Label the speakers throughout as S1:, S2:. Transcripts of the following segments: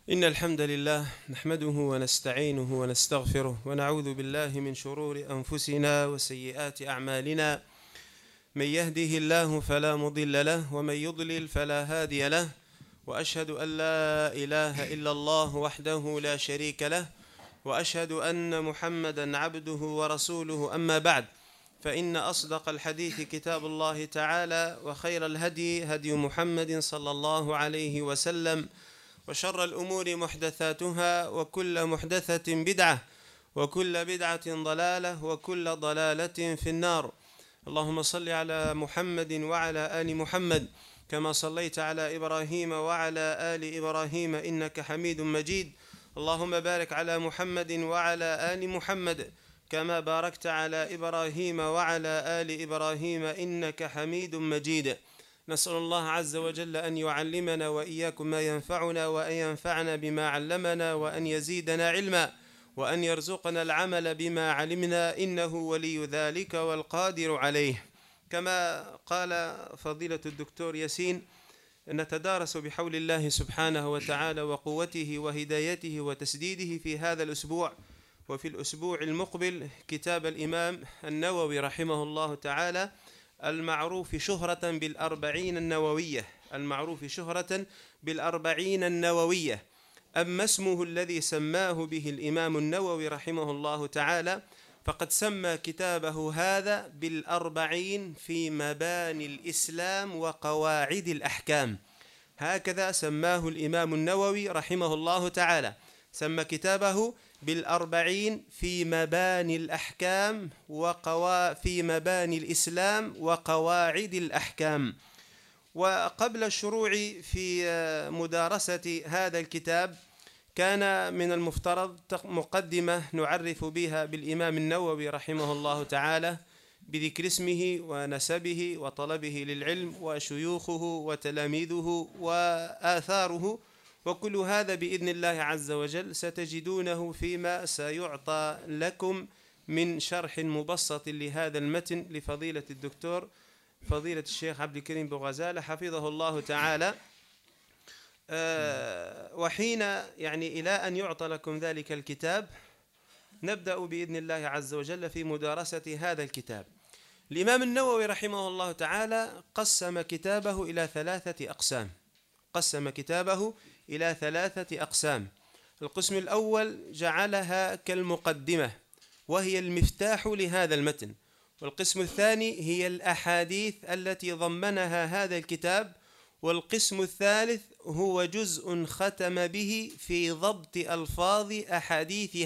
S1: إن الحمد لله نحمده ونستعينه ونستغفره ونعوذ بالله من شرور أنفسنا وسيئات أعمالنا. من يهده الله فلا مضل له ومن يضلل فلا هادي له، وأشهد أن لا إله إلا الله وحده لا شريك له، وأشهد أن محمدا عبده ورسوله. أما بعد، فإن أصدق الحديث كتاب الله تعالى، وخير الهدي هدي محمد صلى الله عليه وسلم، وشر الأمور محدثاتها، وكل محدثة بدعة، وكل بدعة ضلالة، وكل ضلالة في النار. اللهم صل على محمد وعلى آل محمد كما صليت على إبراهيم وعلى آل إبراهيم إنك حميد مجيد. اللهم بارك على محمد وعلى آل محمد كما باركت على إبراهيم وعلى آل إبراهيم إنك حميد مجيد. نسأل الله عز وجل أن يعلمنا وإياكم ما ينفعنا، وأن ينفعنا بما علمنا، وأن يزيدنا علما، وأن يرزقنا العمل بما علمنا، إنه ولي ذلك والقادر عليه. كما قال فضيلة الدكتور ياسين، نتدارس بحول الله سبحانه وتعالى وقوته وهدايته وتسديده في هذا الأسبوع وفي الأسبوع المقبل كتاب الإمام النووي رحمه الله تعالى المعروف شهرة بالأربعين النووية، المعروف شهرة بالأربعين النووية. أما اسمه الذي سماه به الإمام النووي رحمه الله تعالى، فقد سمى كتابه هذا بالأربعين في مباني الإسلام وقواعد الأحكام. هكذا سماه الإمام النووي رحمه الله تعالى، سمى كتابه بالأربعين في مباني الأحكام في مباني الإسلام وقواعد الأحكام. وقبل الشروع في مدارسة هذا الكتاب، كان من المفترض مقدمة نعرف بها بالإمام النووي رحمه الله تعالى، بذكر اسمه ونسبه وطلبه للعلم وشيوخه وتلاميذه وآثاره، وكل هذا بإذن الله عز وجل ستجدونه فيما سيعطى لكم من شرح مبسط لهذا المتن لفضيلة الدكتور فضيلة الشيخ عبد الكريم بوغزالة حفظه الله تعالى. وحين إلى أن يعطى لكم ذلك الكتاب، نبدأ بإذن الله عز وجل في مدارسة هذا الكتاب. الإمام النووي رحمه الله تعالى قسم كتابه إلى ثلاثة أقسام. القسم الأول جعلها كالمقدمة وهي المفتاح لهذا المتن، والقسم الثاني هي الأحاديث التي ضمنها هذا الكتاب، والقسم الثالث هو جزء ختم به في ضبط ألفاظ أحاديث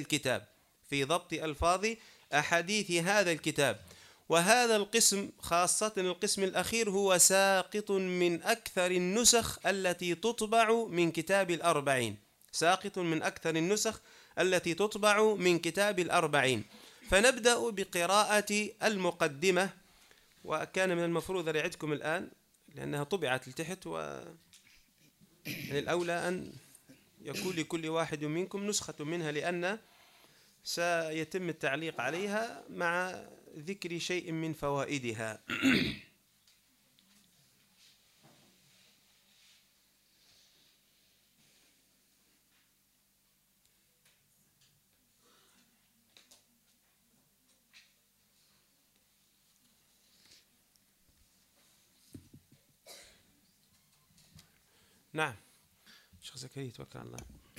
S1: هذا الكتاب. وهذا القسم خاصة القسم الأخير هو ساقط من أكثر النسخ التي تطبع من كتاب الأربعين. فنبدأ بقراءة المقدمة، وكان من المفروض أعدكم الآن لأنها طبعت لتحت، والأولى أن يكون لكل واحد منكم نسخة منها، لأن سيتم التعليق عليها مع ذكر شيء من فوائدها. نعم، شيخ زكريا توكل على الله.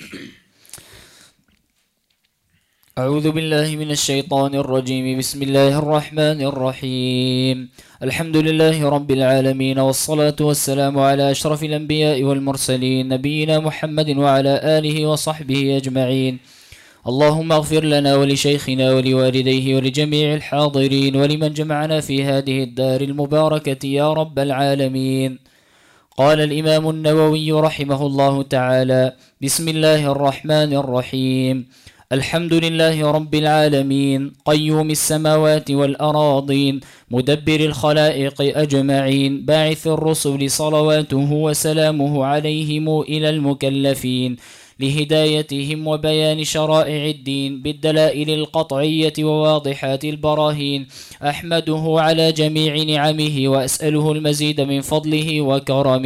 S2: أعوذ بالله من الشيطان الرجيم. بسم الله الرحمن الرحيم. الحمد لله رب العالمين، والصلاة والسلام على أشرف الأنبياء والمرسلين، نبينا محمد وعلى آله وصحبه أجمعين. اللهم اغفر لنا ولشيخنا ولوالديه ولجميع الحاضرين ولمن جمعنا في هذه الدار المباركة يا رب العالمين. قال الإمام النووي رحمه الله تعالى: بسم الله الرحمن الرحيم. الحمد لله رب العالمين، قيوم السماوات والأراضين، مدبر الخلائق أجمعين، باعث الرسل صلواته وسلامه عليهم إلى المكلفين، لهدايتهم وبيان شرائع الدين بالدلائل القطعية وواضحات البراهين. أحمده على جميع نعمه وأسأله المزيد من فضله وكرمه،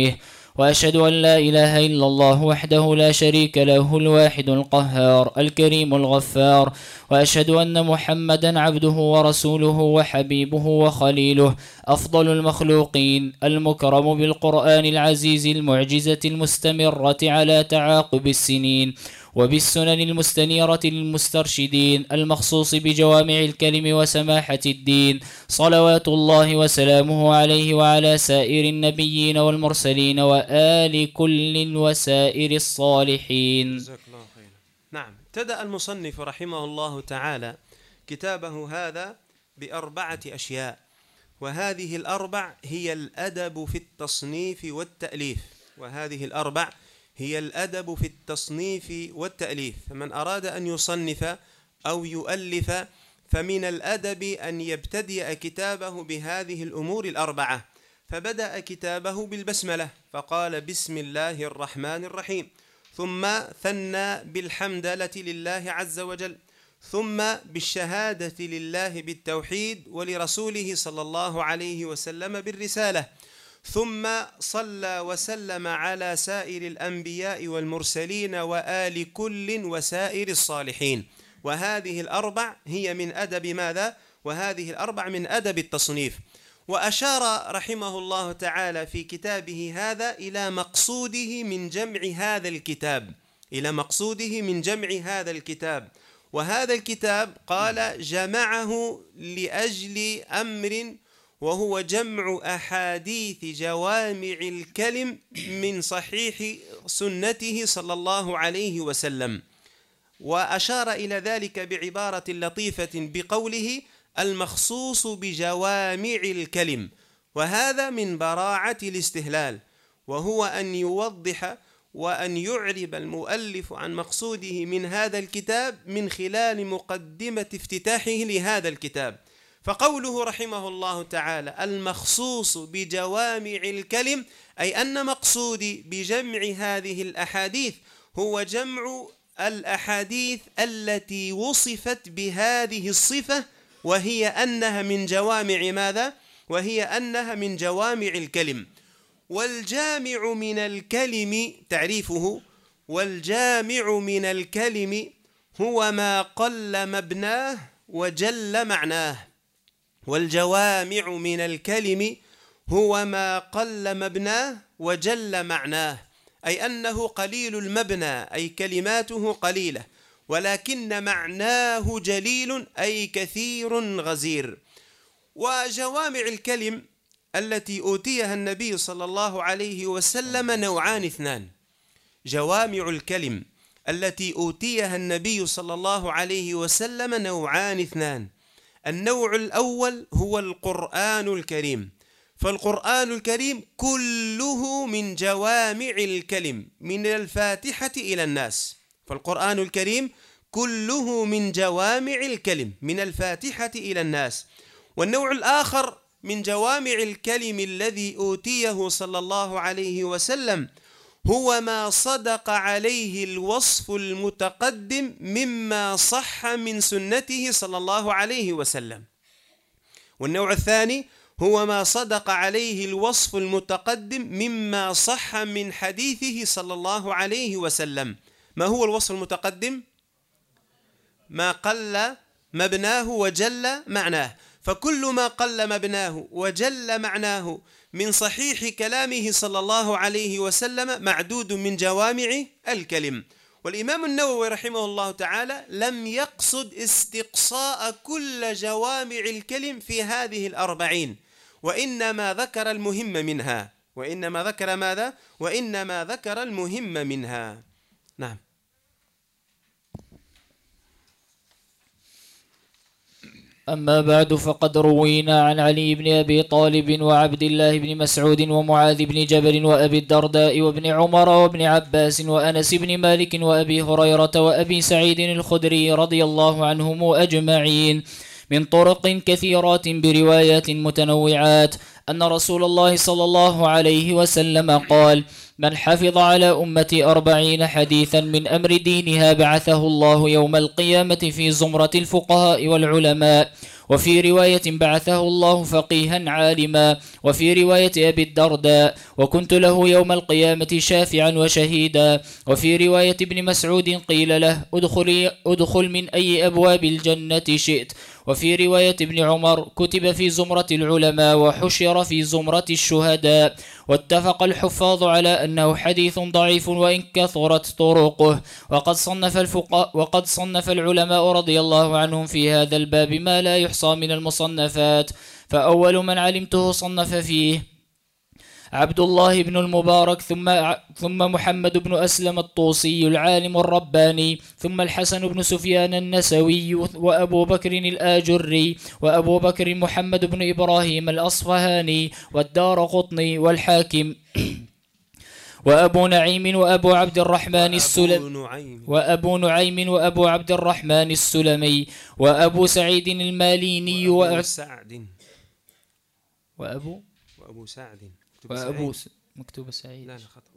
S2: وأشهد أن لا إله إلا الله وحده لا شريك له الواحد القهار الكريم الغفار، وأشهد أن محمدا عبده ورسوله وحبيبه وخليله أفضل المخلوقين المكرم بالقرآن العزيز المعجزة المستمرة على تعاقب السنين وبالسنن المستنيرة للمسترشدين المخصوص بجوامع الكلم وسماحة الدين، صلوات الله وسلامه عليه وعلى سائر النبيين والمرسلين وآل كل وسائر الصالحين.
S1: جزاك الله خيرا. نعم، ابتدأ المصنف رحمه الله تعالى كتابه هذا بأربعة أشياء، وهذه الأربع هي الأدب في التصنيف والتأليف، وهذه الأربع هي الأدب في التصنيف والتأليف. فمن أراد أن يصنف أو يؤلف فمن الأدب أن يبتدئ كتابه بهذه الأمور الأربعة. فبدأ كتابه بالبسملة فقال بسم الله الرحمن الرحيم، ثم ثنى بالحمدلة لله عز وجل، ثم بالشهادة لله بالتوحيد ولرسوله صلى الله عليه وسلم بالرسالة، ثم صلى وسلم على سائر الأنبياء والمرسلين وآل كل وسائر الصالحين. وهذه الأربع هي من أدب ماذا؟ وهذه الأربع من أدب التصنيف. وأشار رحمه الله تعالى في كتابه هذا إلى مقصوده من جمع هذا الكتاب، إلى مقصوده من جمع هذا الكتاب. وهذا الكتاب قال جمعه لأجل أمر، وهو جمع أحاديث جوامع الكلم من صحيح سنته صلى الله عليه وسلم. وأشار إلى ذلك بعبارة لطيفة بقوله المخصوص بجوامع الكلم، وهذا من براعة الاستهلال، وهو أن يوضح وأن يعرب المؤلف عن مقصوده من هذا الكتاب من خلال مقدمة افتتاحه لهذا الكتاب. فقوله رحمه الله تعالى المخصوص بجوامع الكلم، أي أن مقصودي بجمع هذه الأحاديث هو جمع الأحاديث التي وصفت بهذه الصفة، وهي أنها من جوامع ماذا؟ وهي أنها من جوامع الكلم. والجامع من الكلم تعريفه: والجامع من الكلم هو ما قل مبناه وجل معناه. والجوامع من الكلم هو ما قل مبناه وجل معناه، أي أنه قليل المبنى، أي كلماته قليلة، ولكن معناه جليل، أي كثير غزير. وجوامع الكلم التي أوتيها النبي صلى الله عليه وسلم نوعان اثنان. جوامع الكلم التي أوتيها النبي صلى الله عليه وسلم نوعان اثنان. النوع الأول هو القرآن الكريم، فالقرآن الكريم كله من جوامع الكلم من الفاتحة إلى الناس، فالقرآن الكريم كله من جوامع الكلم من الفاتحة إلى الناس. والنوع الآخر من جوامع الكلم الذي أوتيه صلى الله عليه وسلم هو ما صدق عليه الوصف المتقدم مما صح من سنته صلى الله عليه وسلم. والنوع الثاني هو ما صدق عليه الوصف المتقدم مما صح من حديثه صلى الله عليه وسلم. ما هو الوصف المتقدم؟ ما قل مبناه وجل معناه. فكل ما قل مبناه وجل معناه من صحيح كلامه صلى الله عليه وسلم معدود من جوامع الكلم. والإمام النووي رحمه الله تعالى لم يقصد استقصاء كل جوامع الكلم في هذه الأربعين، وإنما ذكر المهم منها. وإنما ذكر ماذا؟ وإنما ذكر المهم منها. نعم.
S2: أما بعد، فقد روينا عن علي بن أبي طالب وعبد الله بن مسعود ومعاذ بن جبل وأبي الدرداء وابن عمر وابن عباس وأنس بن مالك وأبي هريرة وأبي سعيد الخدري رضي الله عنهم أجمعين من طرق كثيرات بروايات متنوعات أن رسول الله صلى الله عليه وسلم قال: من حفظ على أمتي 40 حديثا من أمر دينها بعثه الله يوم القيامة في زمرة الفقهاء والعلماء، وفي رواية بعثه الله فقيها عالما. وفي رواية أبي الدرداء وكنت له يوم القيامة شافعا وشهيدا. وفي رواية ابن مسعود قيل له ادخل من أي أبواب الجنة شئت. وفي رواية ابن عمر كتب في زمرة العلماء وحشر في زمرة الشهداء. واتفق الحفاظ على أنه حديث ضعيف وإن كثرت طرقه. وقد صنف العلماء رضي الله عنهم في هذا الباب ما لا يحصى من المصنفات. فأول من علمته صنف فيه عبد الله بن المبارك، ثم محمد بن أسلم الطوسي العالم الرباني، ثم الحسن بن سفيان النسوي، وأبو بكر الآجري، وأبو بكر محمد بن إبراهيم الأصفهاني، والدارقطني، والحاكم، وأبو نعيم وأبو عبد الرحمن السلمي، وأبو عبد الرحمن السلمي، وأبو سعيد الماليني، وأبو
S1: سعد
S2: مكتوب سعيد،
S1: لا خطأ،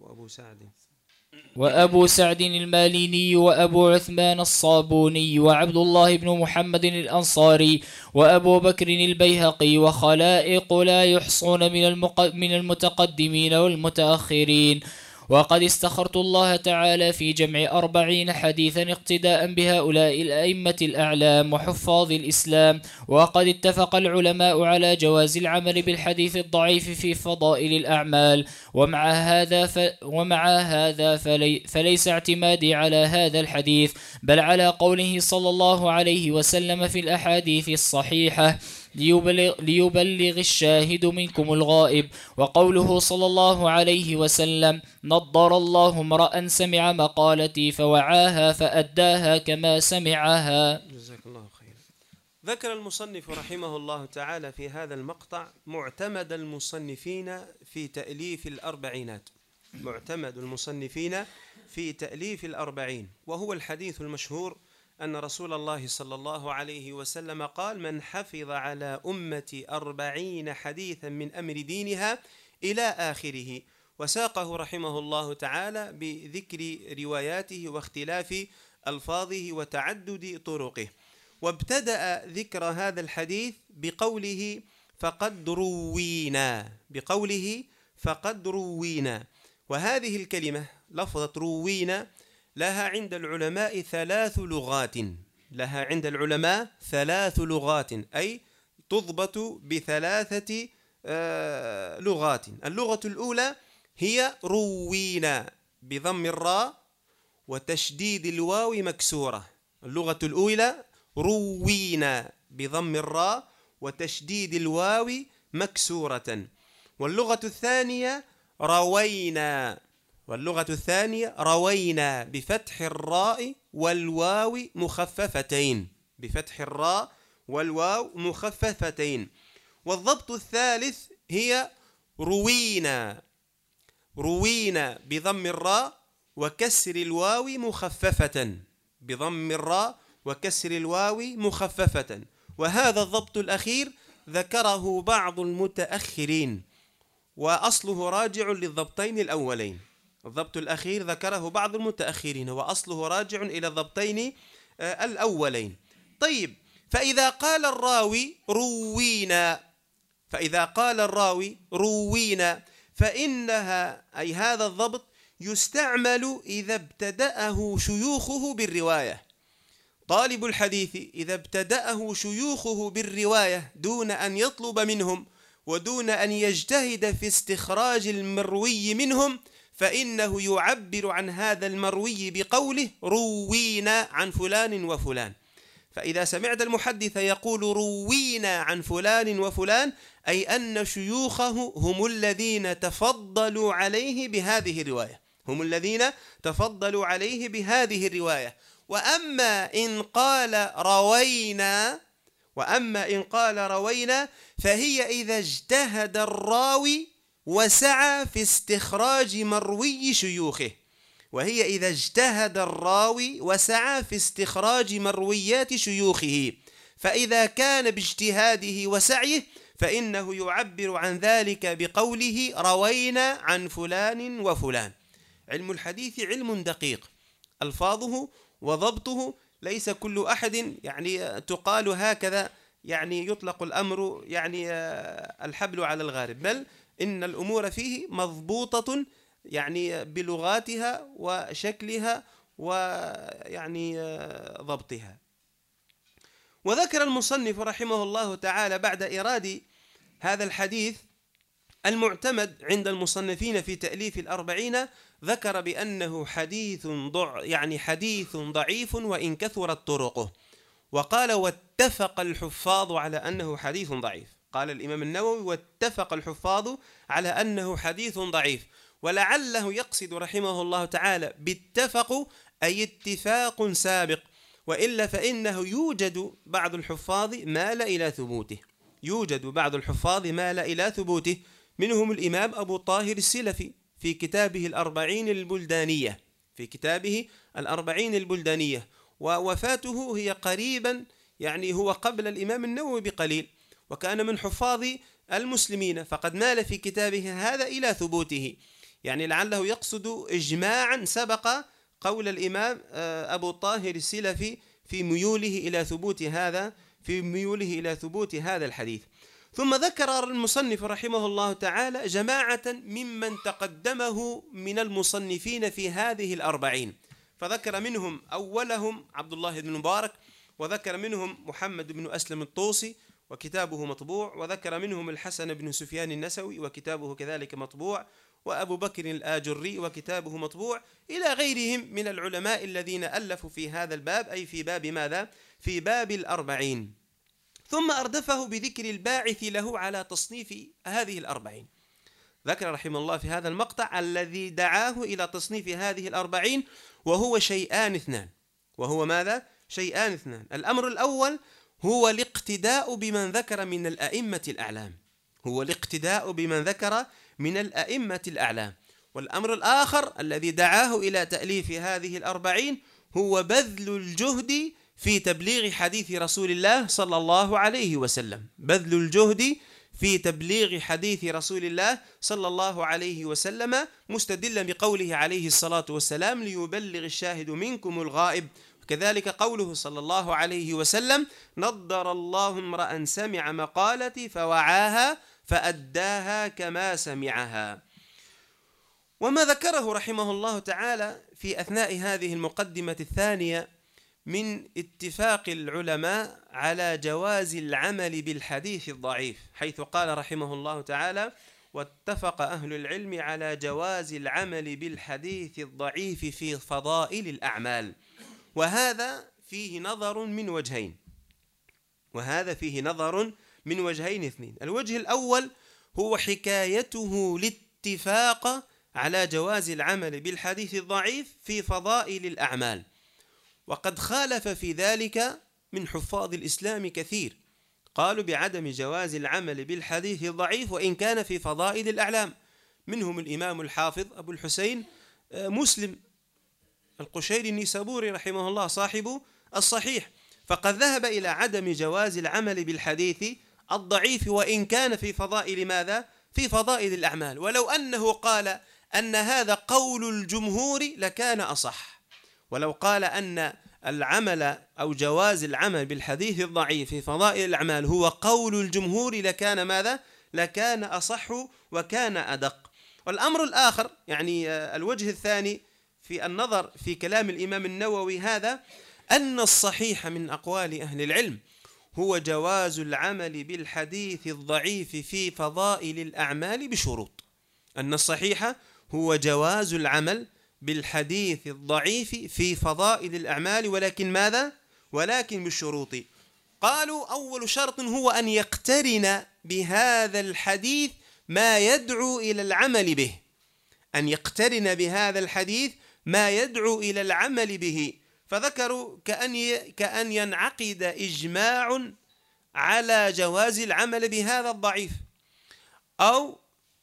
S2: وأبو سعد الماليني، وأبو عثمان الصابوني، وعبد الله بن محمد الأنصاري، وأبو بكر البيهقي، وخلائق لا يحصون من المتقدمين والمتأخرين. وقد استخرت الله تعالى في جمع 40 حديثا اقتداء بهؤلاء الأئمة الأعلام وحفاظ الإسلام. وقد اتفق العلماء على جواز العمل بالحديث الضعيف في فضائل الأعمال. ومع هذا فليس اعتمادي على هذا الحديث، بل على قوله صلى الله عليه وسلم في الأحاديث الصحيحة: ليبلغ الشاهد منكم الغائب. وقوله صلى الله عليه وسلم: نضر الله امرأ سمع مقالتي فوعاها فأداها كما سمعها.
S1: جزاك الله خيرا. ذكر المصنف رحمه الله تعالى في هذا المقطع معتمد المصنفين في تأليف الأربعينات، معتمد المصنفين في تأليف الأربعين، وهو الحديث المشهور أن رسول الله صلى الله عليه وسلم قال: من حفظ على أمتي 40 حديثا من أمر دينها إلى آخره. وساقه رحمه الله تعالى بذكر رواياته واختلاف ألفاظه وتعدد طرقه. وابتدأ ذكر هذا الحديث بقوله: فقد روينا. وهذه الكلمة لفظة روينا لها عند العلماء 3 لغات، أي تضبط ب3 لغات. اللغة الأولى هي روينا بضم الراء وتشديد الواو مكسورة. اللغة الأولى روينا بضم الراء وتشديد الواو مكسورة. واللغة الثانية روينا بفتح الراء والواو مخففتين. والضبط الثالث هي روينا بضم الراء وكسر الواو مخففة. وهذا الضبط الأخير ذكره بعض المتأخرين، وأصله راجع للضبطين الأولين. الضبط الأخير ذكره بعض المتأخرين وأصله راجع إلى الضبطين الأولين. طيب، فإذا قال الراوي روينا فإنها، أي هذا الضبط، يستعمل إذا ابتدأه شيوخه بالرواية. طالب الحديث إذا ابتدأه شيوخه بالرواية دون أن يطلب منهم ودون أن يجتهد في استخراج المروي منهم، فإنه يعبر عن هذا المروي بقوله: روينا عن فلان وفلان. فإذا سمعت المحدث يقول روينا عن فلان وفلان، أي أن شيوخه هم الذين تفضلوا عليه بهذه الرواية. وأما إن قال روينا فهي إذا اجتهد الراوي وسعى في استخراج مروي شيوخه، مرويات شيوخه. فإذا كان باجتهاده وسعيه فإنه يعبر عن ذلك بقوله: روينا عن فلان وفلان. علم الحديث علم دقيق، ألفاظه وضبطه ليس كل أحد تقال هكذا يعني يطلق الأمر يعني الحبل على الغارب، بل إن الأمور فيه مضبوطة يعني بلغاتها وشكلها ويعني ضبطها. وذكر المصنف رحمه الله تعالى بعد إيراد هذا الحديث المعتمد عند المصنفين في تأليف الأربعين، ذكر بأنه حديث ضعيف وإن كثرت طرقه، وقال واتفق الحفاظ على أنه حديث ضعيف. قال الإمام النووي واتفق الحفاظ على أنه حديث ضعيف، ولعله يقصد رحمه الله تعالى باتفقوا أي اتفاق سابق، وإلا فإنه يوجد بعض الحفاظ مال إلى ثبوته، منهم الإمام أبو طاهر السلفي في كتابه الأربعين البلدانية، ووفاته هي قريبا، يعني هو قبل الإمام النووي بقليل، وكان من حفاظ المسلمين، فقد مال في كتابه هذا إلى ثبوته، يعني لعله يقصد إجماعا سبق قول الإمام أبو طاهر السلفي في ميوله إلى ثبوت هذا الحديث. ثم ذكر المصنف رحمه الله تعالى جماعة ممن تقدمه من المصنفين في هذه الأربعين، فذكر منهم أولهم عبد الله بن مبارك، وذكر منهم محمد بن أسلم الطوسي وكتابه مطبوع، وذكر منهم الحسن بن سفيان النسوي وكتابه كذلك مطبوع، وأبو بكر الآجري وكتابه مطبوع، إلى غيرهم من العلماء الذين ألفوا في هذا الباب، أي في باب ماذا؟ في باب الأربعين. ثم أردفه بذكر الباعث له على تصنيف هذه الأربعين. ذكر رحمه الله في هذا المقطع الذي دعاه إلى تصنيف هذه الأربعين، وهو شيئان اثنان. وهو ماذا؟ شيئان اثنان. الأمر الأول هو الاقتداء بمن ذكر من الأئمة الأعلام، والأمر الآخر الذي دعاه إلى تأليف هذه الأربعين هو بذل الجهد في تبليغ حديث رسول الله صلى الله عليه وسلم، مستدلا بقوله عليه الصلاة والسلام ليبلغ الشاهد منكم الغائب، وكذلك قوله صلى الله عليه وسلم نضر الله امرأ سمع مقالتي فوعاها فأداها كما سمعها. وما ذكره رحمه الله تعالى في أثناء هذه المقدمة الثانية من اتفاق العلماء على جواز العمل بالحديث الضعيف، حيث قال رحمه الله تعالى واتفق أهل العلم على جواز العمل بالحديث الضعيف في فضائل الأعمال، وهذا فيه نظر من وجهين اثنين. الوجه الأول هو حكايته الاتفاق على جواز العمل بالحديث الضعيف في فضائل الأعمال، وقد خالف في ذلك من حفاظ الإسلام كثير، قالوا بعدم جواز العمل بالحديث الضعيف وإن كان في فضائل الأعلام، منهم الإمام الحافظ أبو الحسين مسلم القشيري النيسابوري رحمه الله صاحب الصحيح، فقد ذهب إلى عدم جواز العمل بالحديث الضعيف وإن كان في فضائل ماذا؟ في فضائل الأعمال، ولو أنه قال أن هذا قول الجمهور لكان أصح، ولو قال أن العمل أو جواز العمل بالحديث الضعيف في فضائل الأعمال هو قول الجمهور لكان ماذا؟ لكان أصح وكان أدق. والأمر الآخر يعني الوجه الثاني في النظر في كلام الإمام النووي هذا، أن الصحيح من أقوال أهل العلم هو جواز العمل بالحديث الضعيف في فضائل الأعمال بشروط. أن الصحيح هو جواز العمل بالحديث الضعيف في فضائل الأعمال، ولكن ماذا؟ ولكن بالشروط. قالوا أول شرط هو أن يقترن بهذا الحديث ما يدعو إلى العمل به، أن يقترن بهذا الحديث ما يدعو إلى العمل به، فذكروا كأن ينعقد إجماع على جواز العمل بهذا الضعيف، أو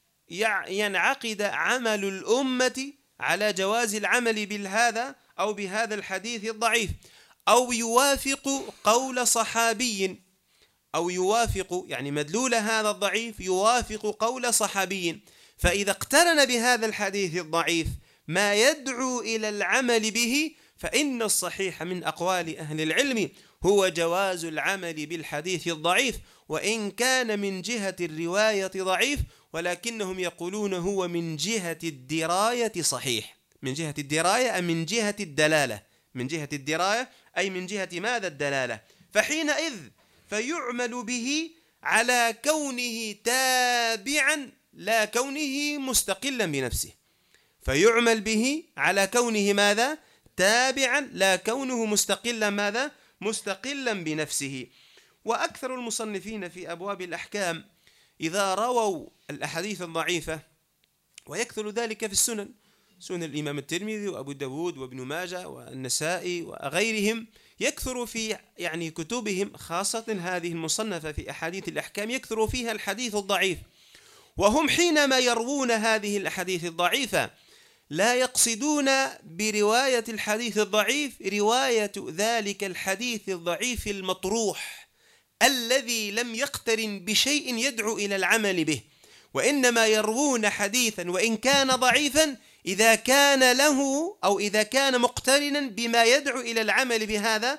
S1: ينعقد عمل الأمة على جواز العمل بهذا أو بهذا الحديث الضعيف، أو يوافق قول صحابي، أو يوافق يعني مدلول هذا الضعيف يوافق قول صحابي، فإذا اقترن بهذا الحديث الضعيف ما يدعو إلى العمل به فإن الصحيح من أقوال أهل العلم هو جواز العمل بالحديث الضعيف، وإن كان من جهة الرواية ضعيف، ولكنهم يقولون هو من جهة الدراية صحيح. من جهة الدراية أم من جهة الدلالة؟ من جهة الدراية أي من جهة ماذا؟ الدلالة. فحينئذ فيعمل به على كونه تابعا لا كونه مستقلا بنفسه. فيعمل به على كونه ماذا؟ تابعا لا كونه مستقلا ماذا؟ مستقلا بنفسه. وأكثر المصنفين في أبواب الأحكام إذا رووا الأحاديث الضعيفة، ويكثر ذلك في السنن، سنن الإمام الترمذي وأبو داود وابن ماجه والنسائي وغيرهم، يكثر في كتبهم خاصة هذه المصنفة في أحاديث الأحكام يكثر فيها الحديث الضعيف. وهم حينما يروون هذه الأحاديث الضعيفة لا يقصدون برواية الحديث الضعيف رواية ذلك الحديث الضعيف المطروح الذي لم يقترن بشيء يدعو إلى العمل به، وإنما يروون حديثا وإن كان ضعيفا إذا كان له أو إذا كان مقترنا بما يدعو إلى العمل بهذا،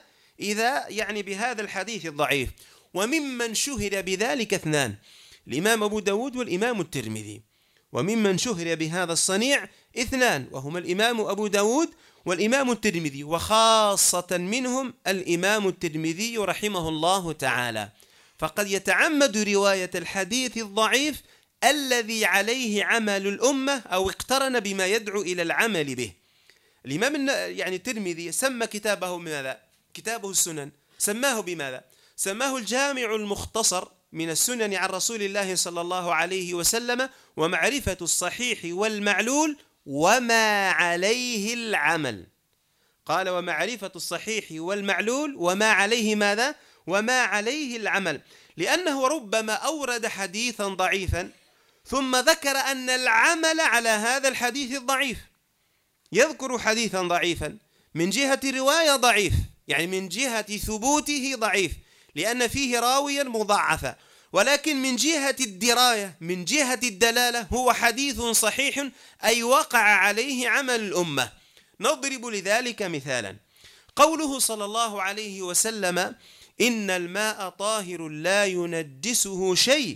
S1: بهذا الحديث الضعيف. وممن شهر بذلك اثنان، الإمام أبو داود والإمام الترمذي. وممن شهر بهذا الصنيع اثنان، وهما الإمام أبو داود والإمام الترمذي، وخاصة منهم الإمام الترمذي رحمه الله تعالى، فقد يتعمد رواية الحديث الضعيف الذي عليه عمل الأمة أو اقترن بما يدعو إلى العمل به. الإمام الترمذي سمى كتابه بماذا؟ كتابه السنن سماه بماذا؟ سماه الجامع المختصر من السنن عن رسول الله صلى الله عليه وسلم، ومعرفة الصحيح والمعلول وما عليه العمل. قال ومعرفة الصحيح والمعلول وما عليه ماذا؟ وما عليه العمل، لأنه ربما أورد حديثا ضعيفا ثم ذكر أن العمل على هذا الحديث الضعيف. يذكر حديثا ضعيفا من جهة رواية ضعيف، من جهة ثبوته ضعيف لأن فيه راويا مضاعفا، ولكن من جهة الدراية من جهة الدلالة هو حديث صحيح أي وقع عليه عمل الأمة. نضرب لذلك مثالا، قوله صلى الله عليه وسلم إن الماء طاهر لا ينجسه شيء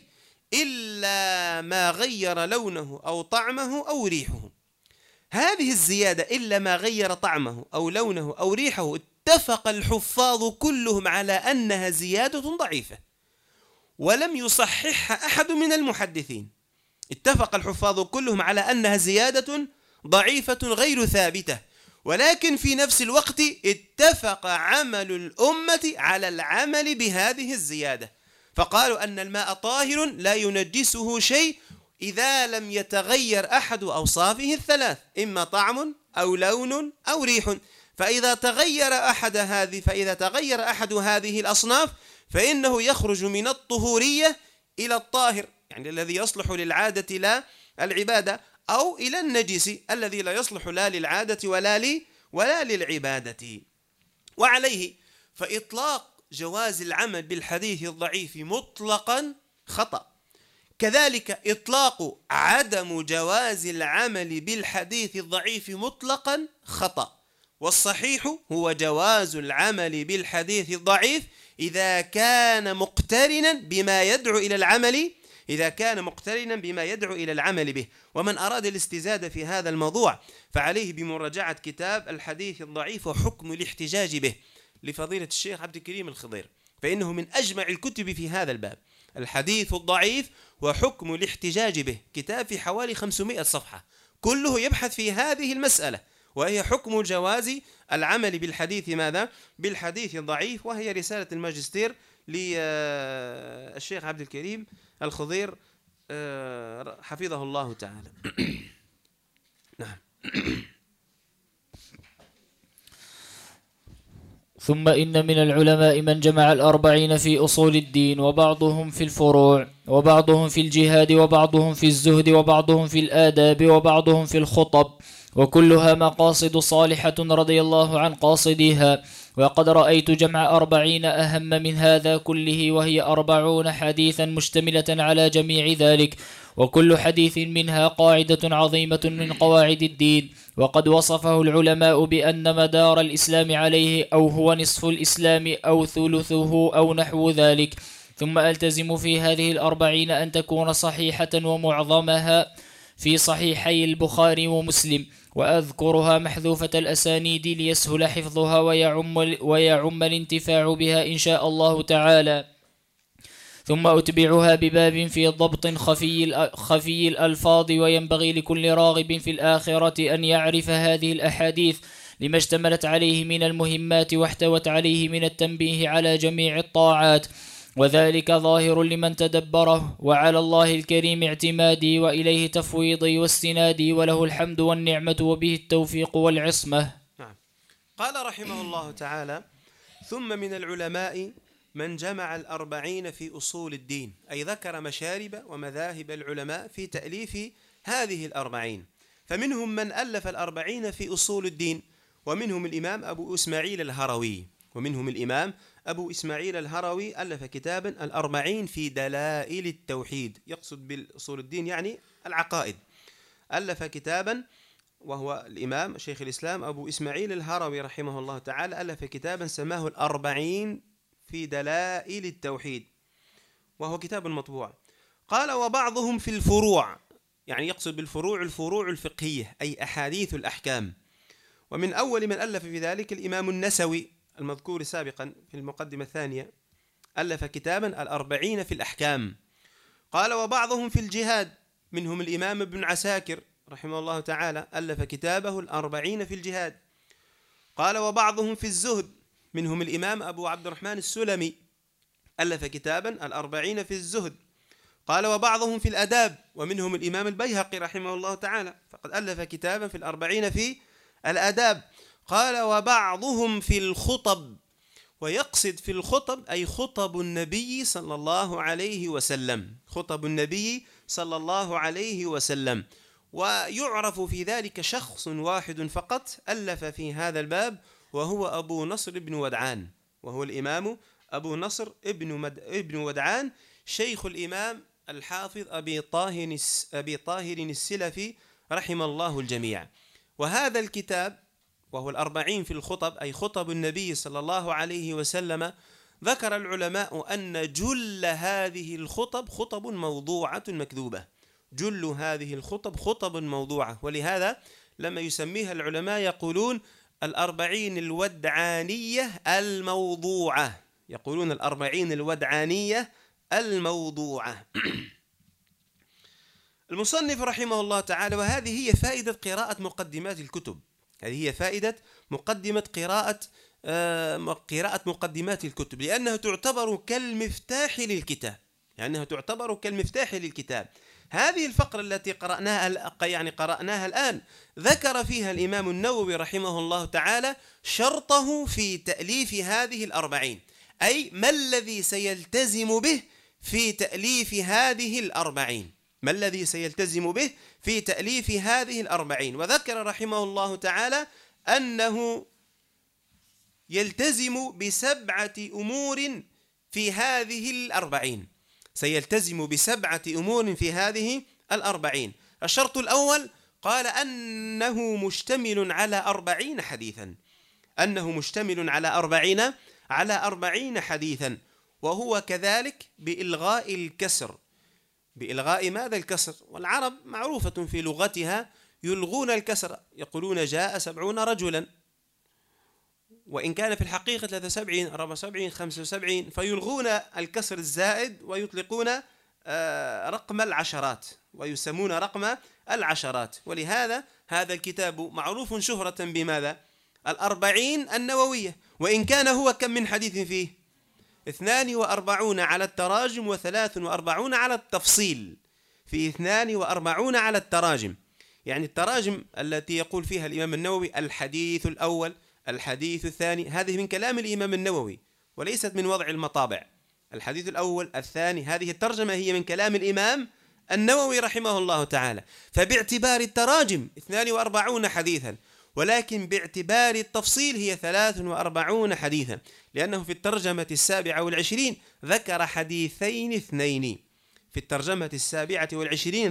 S1: إلا ما غير لونه أو طعمه أو ريحه. هذه الزيادة إلا ما غير طعمه أو لونه أو ريحه اتفق الحفاظ كلهم على أنها زيادة ضعيفة، ولم يصححها أحد من المحدثين. اتفق الحفاظ كلهم على أنها زيادة ضعيفة غير ثابتة، ولكن في نفس الوقت اتفق عمل الأمة على العمل بهذه الزيادة، فقالوا أن الماء طاهر لا ينجسه شيء إذا لم يتغير أحد أوصافه الثلاث، إما طعم أو لون أو ريح. فإذا تغير أحد هذه الأصناف فإنه يخرج من الطهورية إلى الطاهر، الذي يصلح للعادة لا العبادة، أو إلى النجس الذي لا يصلح لا للعادة ولا للعبادة. وعليه فإطلاق جواز العمل بالحديث الضعيف مطلقا خطأ، كذلك إطلاق عدم جواز العمل بالحديث الضعيف مطلقا خطأ. والصحيح هو جواز العمل بالحديث الضعيف إذا كان مقترنا بما يدعو إلى العمل به. ومن أراد الاستزادة في هذا الموضوع فعليه بمراجعة كتاب الحديث الضعيف وحكم الاحتجاج به لفضيلة الشيخ عبد الكريم الخضير، فإنه من أجمع الكتب في هذا الباب. الحديث الضعيف وحكم الاحتجاج به، كتاب في حوالي 500 صفحة كله يبحث في هذه المسألة، وهي حكم جواز العمل بالحديث ماذا؟ بالحديث الضعيف، وهي رسالة الماجستير للشيخ عبد الكريم الخضير حفظه الله تعالى. نعم.
S2: ثم إن من العلماء من جمع الأربعين في أصول الدين، وبعضهم في الفروع، وبعضهم في الجهاد، وبعضهم في الزهد، وبعضهم في الآداب، وبعضهم في الخطب، وكلها مقاصد صالحة رضي الله عن قاصديها. وقد رأيت جمع 40 أهم من هذا كله، وهي 40 حديثا مشتملة على جميع ذلك، وكل حديث منها قاعدة عظيمة من قواعد الدين. وقد وصفه العلماء بأن مدار الإسلام عليه أو هو نصف الإسلام أو ثلثه أو نحو ذلك. ثم ألتزم في هذه 40 أن تكون صحيحة، ومعظمها في صحيحي البخاري ومسلم، وأذكرها محذوفة الأسانيد ليسهل حفظها ويعم الانتفاع بها إن شاء الله تعالى. ثم أتبعها بباب في ضبط خفي الألفاظ. وينبغي لكل راغب في الآخرة أن يعرف هذه الأحاديث لما اشتملت عليه من المهمات واحتوت عليه من التنبيه على جميع الطاعات، وذلك ظاهر لمن تدبره. وعلى الله الكريم اعتمادي، وإليه تفويضي واستنادي، وله الحمد والنعمة وبه التوفيق والعصمة.
S1: نعم. قال رحمه الله تعالى: ثم من العلماء من جمع 40 في أصول الدين، أي ذكر مشارب ومذاهب العلماء في تأليف هذه 40. فمنهم من ألف 40 في أصول الدين، ومنهم الإمام أبو إسماعيل الهروي ألف كتابا 40 في دلائل التوحيد، يقصد بالأصول الدين يعني العقائد. ألف كتابا، وهو الإمام شيخ الإسلام أبو إسماعيل الهروي رحمه الله تعالى، ألف كتابا سماه 40 في دلائل التوحيد، وهو كتاب مطبوع. قال: وبعضهم في الفروع، يعني يقصد بالفروع الفروع الفقهية، أي أحاديث الأحكام. ومن أول من ألف في ذلك الإمام النسوي المذكور سابقا في المقدمة الثانية، ألف كتابا 40 في الأحكام. قال: وبعضهم في الجهاد، منهم الإمام ابن عساكر رحمه الله تعالى، ألف كتابه 40 في الجهاد. قال: وبعضهم في الزهد، منهم الإمام أبو عبد الرحمن السلمي، ألف كتابا 40 في الزهد. قال: وبعضهم في الأداب، ومنهم الإمام البيهقي رحمه الله تعالى، فقد ألف كتابا في 40 في الأداب. قال: وبعضهم في الخطب، ويقصد في الخطب أي خطب النبي صلى الله عليه وسلم، خطب النبي صلى الله عليه وسلم. ويعرف في ذلك شخص واحد فقط ألف في هذا الباب، وهو أبو نصر بن ودعان، وهو الإمام أبو نصر ابن ودعان، شيخ الإمام الحافظ أبي طاهر السلفي رحم الله الجميع. وهذا الكتاب وهو 40 في الخطب، أي خطب النبي صلى الله عليه وسلم، ذكر العلماء أن جل هذه الخطب خطب موضوعة مكذوبة، جل هذه الخطب خطب موضوعة. ولهذا لما يسميها العلماء يقولون 40 الودعانية الموضوعة، يقولون 40 الودعانية الموضوعة. المصنف رحمه الله تعالى، وهذه هي فائدة قراءة مقدمات الكتب، هذه هي فائدة قراءة مقدمات الكتب، لأنها تعتبر كالمفتاح للكتاب، هذه الفقرة التي قرأناها الآن ذكر فيها الإمام النووي رحمه الله تعالى شرطه في تأليف هذه 40، أي ما الذي سيلتزم به في تأليف هذه 40، ما الذي سيلتزم به في تأليف هذه 40. وذكر رحمه الله تعالى أنه يلتزم ب7 أمور في هذه 40، سيلتزم ب7 أمور في هذه 40. الشرط الأول قال أنه مشتمل على 40 حديثا، أنه مشتمل على 40 حديثا، وهو كذلك بإلغاء الكسر. بإلغاء ماذا الكسر؟ والعرب معروفة في لغتها يلغون الكسر، يقولون جاء 70 رجلا، وإن كان في الحقيقة 73 74 75، فيلغون الكسر الزائد ويطلقون رقم العشرات ويسمون رقم العشرات. ولهذا هذا الكتاب معروف شهرة بماذا؟ 40 النووية، وإن كان هو كم من حديث فيه؟ 42 على التراجم و43 على التفصيل، في 42 على التراجم، يعني التراجم التي يقول فيها الإمام النووي الحديث الأول الحديث الثاني، هذه من كلام الإمام النووي وليست من وضع المطابع. الحديث الأول الثاني، هذه الترجمة هي من كلام الإمام النووي رحمه الله تعالى. فباعتبار التراجم 42 حديثا، ولكن باعتبار التفصيل هي 43 حديثا، لأنه في الترجمة 27 ذكر حديثين اثنين. في الترجمة 27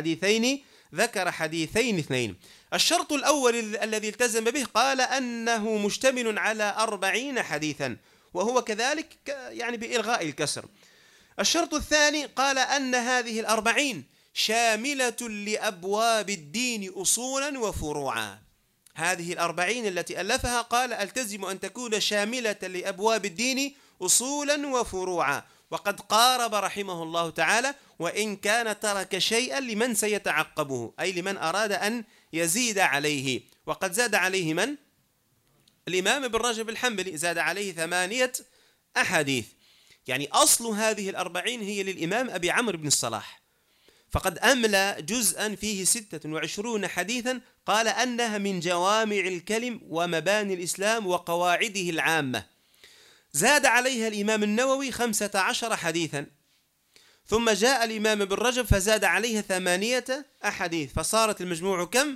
S1: ذكر حديثين اثنين. الشرط الأول الذي التزم به قال أنه مشتمل على 40 حديثا، وهو كذلك يعني بإلغاء الكسر. الشرط الثاني قال أن هذه 40 شاملة لأبواب الدين أصولا وفروعا. هذه 40 التي ألفها قال ألتزم أن تكون شاملة لأبواب الدين أصولا وفروعا، وقد قارب رحمه الله تعالى، وإن كان ترك شيئا لمن سيتعقبه، أي لمن أراد أن يزيد عليه. وقد زاد عليه من؟ الإمام ابن رجب الحنبلي زاد عليه 8 أحاديث. يعني أصل هذه 40 هي للإمام أبي عمرو بن الصلاح، فقد أملى جزءا فيه 26 حديثا قال أنها من جوامع الكلم ومباني الإسلام وقواعده العامة. زاد عليها الإمام النووي 15 حديثا، ثم جاء الإمام ابن رجب فزاد عليها 8 أحاديث، فصارت المجموع كم؟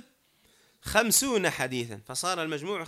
S1: 50 حديثا، فصار المجموع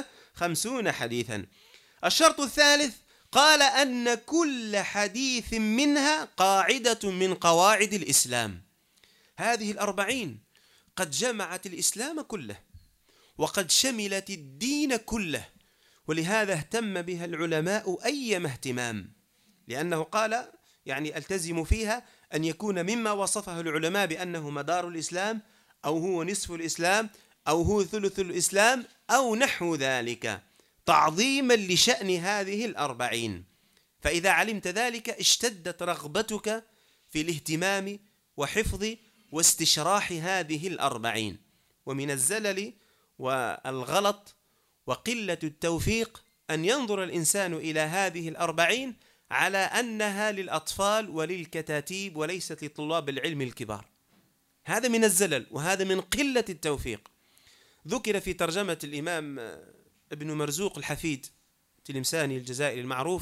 S1: 50 حديثا. الشرط الثالث قال أن كل حديث منها قاعدة من قواعد الإسلام. هذه 40 قد جمعت الإسلام كله، وقد شملت الدين كله، ولهذا اهتم بها العلماء أيما اهتمام، لأنه قال يعني ألتزم فيها أن يكون مما وصفه العلماء بأنه مدار الإسلام، أو هو نصف الإسلام، أو هو ثلث الإسلام، أو نحو ذلك، تعظيما لشأن هذه 40. فإذا علمت ذلك اشتدت رغبتك في الاهتمام وحفظ واستشراح هذه 40. ومن الزلل والغلط وقلة التوفيق أن ينظر الإنسان إلى هذه 40 على أنها للأطفال وللكتاتيب وليست لطلاب العلم الكبار. هذا من الزلل، وهذا من قلة التوفيق. ذكر في ترجمة الإمام ابن مرزوق الحفيد تلمساني الجزائري المعروف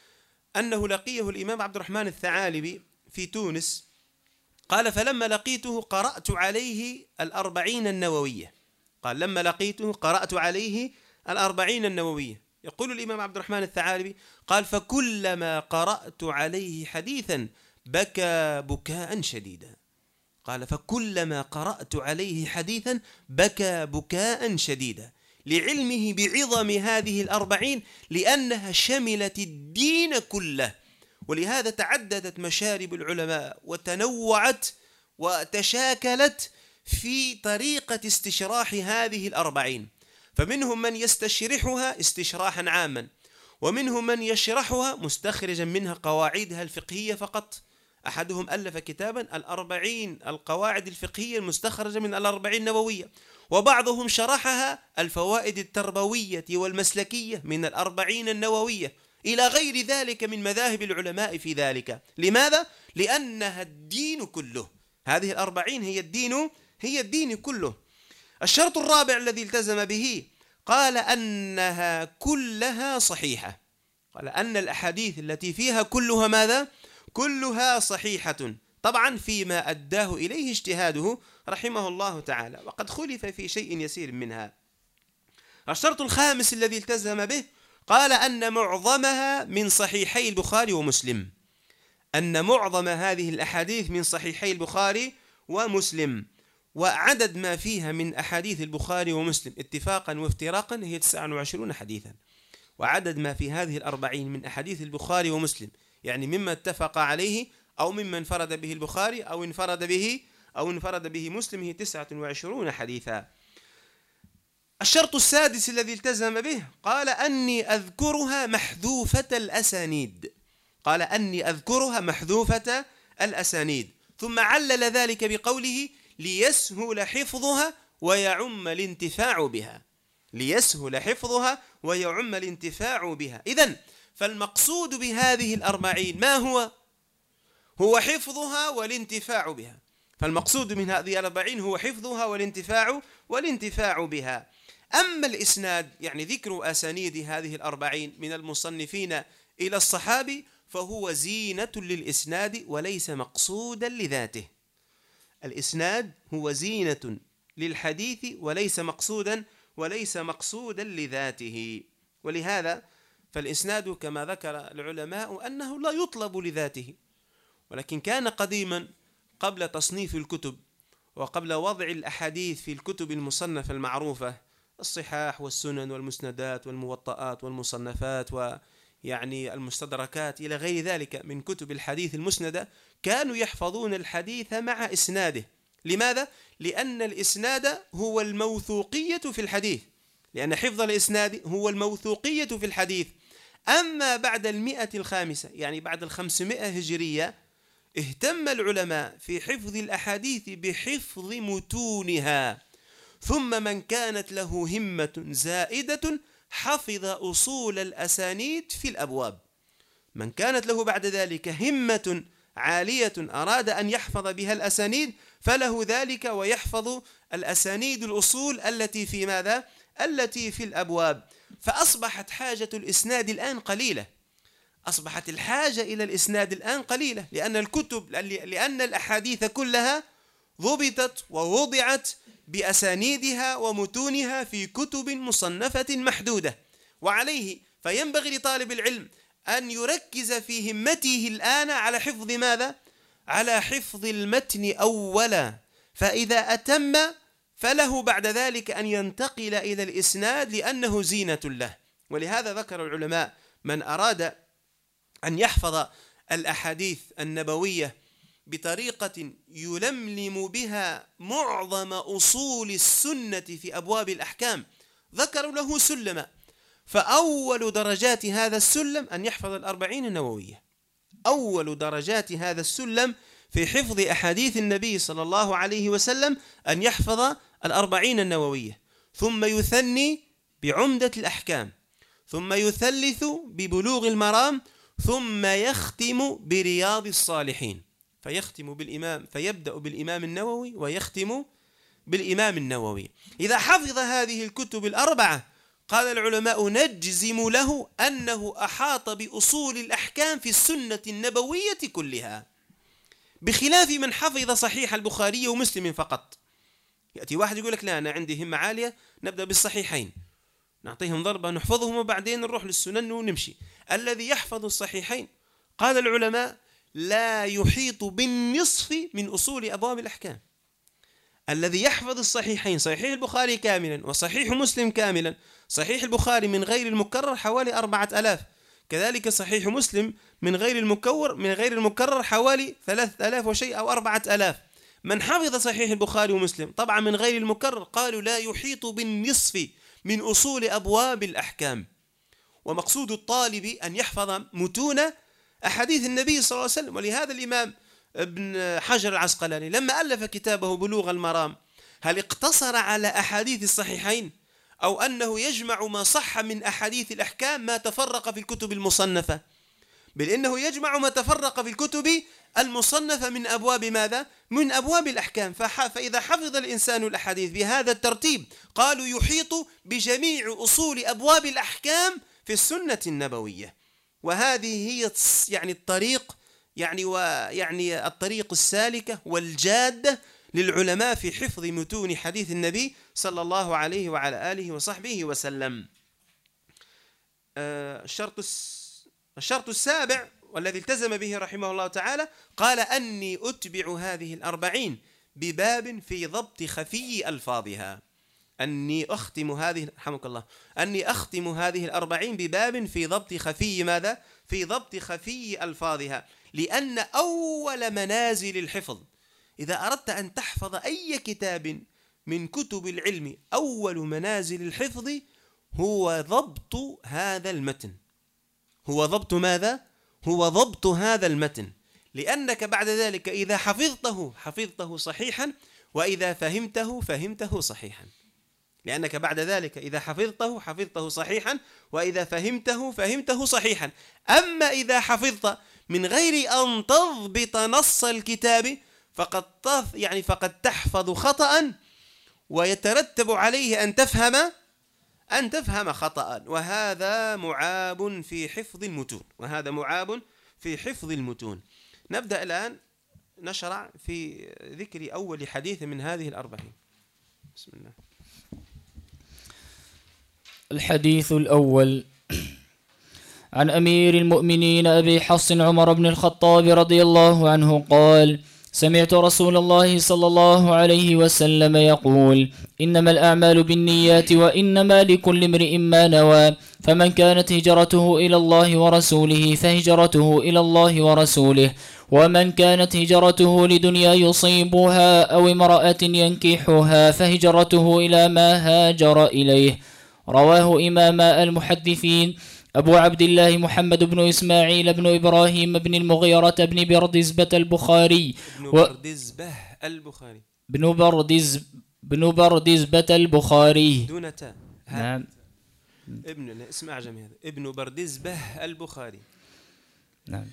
S1: أنه لقيه الإمام عبد الرحمن الثعالبي في تونس، قال فلما لقيته قرأت عليه 40 النووية. قال لما لقيته قرأت عليه 40 النووية. يقول الإمام عبد الرحمن الثعالبي قال فكلما قرأت عليه حديثا بكى بكاء شديدا. قال فكلما قرأت عليه حديثا بكى بكاء شديدا، لعلمه بعظم هذه 40 لأنها شملت الدين كله. ولهذا تعددت مشارب العلماء وتنوعت وتشاكلت في طريقة استشراح هذه 40. فمنهم من يستشرحها استشراحا عاما، ومنهم من يشرحها مستخرجا منها قواعدها الفقهية فقط. أحدهم ألف كتابا 40 القواعد الفقهية المستخرجة من 40 النووية، وبعضهم شرحها الفوائد التربوية والمسلكية من 40 النووية، إلى غير ذلك من مذاهب العلماء في ذلك. لماذا؟ لأنها الدين كله. هذه 40 هي الدين كله. الشرط الرابع الذي التزم به قال أنها كلها صحيحة. قال أن الأحاديث التي فيها كلها ماذا؟ كلها صحيحة، طبعا فيما أداه إليه اجتهاده رحمه الله تعالى، وقد خلف في شيء يسير منها. الشرط الخامس الذي التزم به قال أن معظمها من صحيحي البخاري ومسلم. أن معظم هذه الأحاديث من صحيحي البخاري ومسلم، وعدد ما فيها من أحاديث البخاري ومسلم اتفاقا وافتراقا هي 29 حديثا. وعدد ما في هذه 40 من أحاديث البخاري ومسلم يعني مما اتفق عليه أو مما انفرد به البخاري أو انفرد به مسلم هي 29 حديثا. الشرط السادس الذي التزم به قال أني أذكرها محذوفة الأسانيد. قال أني أذكرها محذوفة الأسانيد، ثم علل ذلك بقوله ليسهل حفظها ويعم الانتفاع بها. ليسهل حفظها ويعم الانتفاع بها. إذن فالمقصود بهذه 40 ما هو؟ هو حفظها والانتفاع بها. فالمقصود من هذه 40 هو حفظها والانتفاع بها. أما الإسناد يعني ذكر أسانيد هذه 40 من المصنفين إلى الصحابي فهو زينة للإسناد وليس مقصودا لذاته. الإسناد هو زينة للحديث وليس مقصودا لذاته. ولهذا فالإسناد كما ذكر العلماء أنه لا يطلب لذاته، ولكن كان قديما قبل تصنيف الكتب وقبل وضع الأحاديث في الكتب المصنفة المعروفة، الصحاح والسنن والمسندات والموطئات والمصنفات ويعني المستدركات إلى غير ذلك من كتب الحديث المسندة، كانوا يحفظون الحديث مع إسناده. لماذا؟ لأن الإسناد هو الموثوقية في الحديث، لأن حفظ الإسناد هو الموثوقية في الحديث. أما بعد 105 يعني بعد 500 هجرية اهتم العلماء في حفظ الأحاديث بحفظ متونها، ثم من كانت له همة زائدة حفظ أصول الأسانيد في الأبواب. من كانت له بعد ذلك همة عالية أراد أن يحفظ بها الأسانيد فله ذلك، ويحفظ الأسانيد الأصول التي في ماذا؟ التي في الأبواب. فأصبحت حاجة الإسناد الآن قليلة، أصبحت الحاجة إلى الإسناد الآن قليلة، لأن الأحاديث كلها ضبطت ووضعت بأسانيدها ومتونها في كتب مصنفة محدودة. وعليه فينبغي لطالب العلم أن يركز في همته الآن على حفظ ماذا؟ على حفظ المتن أولا، فإذا أتم فله بعد ذلك أن ينتقل إلى الإسناد لأنه زينة له. ولهذا ذكر العلماء من أراد أن يحفظ الأحاديث النبوية بطريقة يلملم بها معظم أصول السنة في أبواب الأحكام، ذكروا له سلما. فأول درجات هذا السلم أن يحفظ 40 النووية، أول درجات هذا السلم في حفظ أحاديث النبي صلى الله عليه وسلم أن يحفظ 40 النووية، ثم يثني بعمدة الأحكام، ثم يثلث ببلوغ المرام، ثم يختم برياض الصالحين، فيبدأ بالإمام النووي ويختم بالإمام النووي. إذا حفظ هذه الكتب الأربعة قال العلماء نجزم له أنه أحاط بأصول الأحكام في السنة النبوية كلها، بخلاف من حفظ صحيح البخاري ومسلم فقط. يأتي واحد يقول لك لا أنا عندي همة عالية نبدأ بالصحيحين، نعطيهم ضربة نحفظهم وبعدين نروح للسنن ونمشي. الذي يحفظ الصحيحين قال العلماء لا يحيط بالنصف من أصول أبواب الأحكام. الذي يحفظ الصحيحين، صحيح البخاري كاملا وصحيح مسلم كاملا، صحيح البخاري من غير المكرر حوالي 4000، كذلك صحيح مسلم من غير المكرر حوالي 3000 وشيء أو 4000. من حفظ صحيح البخاري ومسلم طبعا من غير المكرر قالوا لا يحيط بالنصف من أصول أبواب الأحكام. ومقصود الطالب أن يحفظ متون أحاديث النبي صلى الله عليه وسلم. ولهذا الإمام ابن حجر العسقلاني لما ألف كتابه بلوغ المرام هل اقتصر على أحاديث الصحيحين، أو أنه يجمع ما صح من أحاديث الأحكام ما تفرق في الكتب المصنفة؟ بل إنه يجمع ما تفرق في الكتب المصنفة من أبواب ماذا؟ من أبواب الأحكام. فإذا حفظ الإنسان الأحاديث بهذا الترتيب قالوا يحيط بجميع أصول أبواب الأحكام في السنة النبوية. وهذه هي يعني الطريق الطريق السالكة والجادة للعلماء في حفظ متون حديث النبي صلى الله عليه وعلى آله وصحبه وسلم. الشرط السابع والذي التزم به رحمه الله تعالى قال أني أتبع هذه 40 بباب في ضبط خفي ألفاظها. أني أختم هذه 40 بباب في ضبط خفي ماذا؟ في ضبط خفي ألفاظها، لأن أول منازل الحفظ إذا أردت أن تحفظ أي كتاب من كتب العلم أول منازل الحفظ هو ضبط هذا المتن. هو ضبط ماذا؟ هو ضبط هذا المتن، لأنك بعد ذلك إذا حفظته صحيحا، وإذا فهمته صحيحا. لأنك بعد ذلك إذا حفظته صحيحا، وإذا فهمته صحيحا. أما إذا حفظت من غير أن تضبط نص الكتاب فقد تحفظ خطأ ويترتب عليه أن تفهم خطأ، وهذا معاب في حفظ المتون. نبدأ الآن نشرع في ذكر أول حديث من هذه الأربعين. بسم الله.
S2: الحديث الأول: عن أمير المؤمنين أبي حفص عمر بن الخطاب رضي الله عنه قال: سمعت رسول الله صلى الله عليه وسلم يقول: إنما الأعمال بالنيات وإنما لكل امرئ ما نوى، فمن كانت هجرته إلى الله ورسوله فهجرته إلى الله ورسوله، ومن كانت هجرته لدنيا يصيبها أو امرأة ينكحها فهجرته إلى ما هاجر إليه. رواه إمام المحدثين أبو عبد الله محمد بن إسماعيل بن إبراهيم بن المغيرة بن بردزبة البخاري بن بردزبة البخاري
S1: دون تاء.
S2: نعم.
S1: ابن اسم أعجمي هذا، ابن بردزبة البخاري.
S2: نعم.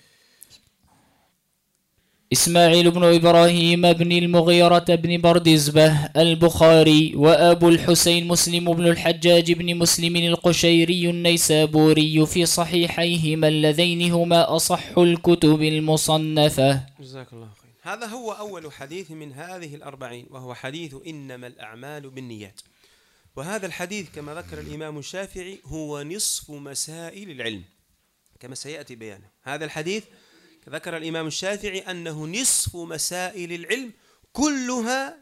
S2: إسماعيل بن إبراهيم بن المغيرة بن بردزبة البخاري، وأبو الحسين مسلم بن الحجاج بن مسلم القشيري النيسابوري في صحيحيهما اللذين هما أصح الكتب المصنفة.
S1: جزاك الله خير. هذا هو أول حديث من هذه الأربعين، وهو حديث إنما الأعمال بالنيات. وهذا الحديث كما ذكر الإمام الشافعي هو نصف مسائل العلم كما سيأتي بيانه. هذا الحديث ذكر الإمام الشافعي أنه نصف مسائل العلم كلها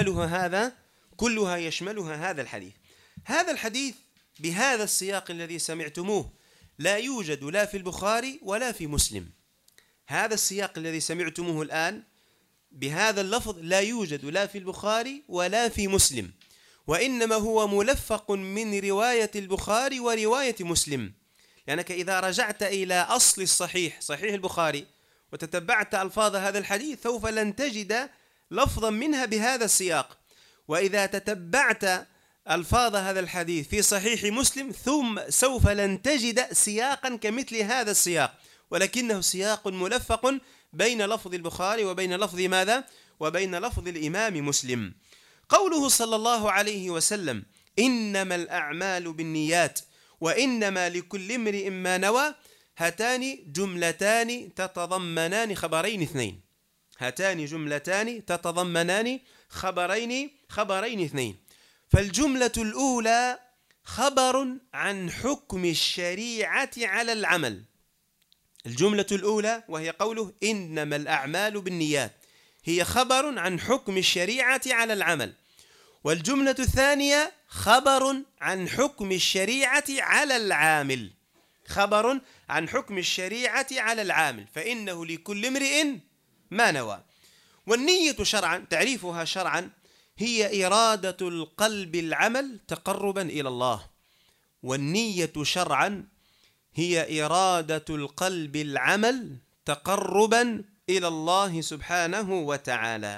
S1: يشملها هذا الحديث. هذا الحديث بهذا السياق الذي سمعتموه لا يوجد لا في البخاري ولا في مسلم. هذا السياق الذي سمعتموه الآن بهذا اللفظ لا يوجد لا في البخاري ولا في مسلم، وإنما هو ملفق من رواية البخاري ورواية مسلم. لأنك إذا رجعت إلى أصل الصحيح، صحيح البخاري، وتتبعت ألفاظ هذا الحديث سوف لن تجد لفظا منها بهذا السياق. وإذا تتبعت ألفاظ هذا الحديث في صحيح مسلم ثم سوف لن تجد سياقا كمثل هذا السياق، ولكنه سياق ملفق بين لفظ البخاري وبين لفظ ماذا؟ وبين لفظ الإمام مسلم. قوله صلى الله عليه وسلم: إنما الأعمال بالنيات وإنما لكل امرئ ما نوى، هاتان جملتان تتضمنان خبرين اثنين. هاتان جملتان تتضمنان خبرين اثنين. فالجملة الأولى خبر عن حكم الشريعة على العمل. الجملة الأولى وهي قوله إنما الأعمال بالنيات هي خبر عن حكم الشريعة على العمل. والجملة الثانية خبر عن حكم الشريعة على العامل. خبر عن حكم الشريعة على العامل، فإنه لكل امرئ ما نوى. والنية شرعا، تعريفها شرعا، هي إرادة القلب العمل تقربا إلى الله. والنية شرعا هي إرادة القلب العمل تقربا إلى الله سبحانه وتعالى.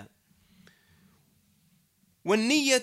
S1: والنية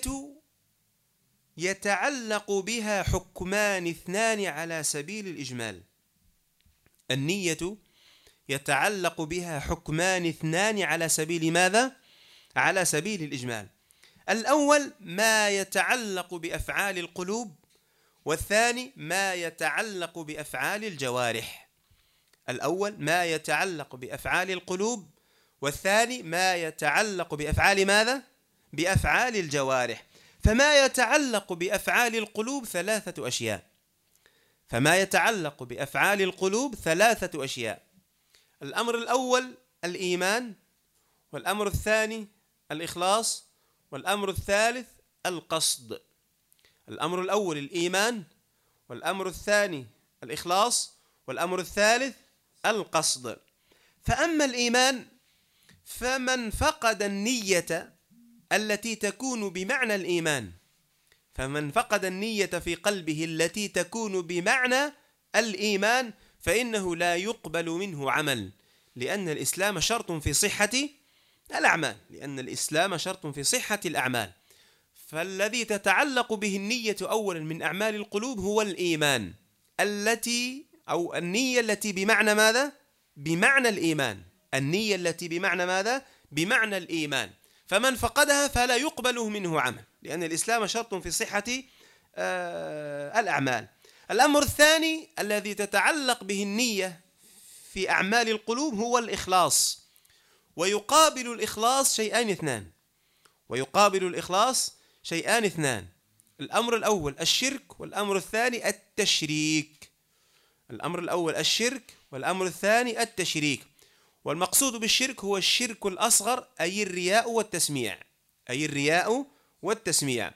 S1: يتعلق بها حكمان اثنان على سبيل الإجمال. النية يتعلق بها حكمان اثنان على سبيل ماذا؟ على سبيل الإجمال. الأول ما يتعلق بأفعال القلوب، والثاني ما يتعلق بأفعال الجوارح. الأول ما يتعلق بأفعال القلوب، والثاني ما يتعلق بأفعال ماذا؟ بأفعال الجوارح. فما يتعلق بأفعال القلوب ثلاثة أشياء. فما يتعلق بأفعال القلوب ثلاثة أشياء. الأمر الأول الإيمان، والأمر الثاني الإخلاص، والأمر الثالث القصد. الأمر الأول الإيمان، والأمر الثاني الإخلاص، والأمر الثالث القصد. فأما الإيمان فمن فقد النية التي تكون بمعنى الإيمان، فمن فقد النية في قلبه التي تكون بمعنى الإيمان فإنه لا يقبل منه عمل، لأن الإسلام شرط في صحة الأعمال. لأن الإسلام شرط في صحة الأعمال. فالذي تتعلق به النية أولا من أعمال القلوب هو الإيمان، النية التي بمعنى ماذا؟ بمعنى الإيمان. النية التي بمعنى ماذا؟ بمعنى الإيمان. فمن فقدها فلا يقبل منه عمل، لأن الإسلام شرط في صحة الأعمال. الأمر الثاني الذي تتعلق به النية في أعمال القلوب هو الإخلاص. ويقابل الإخلاص شيئان اثنان، ويقابل الإخلاص شيئان اثنان. الأمر الأول الشرك، والأمر الثاني التشريك. الأمر الأول الشرك، والأمر الثاني التشريك. والمقصود بالشرك هو الشرك الأصغر، أي الرياء والتسميع، أي الرياء والتسميع.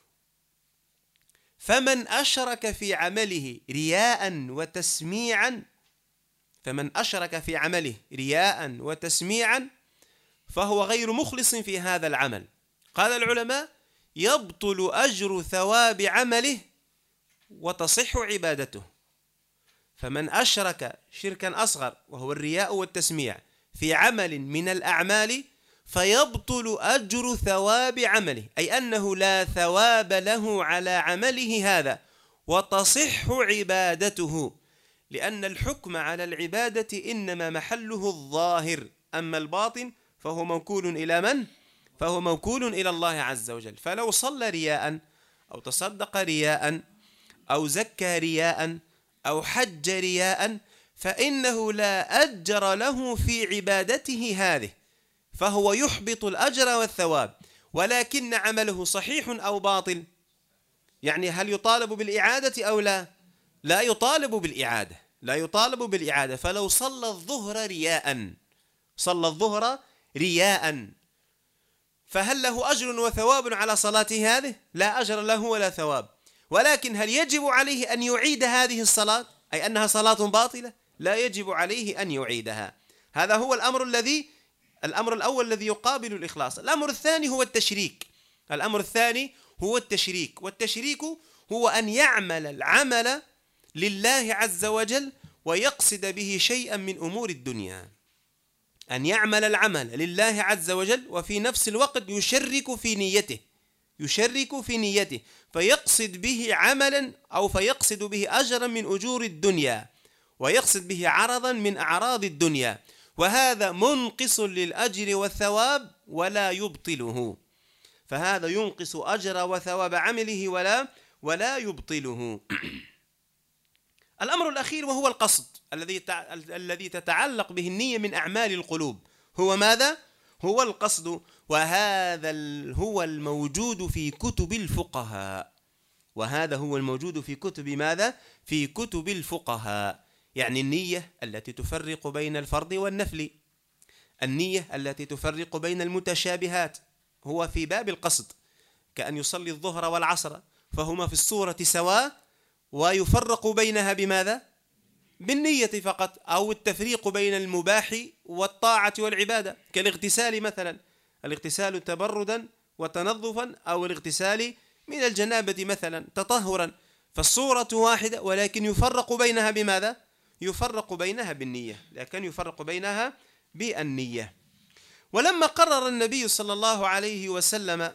S1: فمن أشرك في عمله رياء وتسميعا، فمن أشرك في عمله رياء وتسميعا فهو غير مخلص في هذا العمل. قال العلماء: يبطل أجر ثواب عمله وتصح عبادته. فمن أشرك شركا أصغر وهو الرياء والتسميع في عمل من الأعمال فيبطل أجر ثواب عمله، أي أنه لا ثواب له على عمله هذا، وتصح عبادته، لأن الحكم على العبادة إنما محله الظاهر، أما الباطن فهو موكول إلى من؟ فهو موكول إلى الله عز وجل. فلو صلى رياء أو تصدق رياء أو زكى رياء أو حج رياء فإنه لا أجر له في عبادته هذه، فهو يحبط الأجر والثواب. ولكن عمله صحيح أو باطل، يعني هل يطالب بالإعادة أو لا؟ لا يطالب بالإعادة، لا يطالب بالإعادة. فلو صلى الظهر رياء، صلى الظهر رياء، فهل له أجر وثواب على صلاته هذه؟ لا أجر له ولا ثواب. ولكن هل يجب عليه أن يعيد هذه الصلاة، أي أنها صلاة باطلة؟ لا يجب عليه أن يعيدها. هذا هو الأمر الأول الذي يقابل الإخلاص. الأمر الثاني هو التشريك. الأمر الثاني هو التشريك، والتشريك هو أن يعمل العمل لله عز وجل ويقصد به شيئا من أمور الدنيا. أن يعمل العمل لله عز وجل وفي نفس الوقت يشرك في نيته، يشرك في نيته، فيقصد به عملا أو فيقصد به أجرا من أجور الدنيا، ويقصد به عرضا من أعراض الدنيا، وهذا منقص للأجر والثواب ولا يبطله. فهذا ينقص أجر وثواب عمله ولا يبطله. الأمر الأخير وهو القصد الذي تتعلق به النية من أعمال القلوب، هو ماذا؟ هو القصد، وهذا هو الموجود في كتب الفقهاء. وهذا هو الموجود في كتب ماذا؟ في كتب الفقهاء. يعني النية التي تفرق بين الفرض والنفل، النية التي تفرق بين المتشابهات، هو في باب القصد، كأن يصلي الظهر والعصر فهما في الصورة سواء ويفرق بينها بماذا؟ بالنية فقط، أو التفريق بين المباح والطاعة والعبادة، كالاغتسال مثلا، الاغتسال تبردا وتنظفا، أو الاغتسال من الجنابة مثلا تطهرا، فالصورة واحدة ولكن يفرق بينها بماذا؟ يفرق بينها بالنية، لكن يفرق بينها بالنية. ولما قرر النبي صلى الله عليه وسلم،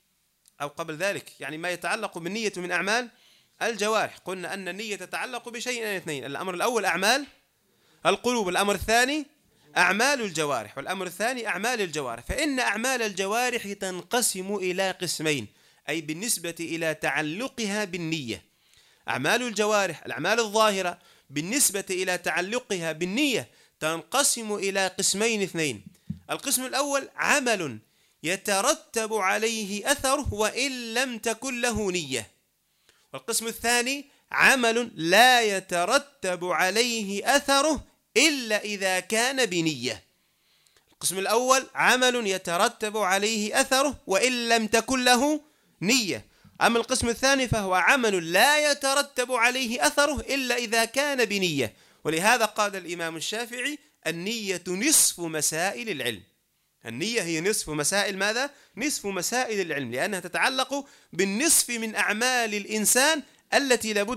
S1: أو قبل ذلك يعني ما يتعلق بالنية من أعمال الجوارح، قلنا أن النية تتعلق بشيئين اثنين: الأمر الأول أعمال القلوب، الأمر الثاني أعمال الجوارح، والأمر الثاني أعمال الجوارح. فإن أعمال الجوارح تنقسم إلى قسمين، أي بالنسبة إلى تعلقها بالنية. أعمال الجوارح الأعمال الظاهرة بالنسبة إلى تعلقها بالنية تنقسم إلى قسمين اثنين. القسم الأول عمل يترتب عليه أثره وإن لم تكن له نية، والقسم الثاني عمل لا يترتب عليه أثره إلا إذا كان بنية. القسم الأول عمل يترتب عليه أثره وإن لم تكن له نية. أما القسم الثاني فهو عمل لا يترتب عليه أثره إلا إذا كان بنية. ولهذا قال الإمام الشافعي: النية نصف مسائل العلم. النية هي نصف مسائل ماذا؟ نصف مسائل العلم، لأنها تتعلق بالنصف من أعمال الإنسان التي لا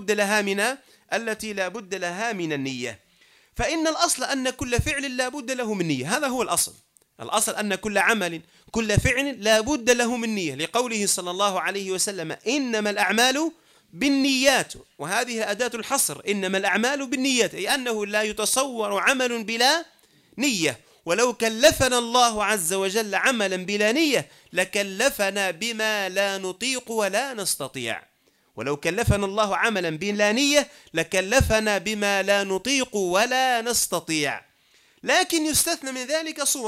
S1: بد لها من النية. فإن الأصل أن كل فعل لا بد له من نية، هذا هو الأصل. الأصل أن كل عمل كل فعل لا بد له من نية، لقوله صلى الله عليه وسلم: إنما الأعمال بالنيات، وهذه أداة الحصر، إنما الأعمال بالنيات، أي أنه لا يتصور عمل بلا نية. ولو كلفنا الله عز وجل عملا بلا نية لكلفنا بما لا نطيق ولا نستطيع. ولو كلفنا الله عملا بلا نية لكلفنا بما لا نطيق ولا نستطيع. لكن يستثنى من ذلك صور،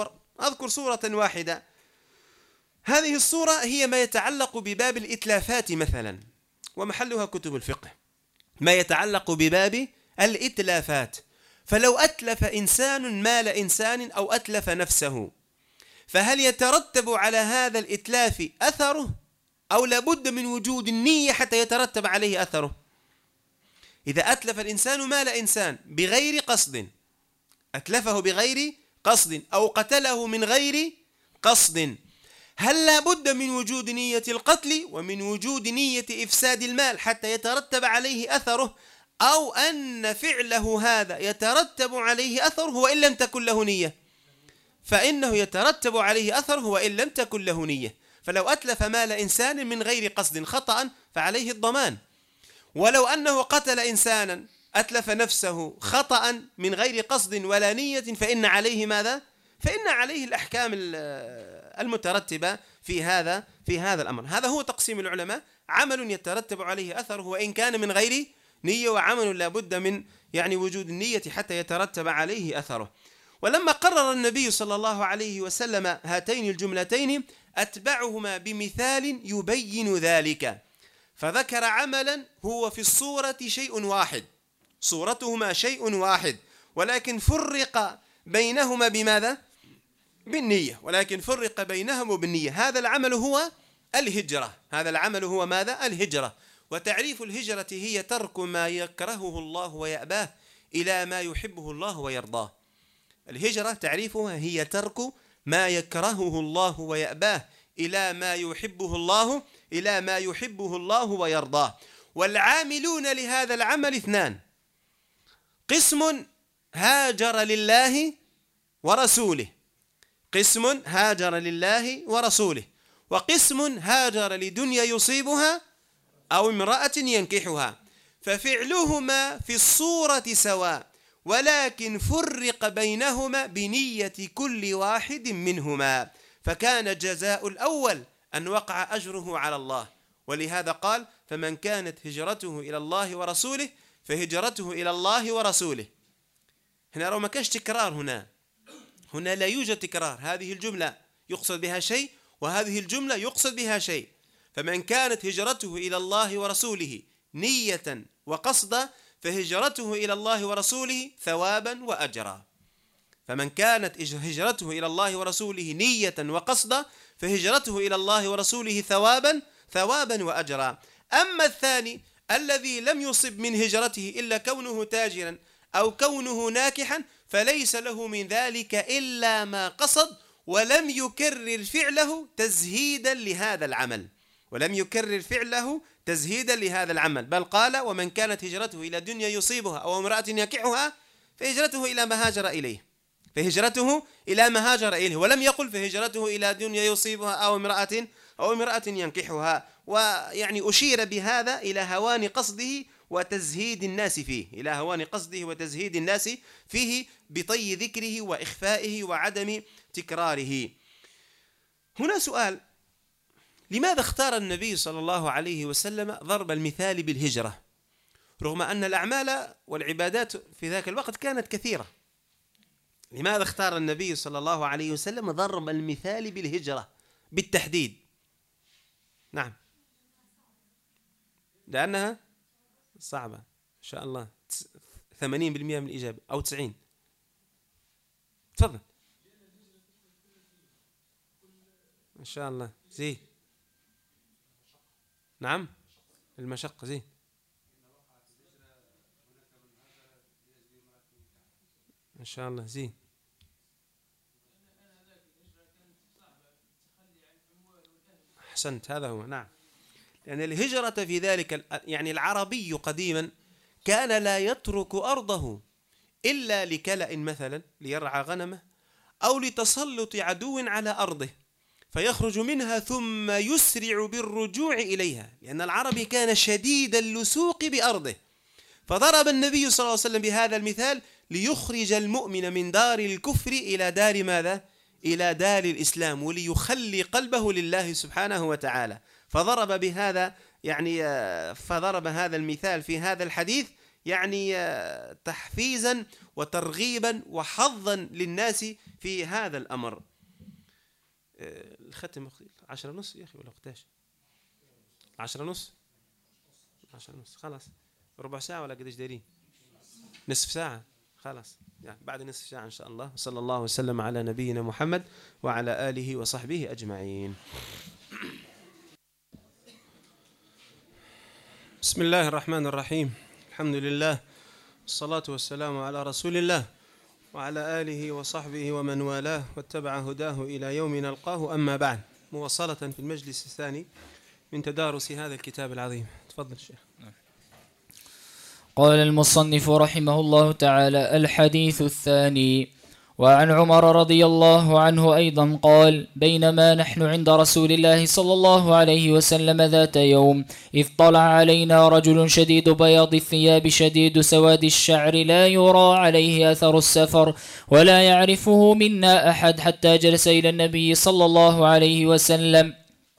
S1: أذكر صورة واحدة. هذه الصورة هي ما يتعلق بباب الإتلافات مثلا، ومحلها كتب الفقه، ما يتعلق بباب الإتلافات. فلو أتلف إنسان مال إنسان أو أتلف نفسه، فهل يترتب على هذا الإتلاف أثره أو لابد من وجود النية حتى يترتب عليه أثره؟ إذا أتلف الإنسان مال إنسان بغير قصد، أتلفه بغير قصد أو قتله من غير قصد، هل لابد من وجود نية القتل ومن وجود نية إفساد المال حتى يترتب عليه أثره، أو أن فعله هذا يترتب عليه أثره وإن لم تكن له نية؟ فإنه يترتب عليه أثره وإن لم تكن له نية. فلو أتلف مال إنسان من غير قصد خطأ فعليه الضمان، ولو أنه قتل إنسانا أتلف نفسه خطأ من غير قصد ولا نية فإن عليه ماذا؟ فإن عليه الأحكام المترتبة في هذا الأمر. هذا هو تقسيم العلماء: عمل يترتب عليه أثره وإن كان من غير نية، وعمل لا بد من وجود النية حتى يترتب عليه أثره. ولما قرر النبي صلى الله عليه وسلم هاتين الجملتين أتبعهما بمثال يبين ذلك، فذكر عملا هو في الصورة شيء واحد، صورتهما شيء واحد، ولكن فرق بينهما بماذا؟ بالنية، ولكن فرق بينهما بالنية. هذا العمل هو الهجرة. هذا العمل هو ماذا؟ الهجرة. وتعريف الهجرة هي ترك ما يكرهه الله ويأباه إلى ما يحبه الله ويرضاه. الهجرة تعريفها هي ترك ما يكرهه الله ويأباه إلى ما يحبه الله ويرضاه. والعاملون لهذا العمل اثنان: قسم هاجر لله ورسوله، قسم هاجر لله ورسوله، وقسم هاجر لدنيا يصيبها أو امرأة ينكحها، ففعلهما في الصورة سواء، ولكن فرق بينهما بنية كل واحد منهما، فكان جزاء الأول أن وقع أجره على الله. ولهذا قال: فمن كانت هجرته إلى الله ورسوله فهجرته إلى الله ورسوله. هنا لو ما كانش تكرار، هنا لا يوجد تكرار. هذه الجملة يقصد بها شيء وهذه الجملة يقصد بها شيء. فمن كانت هجرته إلى الله ورسوله نية وقصدا فهجرته إلى الله ورسوله ثوابا وأجرا. فمن كانت هجرته إلى الله ورسوله نية وقصدا فهجرته إلى الله ورسوله ثوابا وأجرا. أما الثاني الذي لم يصب من هجرته إلا كونه تاجرا أو كونه ناكحا فليس له من ذلك إلا ما قصد، ولم يكرر فعله تزهيدا لهذا العمل، بل قال: ومن كانت هجرته إلى دنيا يصيبها أو امرأة ينكحها فهجرته إلى ما هاجر إليه، ولم يقل فهجرته إلى دنيا يصيبها أو امرأة ينكحها. أشير بهذا إلى هوان قصده وتزهيد الناس فيه بطي ذكره وإخفائه وعدم تكراره. هنا سؤال: لماذا اختار النبي صلى الله عليه وسلم ضرب المثال بالهجرة رغم أن الأعمال والعبادات في ذاك الوقت كانت كثيرة؟ لماذا اختار النبي صلى الله عليه وسلم ضرب المثال بالهجرة بالتحديد؟ نعم، لأنها صعبة. إن شاء الله 80% من الإجابة أو 90. تفضل. إن شاء الله زين. نعم، المشقة زين. إن شاء الله زين. أحسنت، هذا هو. نعم، لأن الهجرة في ذلك العربي قديما كان لا يترك أرضه إلا لكلأ مثلا ليرعى غنمه أو لتسلط عدو على أرضه فيخرج منها ثم يسرع بالرجوع إليها، لأن العربي كان شديد اللسوق بأرضه. فضرب النبي صلى الله عليه وسلم بهذا المثال ليخرج المؤمن من دار الكفر إلى دار ماذا؟ إلى دار الإسلام، وليخلي قلبه لله سبحانه وتعالى. فضرب هذا المثال في هذا الحديث تحفيزا وترغيبا وحظا للناس في هذا الأمر. الختم 10:30 يا أخي ولا 11؟ 10:30. 10:30 خلاص. ربع ساعة ولا قديش دايرين؟ نصف ساعة خلاص، يعني بعد نصف ساعة إن شاء الله. صلى الله وسلم على نبينا محمد وعلى آله وصحبه أجمعين. بسم الله الرحمن الرحيم. الحمد لله والصلاة والسلام على رسول الله وعلى آله وصحبه ومن والاه واتبع هداه إلى يوم نلقاه. أما بعد، مواصلة في المجلس الثاني من تدارس هذا الكتاب العظيم. تفضل الشيخ.
S2: قال المصنف رحمه الله تعالى: الحديث الثاني. وعن عمر رضي الله عنه أيضا قال: بينما نحن عند رسول الله صلى الله عليه وسلم ذات يوم إذ طلع علينا رجل شديد بياض الثياب شديد سواد الشعر لا يرى عليه أثر السفر ولا يعرفه منا أحد، حتى جلس إلى النبي صلى الله عليه وسلم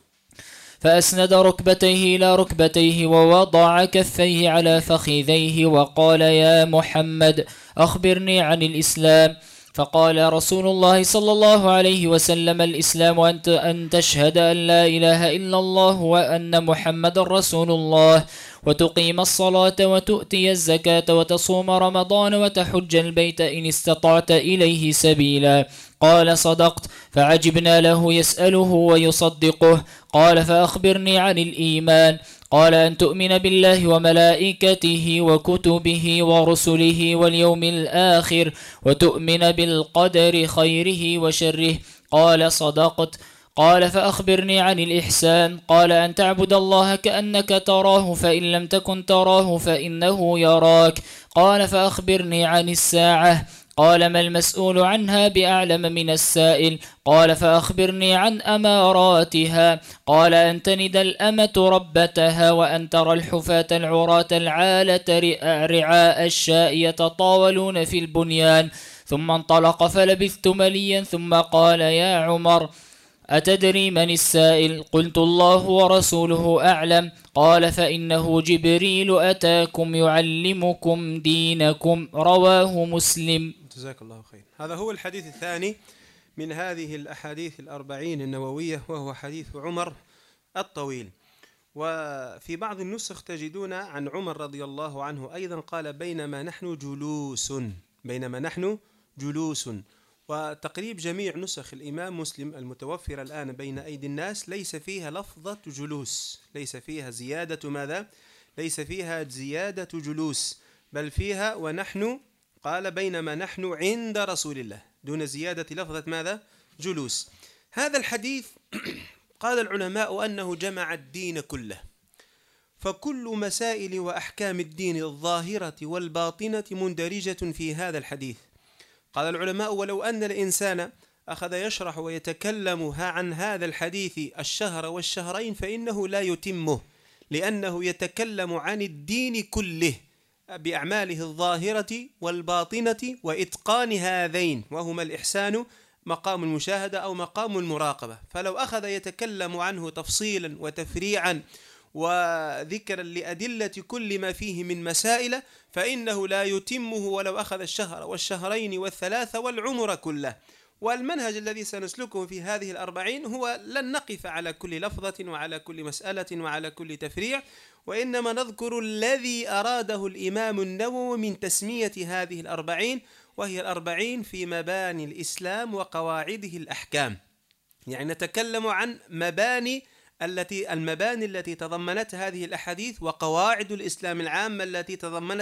S2: فأسند ركبتيه إلى ركبتيه ووضع كفيه على فخذيه وقال: يا محمد أخبرني عن الإسلام. فقال رسول الله صلى الله عليه وسلم: الإسلام أن تشهد أن لا إله إلا الله وأن محمد رسول الله، وتقيم الصلاة وتؤتي الزكاة وتصوم رمضان وتحج البيت إن استطعت إليه سبيلا. قال: صدقت. فعجبنا له يسأله ويصدقه. قال: فأخبرني عن الإيمان. قال: أن تؤمن بالله وملائكته وكتبه ورسله واليوم الآخر وتؤمن بالقدر خيره وشره. قال: صدقت. قال: فأخبرني عن الإحسان. قال: أن تعبد الله كأنك تراه فإن لم تكن تراه فإنه يراك. قال: فأخبرني عن الساعة. قال: ما المسؤول عنها بأعلم من السائل. قال: فأخبرني عن أماراتها. قال: أن تلد الأمة ربتها وأن ترى الحفاة العراة العالة رعاء الشاء يتطاولون في البنيان. ثم انطلق فلبثت مليا ثم قال: يا عمر أتدري من السائل؟ قلت: الله ورسوله أعلم. قال: فإنه جبريل أتاكم يعلمكم دينكم. رواه مسلم.
S1: جزاك الله خير. هذا هو الحديث الثاني من هذه الأحاديث 40 النووية، وهو حديث عمر الطويل. وفي بعض النسخ تجدون عن عمر رضي الله عنه أيضا قال: بينما نحن جلوس. وتقريب جميع نسخ الإمام مسلم المتوفرة الآن بين أيدي الناس ليس فيها لفظة جلوس، ليس فيها زيادة ماذا؟ ليس فيها زيادة جلوس، بل فيها ونحن. قال: بينما نحن عند رسول الله، دون زيادة لفظة ماذا؟ جلوس. هذا الحديث قال العلماء أنه جمع الدين كله، فكل مسائل وأحكام الدين الظاهرة والباطنة مندرجة في هذا الحديث. قال العلماء: ولو أن الإنسان أخذ يشرح ويتكلم عن هذا الحديث الشهر والشهرين فإنه لا يتمه، لأنه يتكلم عن الدين كله بأعماله الظاهرة والباطنة وإتقان هذين، وهما الإحسان مقام المشاهدة أو مقام المراقبة. فلو أخذ يتكلم عنه تفصيلا وتفريعا وذكرا لأدلة كل ما فيه من مسائل فإنه لا يتمه ولو أخذ الشهر والشهرين والثلاثة والعمر كله. والمنهج الذي سنسلكه في هذه 40 هو لن نقف على كل لفظة وعلى كل مسألة وعلى كل تفريع، وإنما نذكر الذي أراده الإمام النووي من تسمية هذه 40، وهي 40 في مباني الإسلام وقواعده الأحكام. يعني نتكلم عن المباني التي تضمنتها هذه الأحاديث وقواعد الإسلام العامة التي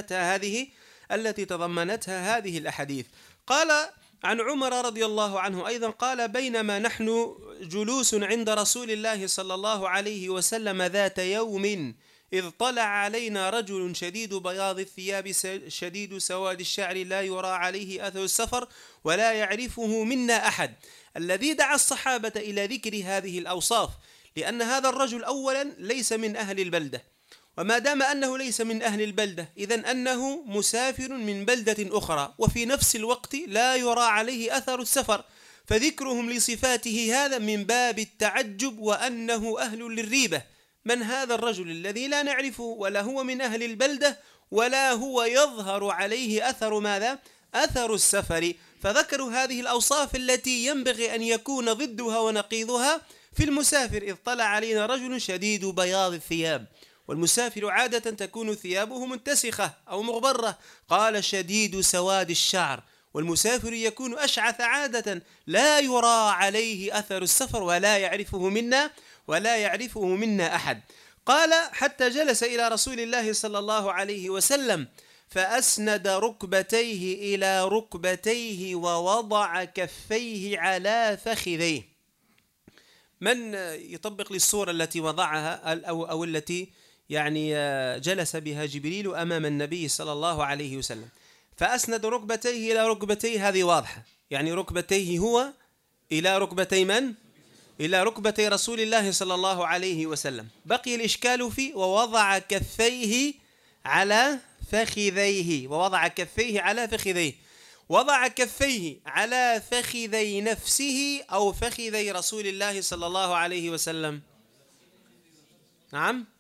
S1: تضمنتها هذه الأحاديث. قال عن عمر رضي الله عنه أيضا قال: بينما نحن جلوس عند رسول الله صلى الله عليه وسلم ذات يوم إذ طلع علينا رجل شديد بياض الثياب شديد سواد الشعر لا يرى عليه أثر السفر ولا يعرفه منا أحد. الذي دعا الصحابة إلى ذكر هذه الأوصاف لأن هذا الرجل أولا ليس من أهل البلدة، وما دام أنه ليس من أهل البلدة إذن أنه مسافر من بلدة أخرى، وفي نفس الوقت لا يرى عليه أثر السفر، فذكرهم لصفاته هذا من باب التعجب وأنه أهل للريبة. من هذا الرجل الذي لا نعرفه ولا هو من أهل البلدة ولا هو يظهر عليه أثر ماذا؟ أثر السفر، فذكروا هذه الأوصاف التي ينبغي أن يكون ضدها ونقيضها في المسافر. إذ طلع علينا رجل شديد بياض الثياب، والمسافر عادة تكون ثيابه منتسخة أو مغبرة، قال شديد سواد الشعر، والمسافر يكون أشعث عادة لا يرى عليه أثر السفر ولا يعرفه منا أحد. قال حتى جلس إلى رسول الله صلى الله عليه وسلم فأسند ركبتيه إلى ركبتيه ووضع كفيه على فخذيه. من يطبق لي الصورة التي وضعها أو التي يعني جلس بها جبريل أمام النبي صلى الله عليه وسلم؟ فأسند ركبتيه إلى ركبتيه، هذه واضحة، يعني ركبتيه هو إلى ركبتي من؟ إلى ركبتي رسول الله صلى الله عليه وسلم. بقي الإشكال في ووضع كفيه على فخذيه، ووضع كفيه على فخذيه. وضع كفيه على فخذي نفسه أو فخذي رسول الله صلى الله عليه وسلم؟ نعم،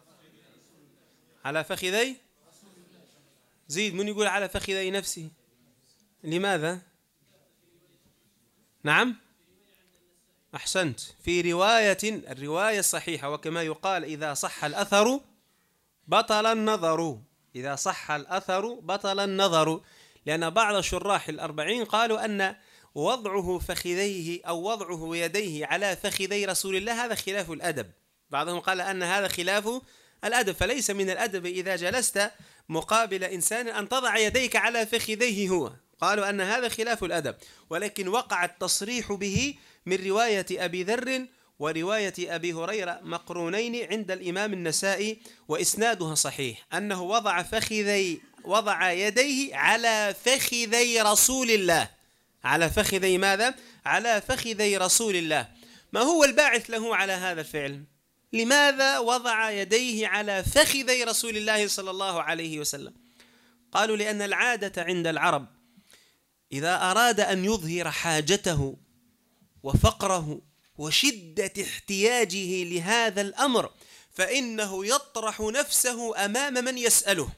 S1: على فخذي. زيد، من يقول على فخذي نفسه؟ لماذا؟ نعم، أحسنت، في الرواية الصحيحة، وكما يقال إذا صح الأثر بطل النظر، إذا صح الأثر بطل النظر. لأن بعض شراح الأربعين قالوا أن وضعه فخذيه أو وضعه يديه على فخذي رسول الله هذا خلاف الأدب. بعضهم قال أن هذا خلاف الأدب، فليس من الأدب إذا جلست مقابل إنسان أن تضع يديك على فخذيه هو، قالوا أن هذا خلاف الأدب. ولكن وقع التصريح به من رواية أبي ذر ورواية أبي هريرة مقرونين عند الإمام النسائي، وإسنادها صحيح، أنه وضع يديه على فخذي رسول الله. على فخذي ماذا؟ على فخذي رسول الله. ما هو الباعث له على هذا الفعل؟ لماذا وضع يديه على فخذي رسول الله صلى الله عليه وسلم؟ قالوا لأن العادة عند العرب إذا أراد أن يظهر حاجته وفقره وشدة احتياجه لهذا الأمر فإنه يطرح نفسه أمام من يسأله.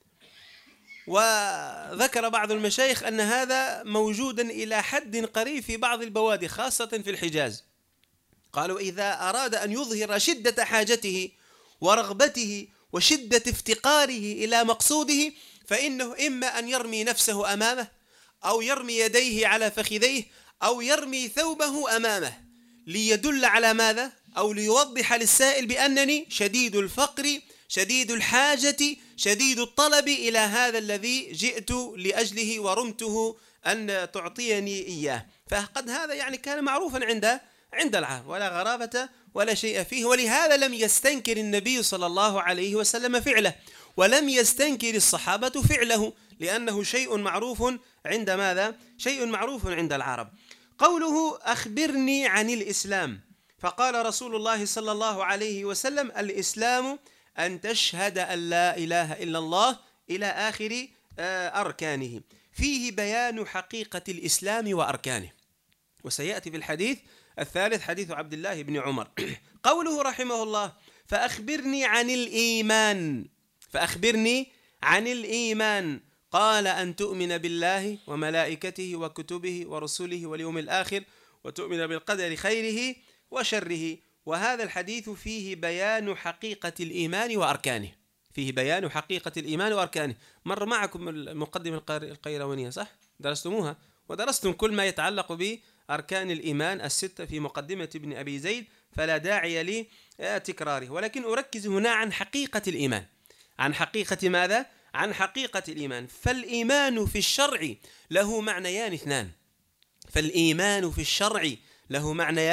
S1: وذكر بعض المشايخ أن هذا موجودا إلى حد قريب في بعض البوادي خاصة في الحجاز. قالوا إذا أراد أن يظهر شدة حاجته ورغبته وشدة افتقاره إلى مقصوده فإنه إما أن يرمي نفسه أمامه أو يرمي يديه على فخذيه أو يرمي ثوبه أمامه ليدل على ماذا؟ أو ليوضح للسائل بأنني شديد الفقر شديد الحاجة شديد الطلب إلى هذا الذي جئت لأجله ورمته أن تعطيني إياه. فقد هذا يعني كان معروفا عند العرب ولا غرابة ولا شيء فيه، ولهذا لم يستنكر النبي صلى الله عليه وسلم فعله ولم يستنكر الصحابة فعله، لأنه شيء معروف عند ماذا؟ شيء معروف عند العرب. قوله أخبرني عن الإسلام، فقال رسول الله صلى الله عليه وسلم الإسلام أن تشهد أن لا إله إلا الله إلى آخر أركانه. فيه بيان حقيقة الإسلام وأركانه، وسيأتي في الحديث الثالث حديث عبد الله بن عمر. قوله رحمه الله فأخبرني عن الإيمان، فأخبرني عن الإيمان، قال أن تؤمن بالله وملائكته وكتبه ورسله واليوم الآخر وتؤمن بالقدر خيره وشره. وهذا الحديث فيه بيان حقيقة الإيمان وأركانه، فيه بيان حقيقة الإيمان وأركانه. مر معكم المقدمة القيروانية صح؟ درستموها ودرستم كل ما يتعلق بأركان الإيمان الستة في مقدمة ابن أبي زيد، فلا داعي لتكراره، ولكن أركز هنا عن حقيقة الإيمان. عن حقيقة ماذا؟ عن حقيقة الإيمان. فالإيمان في الشرع له معنيان اثنان، فالإيمان في الشرع له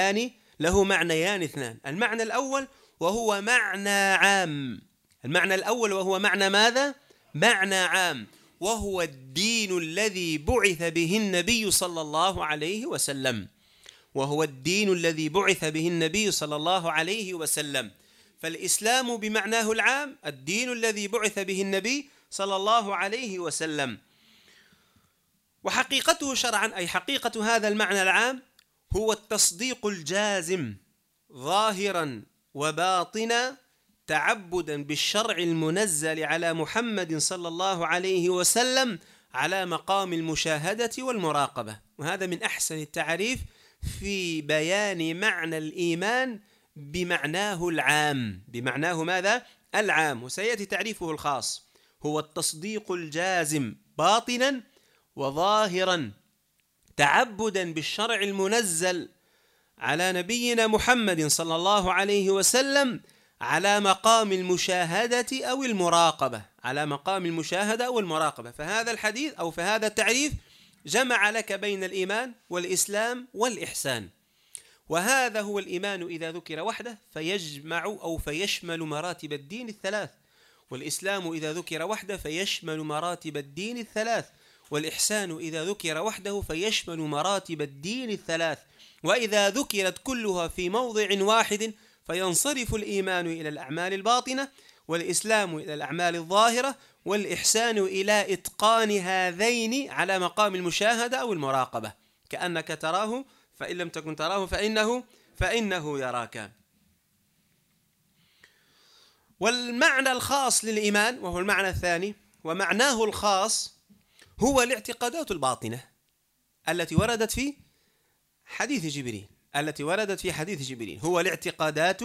S1: معنيان اثنان. المعنى الأول وهو معنى عام، المعنى الأول وهو معنى ماذا؟ معنى عام، وهو الدين الذي بعث به النبي صلى الله عليه وسلم، وهو الدين الذي بعث به النبي صلى الله عليه وسلم. فالإسلام بمعناه العام الدين الذي بعث به النبي صلى الله عليه وسلم. وحقيقته شرعا أي حقيقة هذا المعنى العام هو التصديق الجازم ظاهرا وباطنا تعبدا بالشرع المنزل على محمد صلى الله عليه وسلم على مقام المشاهدة والمراقبة. وهذا من أحسن التعريف في بيان معنى الإيمان بمعناه العام. بمعناه ماذا؟ العام. وسيأتي تعريفه الخاص: هو التصديق الجازم باطنا وظاهرا تعبدا بالشرع المنزل على نبينا محمد صلى الله عليه وسلم على مقام المشاهدة أو المراقبة. على مقام المشاهدة أو المراقبة. فهذا الحديث أو فهذا التعريف جمع لك بين الإيمان والإسلام والإحسان. وهذا هو الإيمان إذا ذكر وحده فيجمع أو فيشمل مراتب الدين الثلاث، والإسلام إذا ذكر وحده فيشمل مراتب الدين الثلاث، والإحسان إذا ذكر وحده فيشمل مراتب الدين الثلاث. وإذا ذكرت كلها في موضع واحد فينصرف الإيمان إلى الأعمال الباطنة، والإسلام إلى الأعمال الظاهرة، والإحسان إلى إتقان هذين على مقام المشاهدة أو المراقبة، كأنك تراه فإن لم تكن تراه فإنه يراك. والمعنى الخاص للإيمان وهو المعنى الثاني، ومعناه الخاص هو الاعتقادات الباطنة التي وردت في حديث جبريل. هو الاعتقادات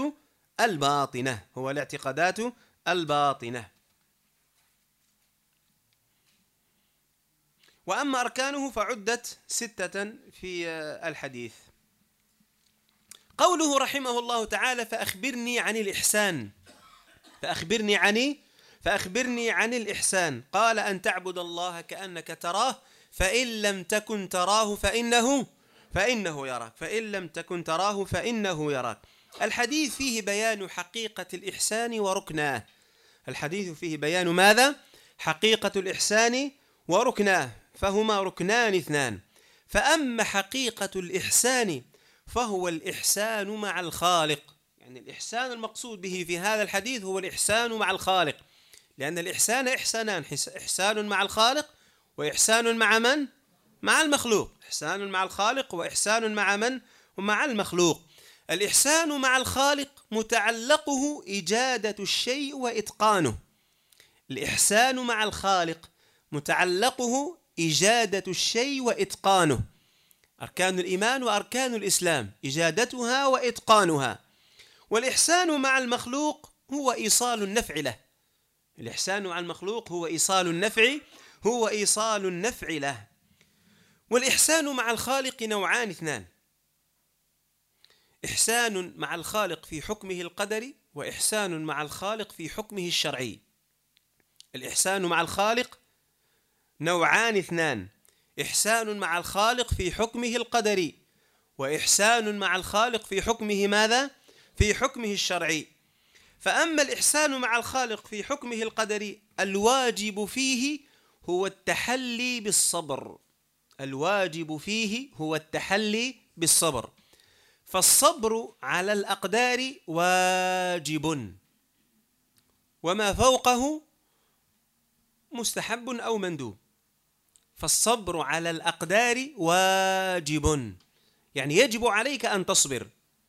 S1: الباطنة. وأما أركانه فعدت 6 في الحديث. قوله رحمه الله تعالى: فأخبرني عن الإحسان. قال: أن تعبد الله كأنك تراه فإن لم تكن تراه فإنه يراك. الحديث فيه بيان حقيقة الإحسان وركناه. ماذا؟ حقيقة الإحسان وركناه، فهما ركنان 2. فأما حقيقة الإحسان فهو الإحسان مع الخالق. يعني الإحسان المقصود به في هذا الحديث هو الإحسان مع الخالق، لأن الإحسان إحسانان: إحسان مع الخالق وإحسان مع من؟ مع المخلوق. إحسان مع الخالق وإحسان مع من؟ ومع المخلوق. الإحسان مع الخالق متعلقه إجادة الشيء وإتقانه. الإحسان مع الخالق متعلقه إجادة الشيء وإتقانه. أركان الإيمان وأركان الإسلام إجادتها وإتقانها. والإحسان مع المخلوق هو إيصال النفع له. الإحسان مع المخلوق هو إيصال النفع له. والإحسان مع الخالق نوعان 2: إحسان مع الخالق في حكمه القدري، وإحسان مع الخالق في حكمه الشرعي. الإحسان مع الخالق نوعان 2: إحسان مع الخالق في حكمه القدري، وإحسان مع الخالق في حكمه ماذا؟ في حكمه الشرعي. فأما الإحسان مع الخالق في حكمه القدري الواجب فيه هو التحلي بالصبر. فالصبر على الأقدار واجب، وما فوقه مستحب أو مندوب. فالصبر على الأقدار واجب، يعني يجب عليك أن تصبر.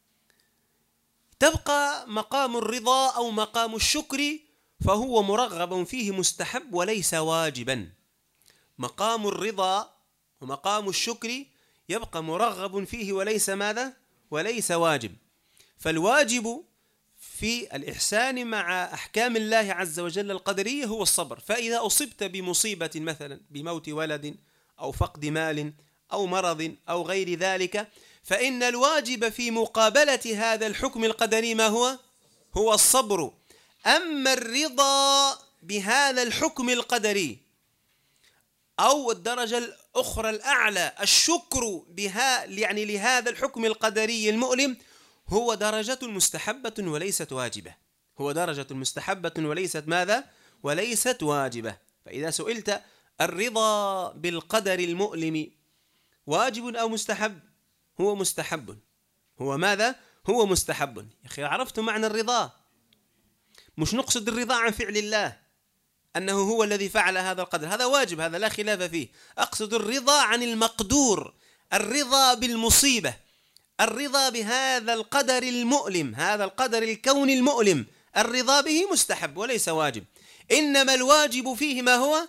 S1: تبقى مقام الرضا أو مقام الشكر فهو مرغب فيه مستحب وليس واجبا. مقام الرضا ومقام الشكر يبقى مرغب فيه وليس ماذا؟ وليس واجب. فالواجب في الإحسان مع أحكام الله عز وجل القدرية هو الصبر. فإذا أصبت بمصيبة مثلا بموت ولد أو فقد مال أو مرض أو غير ذلك، فإن الواجب في مقابلة هذا الحكم القدري ما هو؟ هو الصبر. أما الرضا بهذا الحكم القدري أو الدرجة الأخرى الأعلى الشكر بها يعني لهذا الحكم القدري المؤلم هو درجة مستحبة وليست واجبة. وليست ماذا؟ وليست واجبة. فإذا سئلت الرضا بالقدر المؤلم واجب أو مستحب؟ هو مستحب. هو ماذا؟ هو مستحب. يا أخي عرفت معنى الرضا؟ مش نقصد الرضا عن فعل الله أنه هو الذي فعل هذا القدر، هذا واجب، هذا لا خلاف فيه. أقصد الرضا عن المقدور، الرضا بالمصيبة، الرضا بهذا القدر المؤلم، هذا القدر الكوني المؤلم، الرضا به مستحب وليس واجب. إنما الواجب فيه ما هو؟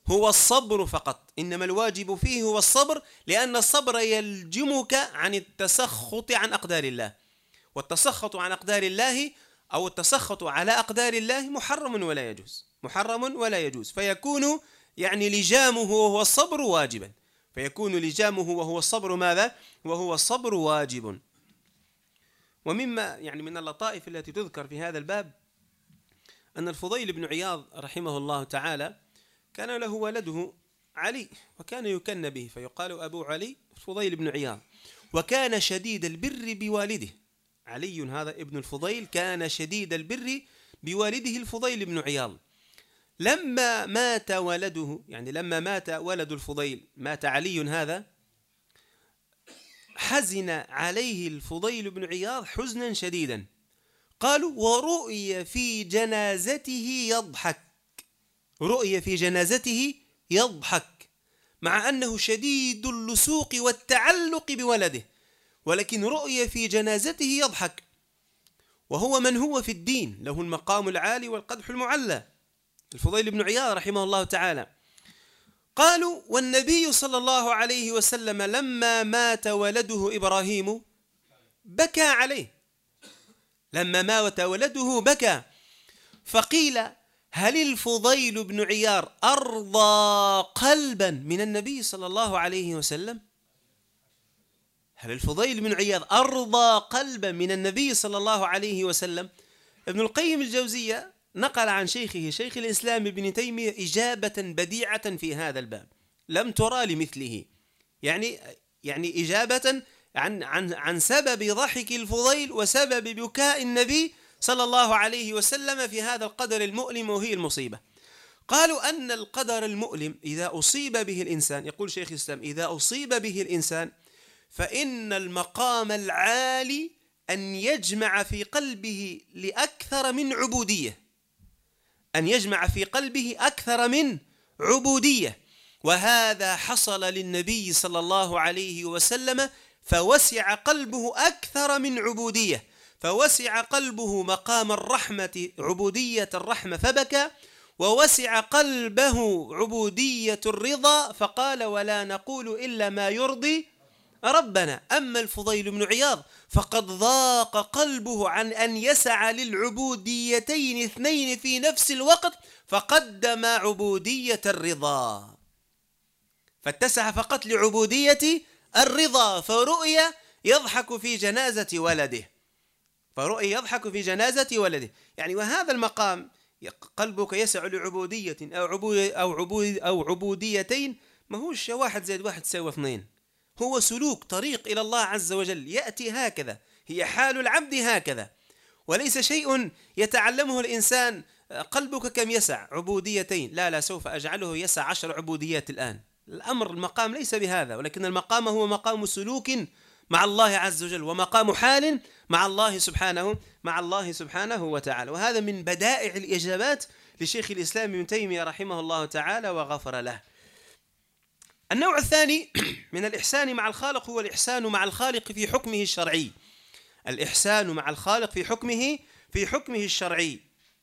S1: هو الصبر فقط، إنما الواجب فيه هو الصبر، لأن الصبر يلجمك عن التسخط عن أقدار الله، والتسخط عن أقدار الله أو التسخط على أقدار الله محرم ولا يجوز، محرم ولا يجوز، فيكون يعني لجامه وهو الصبر واجبا، فيكون لجامه وهو الصبر ماذا؟ وهو الصبر واجب. ومما يعني من اللطائف التي تذكر في هذا الباب أن الفضيل بن عياض رحمه الله تعالى كان له ولده علي، وكان يكن به فيقال أبو علي الفضيل بن عياض، وكان شديد البر بوالده. علي هذا ابن الفضيل كان شديد البر بوالده الفضيل بن عياض. لما مات ولده، يعني لما مات ولد الفضيل، مات علي هذا، حزن عليه الفضيل بن عياض حزنا شديدا. قالوا ورؤي في جنازته يضحك، رؤي في جنازته يضحك، مع أنه شديد اللسوق والتعلق بولده، ولكن رؤي في جنازته يضحك، وهو من هو في الدين له المقام العالي والقدح المعلى، الفضيل بن عياض رحمه الله تعالى. قالوا والنبي صلى الله عليه وسلم لما مات ولده إبراهيم بكى عليه، لما مات ولده بكى، فقيل هل الفضيل بن عياض أرضى قلبا من النبي صلى الله عليه وسلم؟ هل الفضيل بن عياض أرضى قلبا من النبي صلى الله عليه وسلم؟ ابن القيم الجوزية نقل عن شيخه شيخ الإسلام ابن تيمية إجابة بديعة في هذا الباب لم ترى لمثله، يعني إجابة عن سبب ضحك الفضيل وسبب بكاء النبي صلى الله عليه وسلم في هذا القدر المؤلم وهي المصيبة. قالوا أن القدر المؤلم إذا أصيب به الإنسان، يقول شيخ الإسلام، إذا أصيب به الإنسان فإن المقام العالي أن يجمع في قلبه لأكثر من عبودية، أن يجمع في قلبه أكثر من عبودية، وهذا حصل للنبي صلى الله عليه وسلم، فوسع قلبه أكثر من عبودية، فوسع قلبه مقام الرحمة عبودية الرحمة فبكى، ووسع قلبه عبودية الرضا فقال ولا نقول إلا ما يرضي ربنا. أما الفضيل بن عياض فقد ضاق قلبه عن أن يسعى للعبوديتين اثنين في نفس الوقت، فقدم عبودية الرضا، فاتسع فقط لعبودية الرضا، فرؤي يضحك في جنازة ولده، فرؤي يضحك في جنازة ولده، يعني وهذا المقام قلبك يسع لعبودية أو عبوديتين، ما هوش 1 زائد 1 يساوي 2، هو سلوك طريق إلى الله عز وجل يأتي هكذا، هي حال العبد هكذا، وليس شيء يتعلمه الإنسان قلبك كم يسع عبوديتين، لا سوف أجعله يسع 10 عبوديات الآن، الأمر المقام ليس بهذا، ولكن المقام هو مقام سلوك مع الله عز وجل، ومقام حال مع الله سبحانه وتعالى. وهذا من بدائع الإجابات لشيخ الإسلام ابن تيمية رحمه الله تعالى وغفر له. النوع الثاني من الإحسان مع الخالق هو الإحسان مع الخالق في حكمه الشرعي، الإحسان مع الخالق في حكمه الشرعي،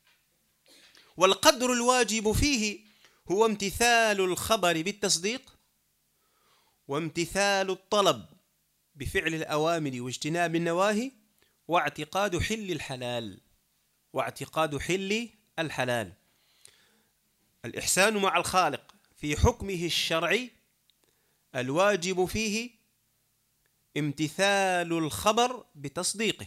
S1: والقدر الواجب فيه هو امتثال الخبر بالتصديق، وامتثال الطلب بفعل الأوامر واجتناب النواهي، واعتقاد حل الحلال. الإحسان مع الخالق في حكمه الشرعي الواجب فيه امتثال الخبر بتصديقه،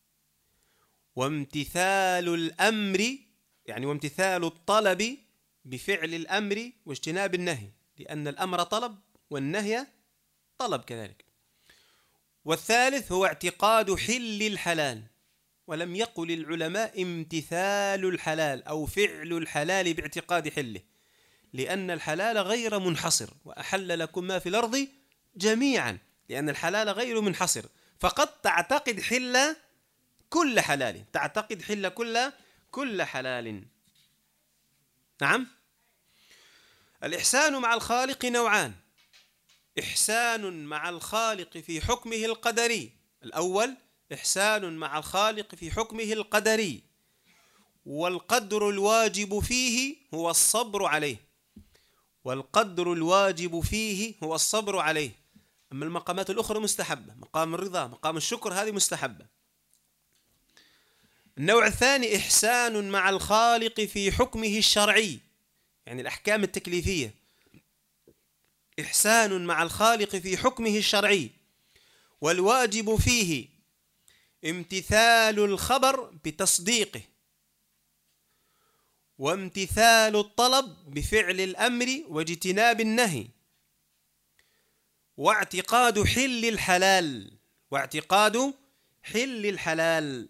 S1: وامتثال الأمر يعني وامتثال الطلب بفعل الأمر واجتناب النهي، لأن الأمر طلب والنهي طلب كذلك. والثالث هو اعتقاد حل الحلال، ولم يقل العلماء امتثال الحلال أو فعل الحلال باعتقاد حله، لأن الحلال غير منحصر، وأحل لكم ما في الأرض جميعا، لأن الحلال غير منحصر، فقد تعتقد حل كل حلال، تعتقد حل كل حلال. نعم. الإحسان مع الخالق نوعان: إحسان مع الخالق في حكمه القدري، الأول إحسان مع الخالق في حكمه القدري، والقدر الواجب فيه هو الصبر عليه، والقدر الواجب فيه هو الصبر عليه. أما المقامات الأخرى مستحبة، مقام الرضا، مقام الشكر، هذه مستحبة. النوع الثاني إحسان مع الخالق في حكمه الشرعي، يعني الأحكام التكليفية، إحسان مع الخالق في حكمه الشرعي، والواجب فيه امتثال الخبر بتصديقه، وامتثال الطلب بفعل الأمر واجتناب النهي، واعتقاد حل الحلال، واعتقاد حل الحلال.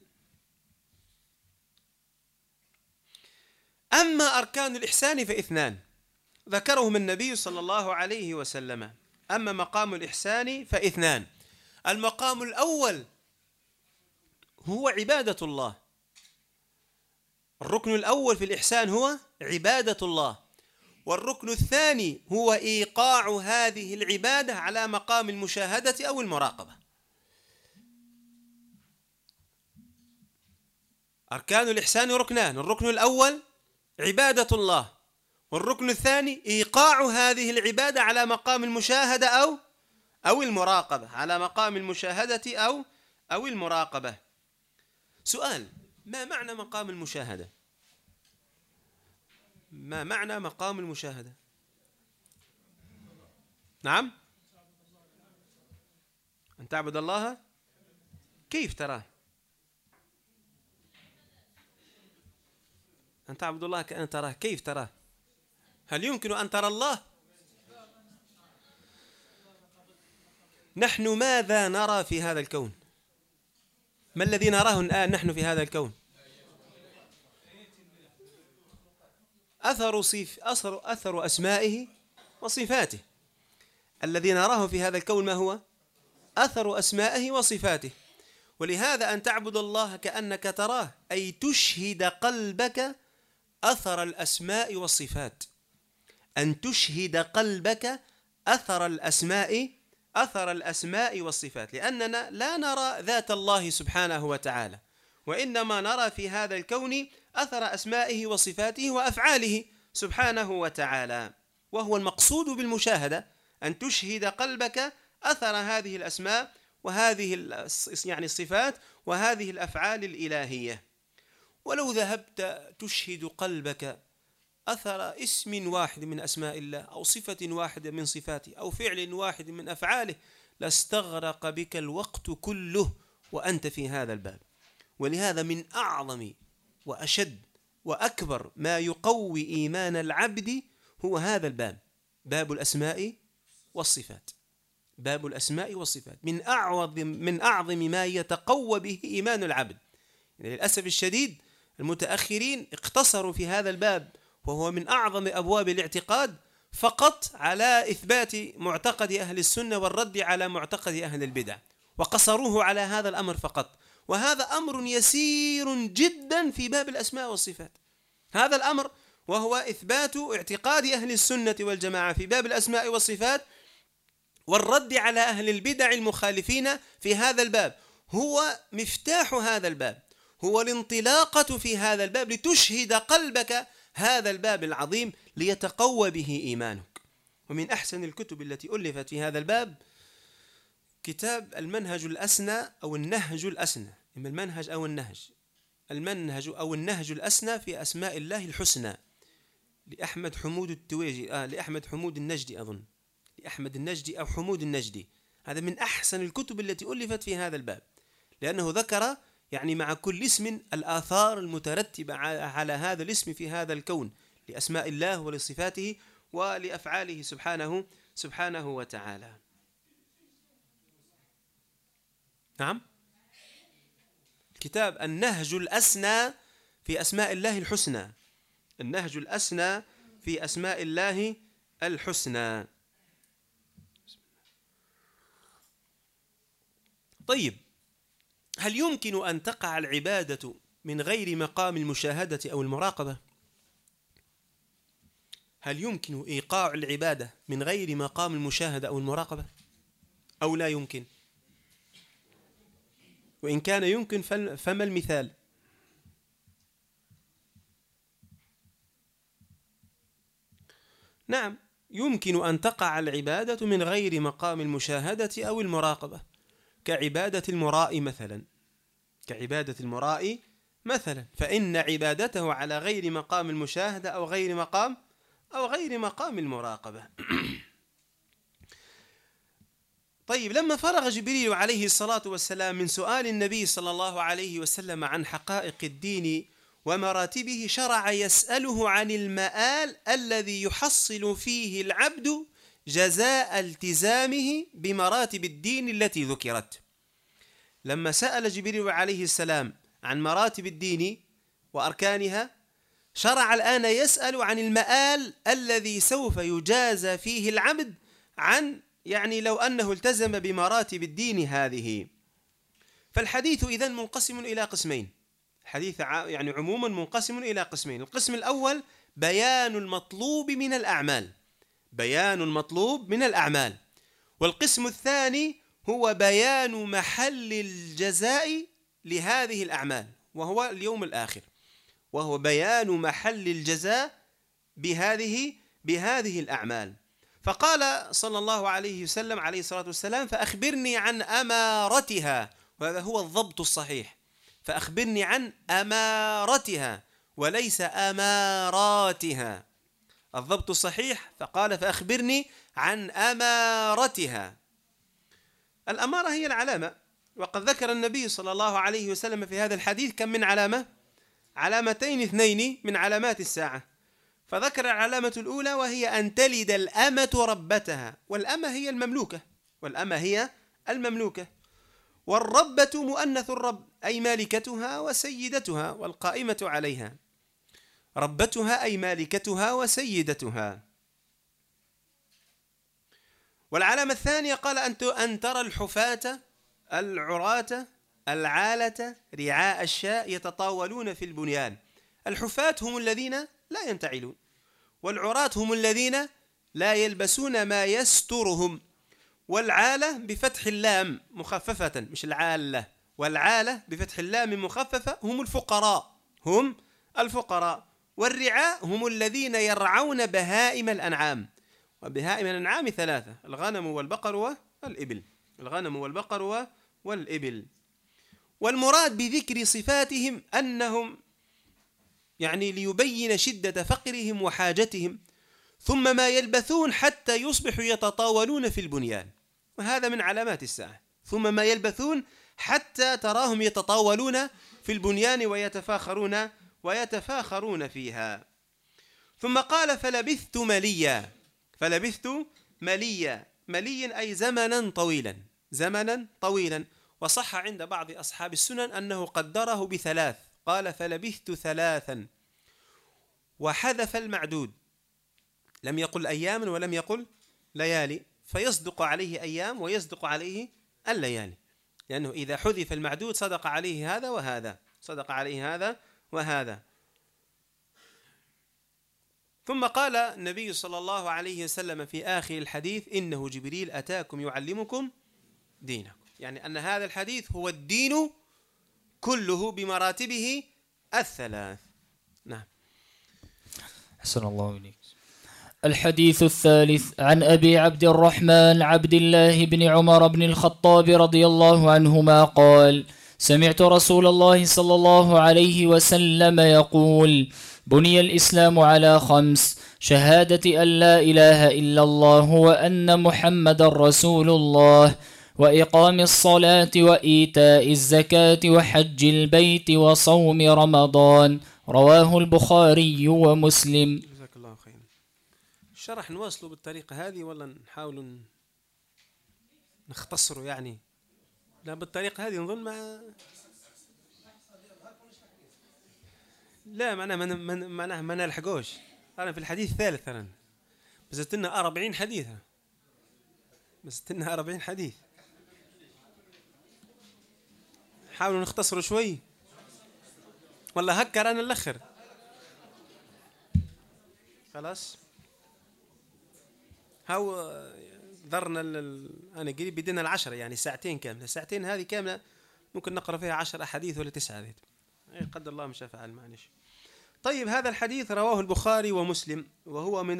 S1: أما أركان الإحسان فاثنان ذكرهم النبي صلى الله عليه وسلم. أما مقام الإحسان فاثنان: المقام الأول هو عبادة الله، الركن الأول في الإحسان هو عبادة الله، والركن الثاني هو إيقاع هذه العبادة على مقام المشاهدة أو المراقبة. أركان الإحسان ركنان: الركن الأول عبادة الله، والركن الثاني إيقاع هذه العبادة على مقام المشاهدة أو المراقبة، على مقام المشاهدة أو المراقبة. سؤال: ما معنى مقام المشاهدة؟ ما معنى مقام المشاهدة؟ نعم، أن تعبد الله كيف تراه، أن تعبد الله كأن تراه، كيف تراه؟ هل يمكن أن ترى الله؟ نحن ماذا نرى في هذا الكون؟ ما الذي نراه الآن نحن في هذا الكون؟ أثر أسمائه وصفاته. الذي نراه في هذا الكون ما هو؟ أثر أسمائه وصفاته. ولهذا أن تعبد الله كأنك تراه، أي تشهد قلبك أثر الأسماء والصفات، أن تشهد قلبك أثر الأسماء والصفات، لأننا لا نرى ذات الله سبحانه وتعالى، وإنما نرى في هذا الكون أثر أسمائه وصفاته وأفعاله سبحانه وتعالى. وهو المقصود بالمشاهدة أن تشهد قلبك أثر هذه الأسماء وهذه يعني الصفات وهذه الأفعال الإلهية. ولو ذهبت تشهد قلبك أثر اسم واحد من أسماء الله أو صفة واحدة من صفاته أو فعل واحد من أفعاله لاستغرق بك الوقت كله وأنت في هذا الباب. ولهذا من أعظم وأشد وأكبر ما يقوي إيمان العبد هو هذا الباب، باب الأسماء والصفات. باب الأسماء والصفات من أعظم ما يتقوى به إيمان العبد. يعني للأسف الشديد المتأخرين اقتصروا في هذا الباب، وهو من أعظم أبواب الاعتقاد، فقط على إثبات معتقد أهل السنة والرد على معتقد أهل البدع، وقصروه على هذا الأمر فقط. وهذا أمر يسير جدا في باب الأسماء والصفات. هذا الأمر وهو إثبات اعتقاد أهل السنة والجماعة في باب الأسماء والصفات والرد على أهل البدع المخالفين في هذا الباب، هو مفتاح هذا الباب، هو الانطلاقة في هذا الباب لتشهد قلبك هذا الباب العظيم ليتقوى به إيمانك. ومن أحسن الكتب التي ألفت في هذا الباب كتاب المنهج الأسنى أو النهج الأسنى، إما المنهج أو النهج، المنهج أو النهج الأسنى في أسماء الله الحسنى لأحمد حمود التويجي، لأحمد حمود النجدي، أظن لأحمد النجدي أو حمود النجدي. هذا من أحسن الكتب التي ألفت في هذا الباب، لأنه ذكر يعني مع كل اسم الآثار المترتبة على هذا الاسم في هذا الكون لأسماء الله ولصفاته ولأفعاله سبحانه وتعالى. نعم، كتاب النهج الأسنى في أسماء الله الحسنى، النهج الأسنى في أسماء الله الحسنى. طيب، هل يمكن أن تقع العبادة من غير مقام المشاهدة أو المراقبة؟ هل يمكن إيقاع العبادة من غير مقام المشاهدة أو المراقبة أو لا يمكن؟ وإن كان يمكن فما المثال؟ نعم، يمكن أن تقع العبادة من غير مقام المشاهدة أو المراقبة، كعبادة المراء مثلا، فإن عبادته على غير مقام المشاهدة أو غير مقام المراقبة. طيب، لما فرغ جبريل عليه الصلاة والسلام من سؤال النبي صلى الله عليه وسلم عن حقائق الدين ومراتبه، شرع يسأله عن المآل الذي يحصل فيه العبد جزاء التزامه بمراتب الدين التي ذكرت. لما سأل جبريل عليه السلام عن مراتب الدين وأركانها، شرع الآن يسأل عن المآل الذي سوف يجازى فيه العبد عن لو أنه التزم بمراتب الدين هذه. فالحديث إذن منقسم إلى قسمين، الحديث عموما منقسم إلى قسمين. القسم الأول بيان المطلوب من الأعمال، والقسم الثاني هو بيان محل الجزاء لهذه الأعمال، وهو اليوم الآخر، وهو بيان محل الجزاء بهذه الأعمال. فقال صلى الله عليه وسلم عليه الصلاة والسلام: فأخبرني عن أمارتها، وهذا هو الضبط الصحيح، فأخبرني عن أمارتها وليس أماراتها، الضبط الصحيح. فقال: فأخبرني عن أمارتها. الأمارة هي العلامة، وقد ذكر النبي صلى الله عليه وسلم في هذا الحديث كم من علامة؟ علامتين، 2 من علامات الساعة. فذكر العلامة الأولى وهي أن تلد الأمة ربتها، والأمة هي المملوكة، والربة مؤنث الرب، أي مالكتها وسيدتها والقائمة عليها، ربتها أي مالكتها وسيدتها. والعلامة الثانية قال أن ترى الحفاة العراة العالة رعاء الشاء يتطاولون في البنيان. الحفاة هم الذين لا ينتعلون، والعراة هم الذين لا يلبسون ما يسترهم. والعالة بفتح اللام مخففة، مش العالة، والعالة بفتح اللام مخففة هم الفقراء. والرعاء هم الذين يرعون بهائم الأنعام، وبهائم الأنعام 3: الغنم والبقر والإبل. والمراد بذكر صفاتهم أنهم ليبين شدة فقرهم وحاجتهم، ثم ما يلبثون حتى يصبحوا يتطاولون في البنيان، وهذا من علامات الساعة. ثم ما يلبثون حتى تراهم يتطاولون في البنيان ويتفاخرون فيها. ثم قال: فلبثت مليا أي زمنا طويلا. وصح عند بعض أصحاب السنن أنه قدره ب3، قال: فلبثت 3، وحذف المعدود، لم يقل أياما ولم يقل ليالي، فيصدق عليه أيام ويصدق عليه الليالي، لأنه إذا حذف المعدود صدق عليه هذا وهذا. ثم قال النبي صلى الله عليه وسلم في آخر الحديث: إنه جبريل أتاكم يعلمكم دينكم، أن هذا الحديث هو الدين كله بمراتبه 3. نعم.
S2: أحسن الله إليك. الحديث الثالث عن أبي عبد الرحمن عبد الله بن عمر بن الخطاب رضي الله عنهما قال: سمعت رسول الله صلى الله عليه وسلم يقول: بني الإسلام على 5: شهادة أن لا إله إلا الله وأن محمد رسول الله، وإقام الصلاة وإيتاء الزكاة وحج البيت وصوم رمضان. رواه البخاري ومسلم.
S1: جزاك الله خيرا. الشرح نواصله بالطريقة هذه ولا نحاول نختصره؟ لا، بالطريقة هذه نظن ما نلحقوش. أنا في الحديث الثالث، أنا بزدت لنا 40 حديث، حاولوا نختصروا شوي ولا هكر أنا الأخر. خلاص، هاو ذرنا أنا قريب بدينا 10، ساعتين كاملة. الساعتين هذه كاملة ممكن نقرأ فيها 10 أحاديث ولا 9. قدر الله ما شاء فعل، معلش. طيب هذا الحديث رواه البخاري ومسلم وهو من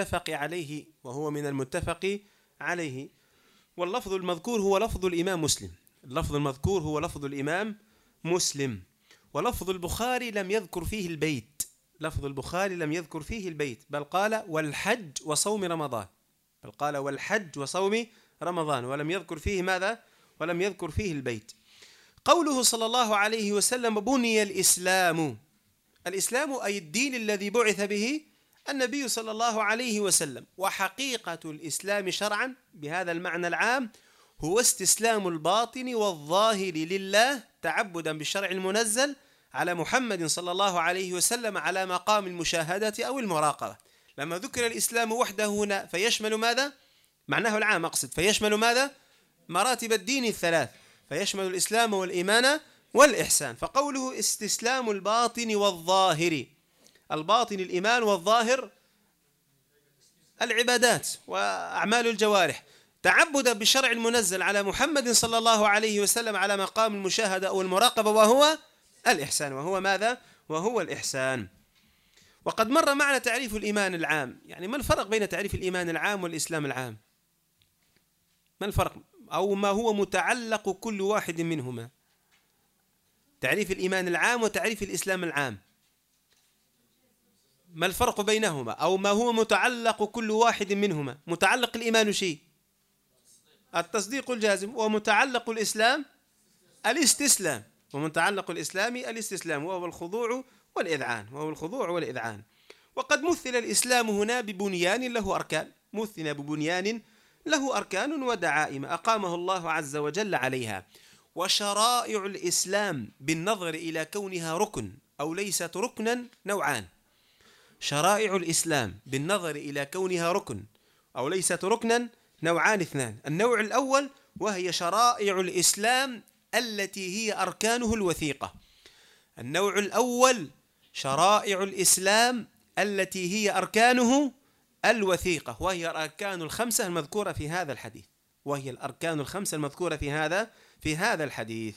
S1: المتفق عليه، واللفظ المذكور هو لفظ الإمام مسلم، اللفظ المذكور هو لفظ الإمام مسلم، ولفظ البخاري لم يذكر فيه البيت، لفظ البخاري لم يذكر فيه البيت، بل قال والحج وصوم رمضان، بل قال والحج وصوم رمضان، ولم يذكر فيه ماذا؟ ولم يذكر فيه البيت. قوله صلى الله عليه وسلم بني الإسلام، الإسلام أي الدين الذي بعث به النبي صلى الله عليه وسلم. وحقيقة الإسلام شرعا بهذا المعنى العام هو استسلام الباطن والظاهر لله تعبدا بالشرع المنزل على محمد صلى الله عليه وسلم على مقام المشاهدة أو المراقبة. لما ذكر الإسلام وحده هنا فيشمل ماذا؟ معناه العام أقصد، فيشمل ماذا؟ مراتب الدين الثلاث، فيشمل الإسلام والإيمان والإحسان. فقوله استسلام الباطن والظاهر، الباطن الإيمان والظاهر العبادات وأعمال الجوارح، تعبدا بالشرع المنزل على محمد صلى الله عليه وسلم على مقام المشاهدة أو المراقبة، وهو الإحسان. وهو ماذا؟ وهو الإحسان. وقد مر معنا تعريف الإيمان العام، يعني ما الفرق بين تعريف الإيمان العام والإسلام العام؟ ما الفرق؟ أو ما هو متعلق كل واحد منهما؟ تعريف الإيمان العام وتعريف الإسلام العام، ما الفرق بينهما؟ أو ما هو متعلق كل واحد منهما؟ متعلق الإيمان شيء التصديق الجازم، ومتعلق الإسلام الاستسلام، ومتعلق الإسلام الاستسلام، وهو الخضوع والإذعان، وهو الخضوع والإذعان. وقد مثل الإسلام هنا ببنيان له أركان، مثل ببنيان له أركان ودعائم أقامه الله عز وجل عليها. وشرائع الإسلام بالنظر إلى كونها ركن أو ليست ركنا نوعان. شرائع الإسلام بالنظر إلى كونها ركن أو ليست ركنا نوعان اثنان. النوع الأول وهي شرائع الإسلام التي هي أركانه الوثيقة. النوع الأول شرائع الإسلام التي هي أركانه الوثيقة، وهي الأركان الخمسة المذكورة في هذا الحديث، وهي الأركان الخمسة المذكورة في هذا الحديث.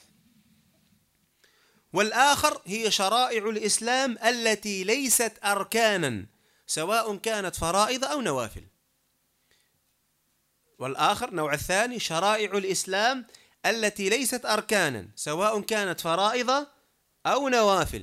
S1: والآخر هي شرائع الإسلام التي ليست أركانا، سواء كانت فرائض أو نوافل. والآخر نوع الثاني شرائع الإسلام التي ليست أركانا، سواء كانت فرائض أو نوافل،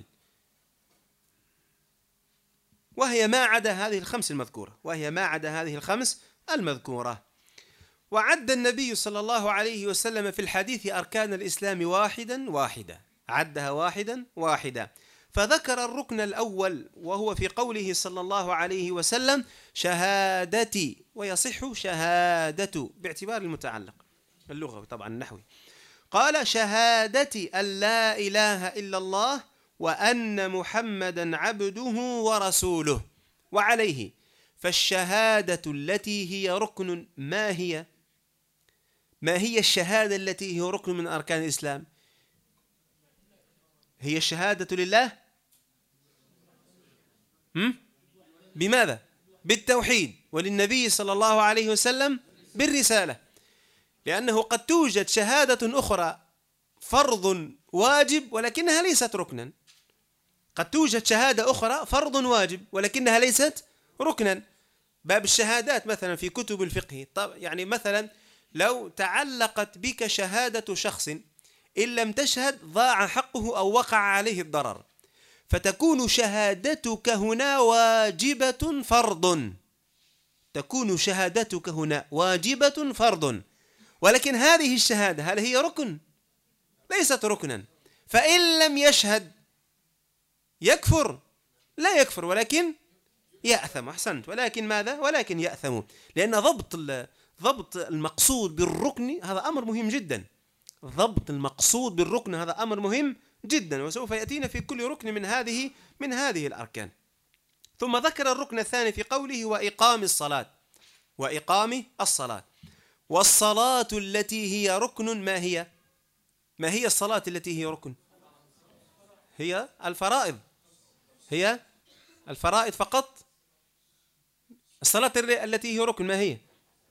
S1: وهي ما عدا هذه الخمس المذكورة، وهي ما عدا هذه الخمس المذكورة. وعد النبي صلى الله عليه وسلم في الحديث أركان الإسلام واحدا واحدا، عدها واحدا واحدا، فذكر الركن الأول وهو في قوله صلى الله عليه وسلم شهادتي، ويصح شهادة باعتبار المتعلق اللغوي طبعا النحوي. قال شهادتي أن لا إله إلا الله وأن محمدا عبده ورسوله. وعليه فالشهادة التي هي ركن ما هي؟ ما هي الشهادة التي هي ركن من أركان الإسلام؟ هي الشهادة لله بماذا؟ بالتوحيد، وللنبي صلى الله عليه وسلم بالرسالة، لأنه قد توجد شهادة أخرى فرض واجب ولكنها ليست ركنا، قد توجد شهادة أخرى فرض واجب ولكنها ليست ركنا. باب الشهادات مثلا في كتب الفقه، يعني مثلا لو تعلقت بك شهادة شخص إن لم تشهد ضاع حقه أو وقع عليه الضرر، فتكون شهادتك هنا واجبة فرض، تكون شهادتك هنا واجبة فرض، ولكن هذه الشهادة هل هي ركن؟ ليست ركنا، فإن لم يشهد يكفر؟ لا يكفر ولكن يأثم. أحسنت، ولكن ماذا؟ ولكن يأثم، لأن ضبط المقصود بالركن هذا أمر مهم جدا، ضبط المقصود بالركن هذا أمر مهم جدا، وسوف يأتينا في كل ركن من هذه الأركان. ثم ذكر الركن الثاني في قوله وإقام الصلاة، وإقام الصلاة. والصلاة التي هي ركن ما هي؟ ما هي الصلاة التي هي ركن؟ هي الفرائض، هي الفرائض فقط. الصلاة التي هي ركن ما هي؟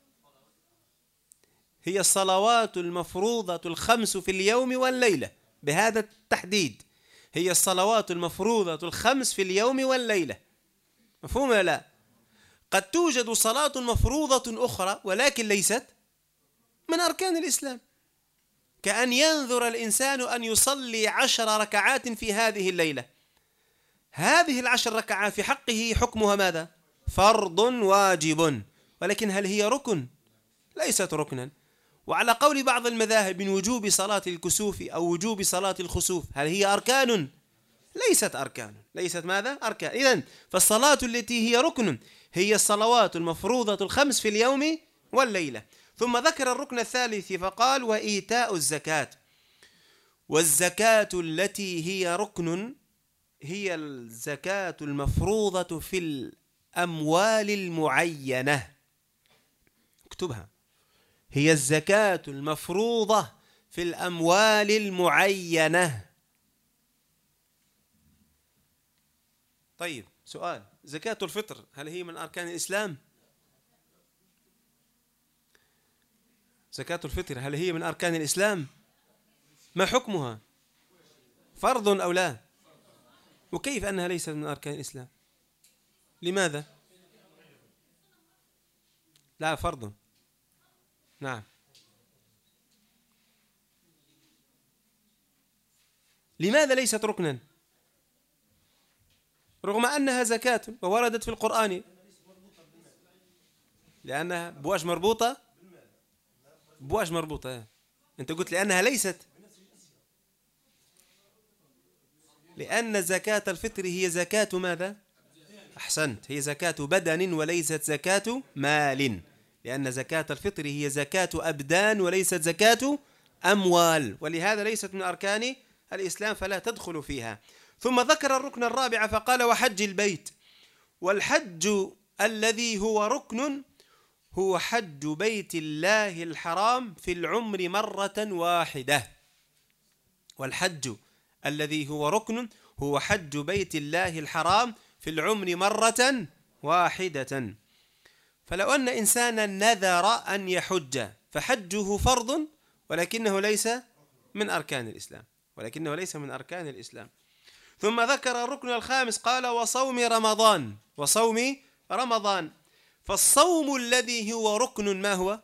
S1: هي الصلوات المفروضة الخمس في اليوم والليلة، بهذا التحديد هي الصلوات المفروضة الخمس في اليوم والليلة. مفهوم ولا لا؟ قد توجد صلاة مفروضة أخرى ولكن ليست من أركان الإسلام، كأن ينذر الإنسان أن يصلي 10 ركعات في هذه الليلة. هذه ال10 ركعات في حقه حكمها ماذا؟ فرض واجب، ولكن هل هي ركن؟ ليست ركنا. وعلى قول بعض المذاهب من وجوب صلاة الكسوف أو وجوب صلاة الخسوف، هل هي أركان؟ ليست أركان. ليست ماذا؟ أركان. إذن فالصلاة التي هي ركن هي الصلوات المفروضة الخمس في اليوم والليلة. ثم ذكر الركن الثالث فقال وإيتاء الزكاة. والزكاة التي هي ركن هي الزكاة المفروضة في الأموال المعينة. اكتبها، هي الزكاة المفروضة في الأموال المعينة. طيب سؤال، زكاة الفطر هل هي من أركان الإسلام؟ زكاة الفطر هل هي من أركان الإسلام؟ ما حكمها؟ فرض أو لا؟ وكيف أنها ليست من أركان الإسلام؟ لماذا؟ لا، فرض. نعم. لماذا ليست ركنا رغم أنها زكاة ووردت في القرآن؟ لأنها بواش مربوطة. بواش مربوطة. أنت قلت لأنها ليست، لأن زكاة الفطر هي زكاة ماذا؟ أحسنت، هي زكاة بدن وليست زكاة مال، لأن زكاة الفطر هي زكاة أبدان وليست زكاة أموال، ولهذا ليست من أركان الإسلام فلا تدخل فيها. ثم ذكر الركن الرابع فقال وحج البيت. والحج الذي هو ركن هو حج بيت الله الحرام في العمر مرة واحدة. والحج الذي هو ركن هو حج بيت الله الحرام في العمر مرة واحدة. فلو أن إنسانا نذر أن يحج فحجه فرض ولكنه ليس من أركان الإسلام، ولكنه ليس من أركان الإسلام. ثم ذكر الركن الخامس قال وصوم رمضان. وصوم رمضان، فالصوم الذي هو ركن ما هو؟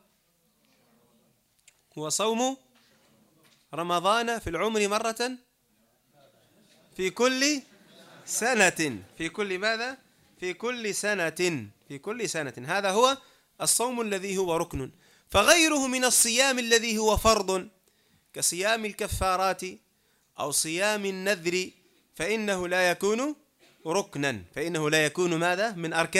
S1: هو صوم رمضان في العمر مرة في كل سنة. في كل ماذا؟ في كل سنة. في كل سنة. هذا هو الصوم الذي هو ركن. فغيره من الصيام الذي هو فرض كصيام الكفارات أو صيام النذر فإنه لا يكون ركنا، فإنه لا يكون ماذا؟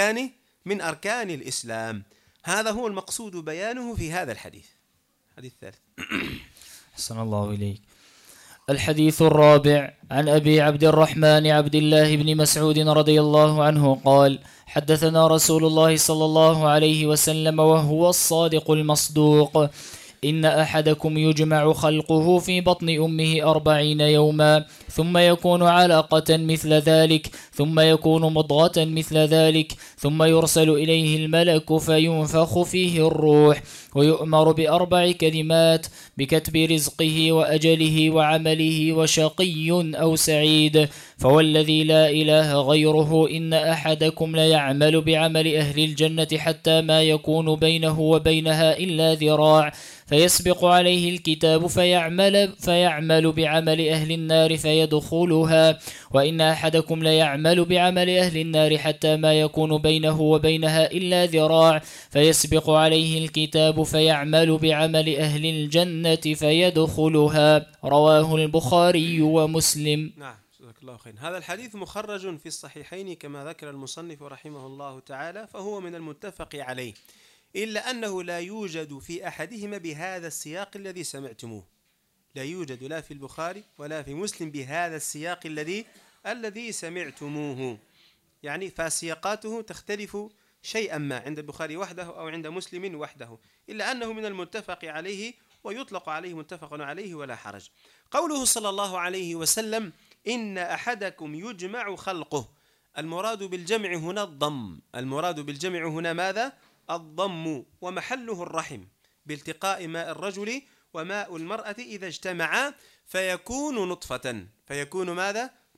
S1: من أركان الإسلام. هذا هو المقصود بيانه في هذا الحديث. الحديث الثالث.
S2: أحسن الله إليك. الحديث الرابع عن أبي عبد الرحمن عبد الله بن مسعود رضي الله عنه قال حدثنا رسول الله صلى الله عليه وسلم وهو الصادق المصدوق إن أحدكم يجمع خلقه في بطن أمه 40 يوما ثم يكون علقة مثل ذلك ثم يكون مضغة مثل ذلك ثم يرسل إليه الملك فينفخ فيه الروح ويؤمر ب4 كلمات بكتب رزقه وأجله وعمله وشقي أو سعيد. فوالذي لا إله غيره إن أحدكم ليعمل بعمل أهل الجنة حتى ما يكون بينه وبينها إلا ذراع فيسبق عليه الكتاب فيعمل بعمل أهل النار فيدخلها وإن أحدكم ليعمل بعمل أهل النار حتى ما يكون بينه وبينها إلا ذراع فيسبق عليه الكتاب فيعمل بعمل أهل الجنة فيدخلها. رواه البخاري ومسلم.
S1: نعم، جزاك الله خير. هذا الحديث مخرج في الصحيحين كما ذكر المصنف رحمه الله تعالى، فهو من المتفق عليه، إلا أنه لا يوجد في أحدهما بهذا السياق الذي سمعتموه. لا يوجد لا في البخاري ولا في مسلم بهذا السياق الذي سمعتموه، يعني فسياقاته تختلف شيئا ما عند البخاري وحده أو عند مسلم وحده، إلا أنه من المتفق عليه ويطلق عليه متفق عليه ولا حرج. قوله صلى الله عليه وسلم إن أحدكم يجمع خلقه، المراد بالجمع هنا الضم. المراد بالجمع هنا ماذا؟ الضم، ومحله الرحم بالتقاء ماء الرجل وماء المرأة إذا اجتمعا فيكون نطفة. فيكون ماذا؟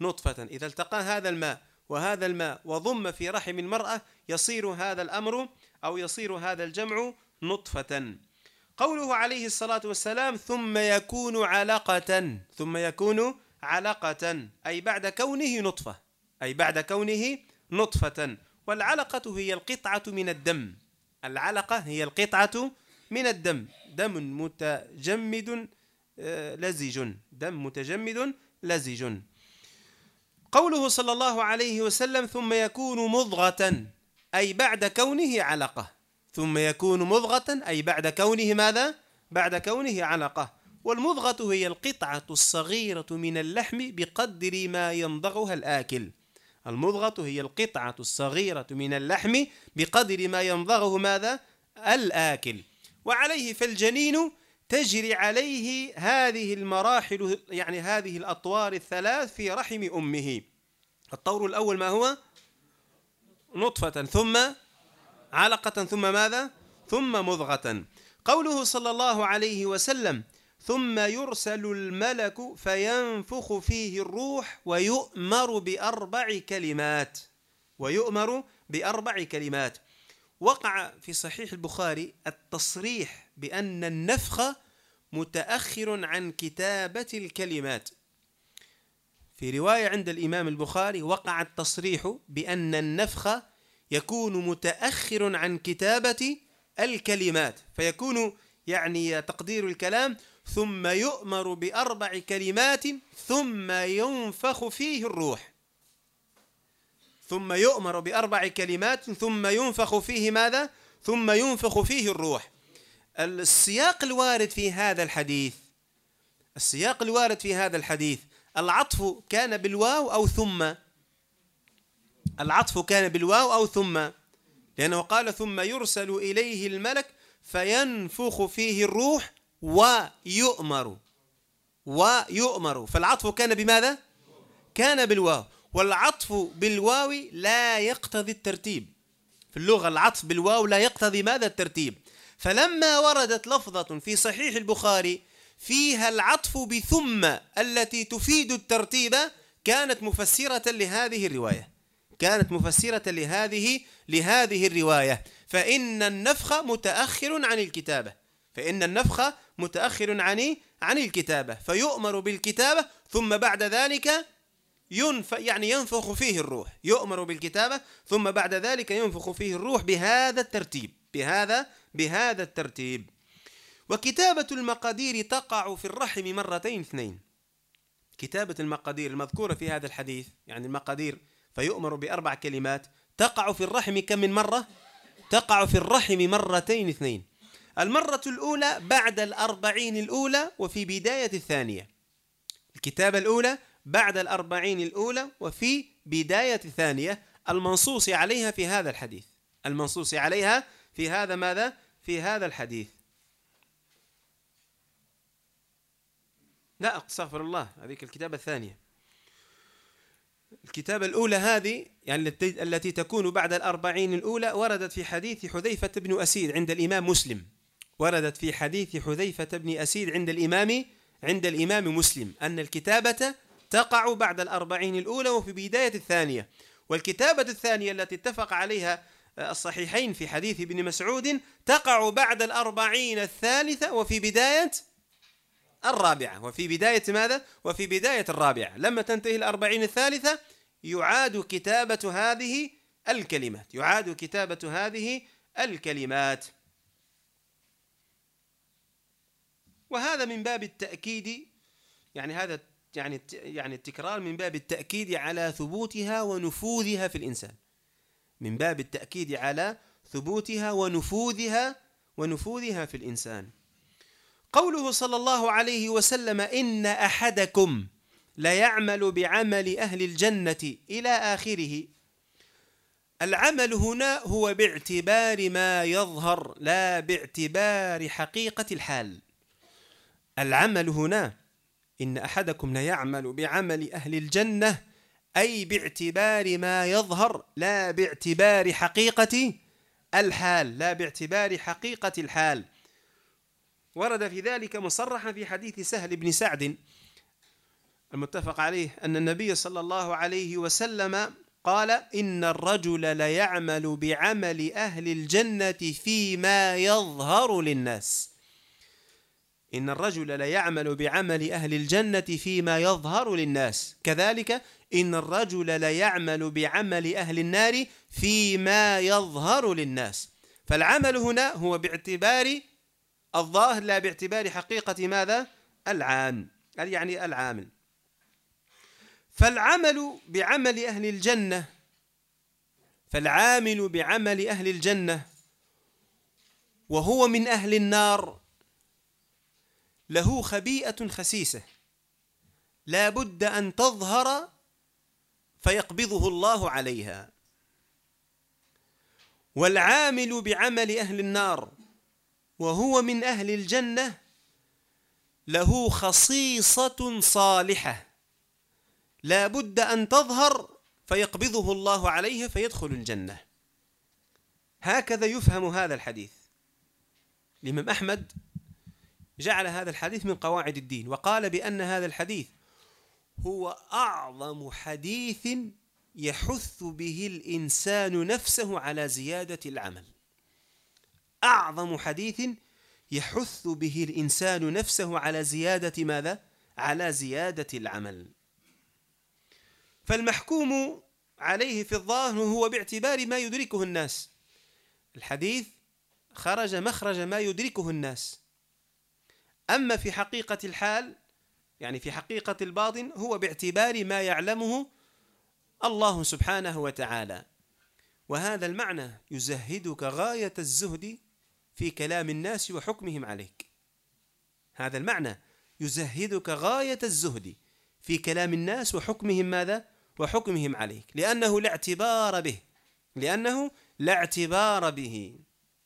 S1: نطفة. إذا التقى هذا الماء وهذا الماء وضم في رحم المرأة يصير هذا الأمر أو يصير هذا الجمع نطفة. قوله عليه الصلاة والسلام ثم يكون علقة، ثم يكون علقة أي بعد كونه نطفة، أي بعد كونه نطفة. والعلقة هي القطعة من الدم، العلقة هي القطعة من الدم، دم متجمد لزج، دم متجمد لزج. قوله صلى الله عليه وسلم ثم يكون مضغة أي بعد كونه علقة، ثم يكون مضغة أي بعد كونه ماذا؟ بعد كونه علقة. والمضغة هي القطعة الصغيرة من اللحم بقدر ما يمضغها الآكل، المضغة هي القطعة الصغيرة من اللحم بقدر ما يمضغه ماذا؟ الآكل. وعليه فالجنين تجري عليه هذه المراحل، يعني هذه الأطوار الثلاث في رحم أمه. الطور الأول ما هو؟ نطفة، ثم علقة، ثم ماذا؟ ثم مضغة. قوله صلى الله عليه وسلم ثم يرسل الملك فينفخ فيه الروح ويؤمر بأربع كلمات، ويؤمر بأربع كلمات. وقع في صحيح البخاري التصريح بأن النفخ متأخر عن كتابة الكلمات. في رواية عند الإمام البخاري وقع التصريح بأن النفخ يكون متأخر عن كتابة الكلمات، فيكون يعني تقدير الكلام ثم يؤمر بأربع كلمات ثم ينفخ فيه الروح، ثم يؤمر بأربع كلمات ثم ينفخ فيه ماذا؟ ثم ينفخ فيه الروح. السياق الوارد في هذا الحديث، السياق الوارد في هذا الحديث العطف كان بالواو أو ثم؟ العطف كان بالواو أو ثم؟ لأنه قال ثم يرسل إليه الملك فينفخ فيه الروح ويؤمر، ويؤمر، فالعطف كان بماذا؟ كان بالواو. والعطف بالواو لا يقتضي الترتيب، في اللغة العطف بالواو لا يقتضي ماذا؟ الترتيب. فلما وردت لفظة في صحيح البخاري فيها العطف بثم التي تفيد الترتيب كانت مفسرة لهذه الرواية، كانت مفسرة لهذه الرواية. فإن النفخ متأخر عن الكتابة، فإن النفخ متأخر عن الكتابة، فيؤمر بالكتابة ثم بعد ذلك ينفخ فيه الروح، يؤمر بالكتابة ثم بعد ذلك ينفخ فيه الروح بهذا الترتيب، بهذا الترتيب. وكتابة المقادير تقع في الرحم مرتين اثنين. كتابة المقادير المذكورة في هذا الحديث، يعني المقادير فيؤمر بأربع كلمات، تقع في الرحم كم من مرة؟ تقع في الرحم مرتين اثنين. المرة الأولى بعد 40 الأولى وفي بداية الثانية. الكتابة الأولى بعد 40 الأولى وفي بداية الثانية، المنصوص عليها في هذا الحديث، المنصوص عليها في هذا ماذا؟ في هذا الحديث. لا استغفر الله، هذيك الكتابة الثانية. الكتابة الأولى هذه يعني التي تكون بعد 40 الأولى وردت في حديث حذيفة بن أسيد عند الإمام مسلم، وردت في حديث حذيفة بن أسيد عند الإمام مسلم أن الكتابة تقع بعد 40 الأولى وفي بداية الثانية. والكتابة الثانية التي اتفق عليها الصحيحين في حديث ابن مسعود تقع بعد 40 الثالثة وفي بداية الرابعة، وفي بداية ماذا؟ وفي بداية الرابعة. لما تنتهي 40 الثالثة يعاد كتابة هذه الكلمات، يعاد كتابة هذه الكلمات. وهذا من باب التأكيد، يعني هذا يعني التكرار من باب التأكيد على ثبوتها ونفوذها في الإنسان، من باب التأكيد على ثبوتها ونفوذها في الإنسان. قوله صلى الله عليه وسلم إن أحدكم ليعمل بعمل أهل الجنة إلى آخره. العمل هنا هو باعتبار ما يظهر لا باعتبار حقيقة الحال. العمل هنا إن أحدكم ليعمل بعمل أهل الجنة أي باعتبار ما يظهر لا باعتبار حقيقة الحال، لا باعتبار حقيقة الحال. ورد في ذلك مصرحا في حديث سهل بن سعد المتفق عليه أن النبي صلى الله عليه وسلم قال: إن الرجل ليعمل بعمل أهل الجنة فيما يظهر للناس. إن الرجل ليعمل بعمل أهل الجنة فيما يظهر للناس، كذلك إن الرجل ليعمل بعمل أهل النار فيما يظهر للناس. فالعمل هنا هو باعتبار الظاهر لا باعتبار حقيقة ماذا؟ العام، يعني العامل. فالعمل بعمل أهل الجنة، فالعامل بعمل أهل الجنة وهو من أهل النار له خبيئة خسيسة لا بد أن تظهر فيقبضه الله عليها. والعامل بعمل أهل النار وهو من أهل الجنة له خصيصة صالحة لا بد أن تظهر فيقبضه الله عليها فيدخل الجنة. هكذا يفهم هذا الحديث. الإمام أحمد جعل هذا الحديث من قواعد الدين، وقال بأن هذا الحديث هو أعظم حديث يحث به الإنسان نفسه على زيادة العمل. أعظم حديث يحث به الإنسان نفسه على زيادة ماذا؟ على زيادة العمل. فالمحكوم عليه في الظاهر هو باعتبار ما يدركه الناس. الحديث خرج مخرج ما يدركه الناس. أما في حقيقة الحال، يعني في حقيقة الباطن، هو باعتبار ما يعلمه الله سبحانه وتعالى. وهذا المعنى يزهدك غاية الزهد في كلام الناس وحكمهم عليك. هذا المعنى يزهدك غاية الزهد في كلام الناس وحكمهم ماذا؟ وحكمهم عليك، لأنه لا اعتبار به، لأنه لا اعتبار به.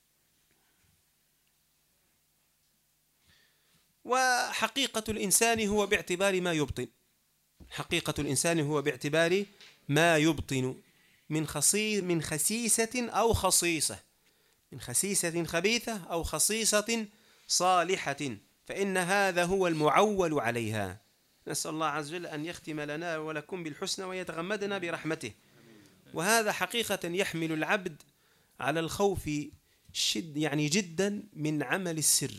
S1: وحقيقة الإنسان هو باعتبار ما يبطن. حقيقة الإنسان هو باعتبار ما يبطن من خسيسة أو خصيصة، من خسيسة خبيثة أو خصيصة صالحة، فإن هذا هو المعول عليها. نسأل الله عز وجل أن يختم لنا ولكم بالحسنى ويتغمدنا برحمته. وهذا حقيقة يحمل العبد على الخوف يعني جدا من عمل السر،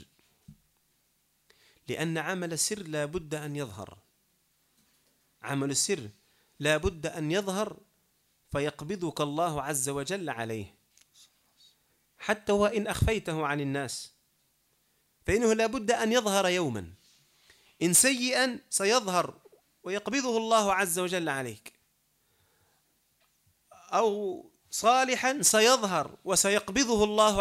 S1: لأن عمل السر لا بد أن يظهر. عمل السر لا بد أن يظهر فيقبضك الله عز وجل عليه، حتى وإن أخفيته عن الناس فإنه لا بد أن يظهر يوما. إن سيئا سيظهر ويقبضه الله عز وجل عليك، أو صالحا سيظهر وسيقبضه الله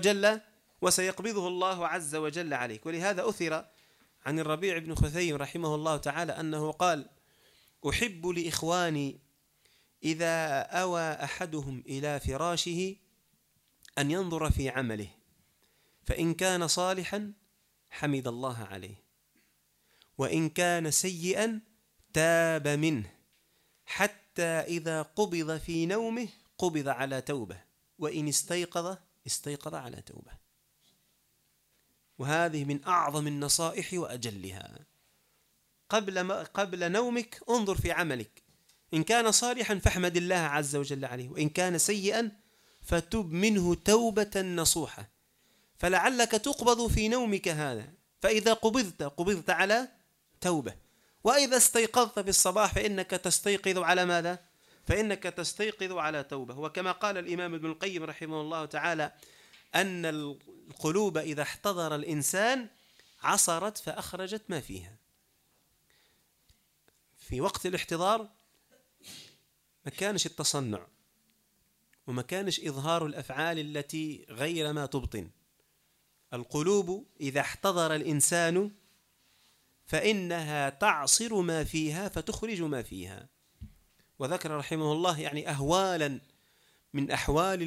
S1: عز وجل عليك. ولهذا أثر عن الربيع بن خثيم رحمه الله تعالى أنه قال: أحب لإخواني إذا أوى أحدهم إلى فراشه أن ينظر في عمله، فإن كان صالحا حمد الله عليه، وإن كان سيئا تاب منه، حتى إذا قبض في نومه قبض على توبة، وإن استيقظ على توبة. وهذه من أعظم النصائح وأجلها. قبل نومك انظر في عملك، إن كان صالحا فاحمد الله عز وجل عليه، وإن كان سيئا فتب منه توبة نصوحة، فلعلك تقبض في نومك هذا، فإذا قبضت على توبة، وإذا استيقظت في الصباح فإنك تستيقظ على ماذا؟ فإنك تستيقظ على توبة. وكما قال الإمام ابن القيم رحمه الله تعالى أن القلوب إذا احتضر الإنسان عصرت فأخرجت ما فيها. في وقت الاحتضار ما كانش التصنع، وما كانش إظهار الأفعال التي غير ما تبطن. القلوب إذا احتضر الإنسان فإنها تعصر ما فيها فتخرج ما فيها. وذكر رحمه الله يعني أهوالا من أحوال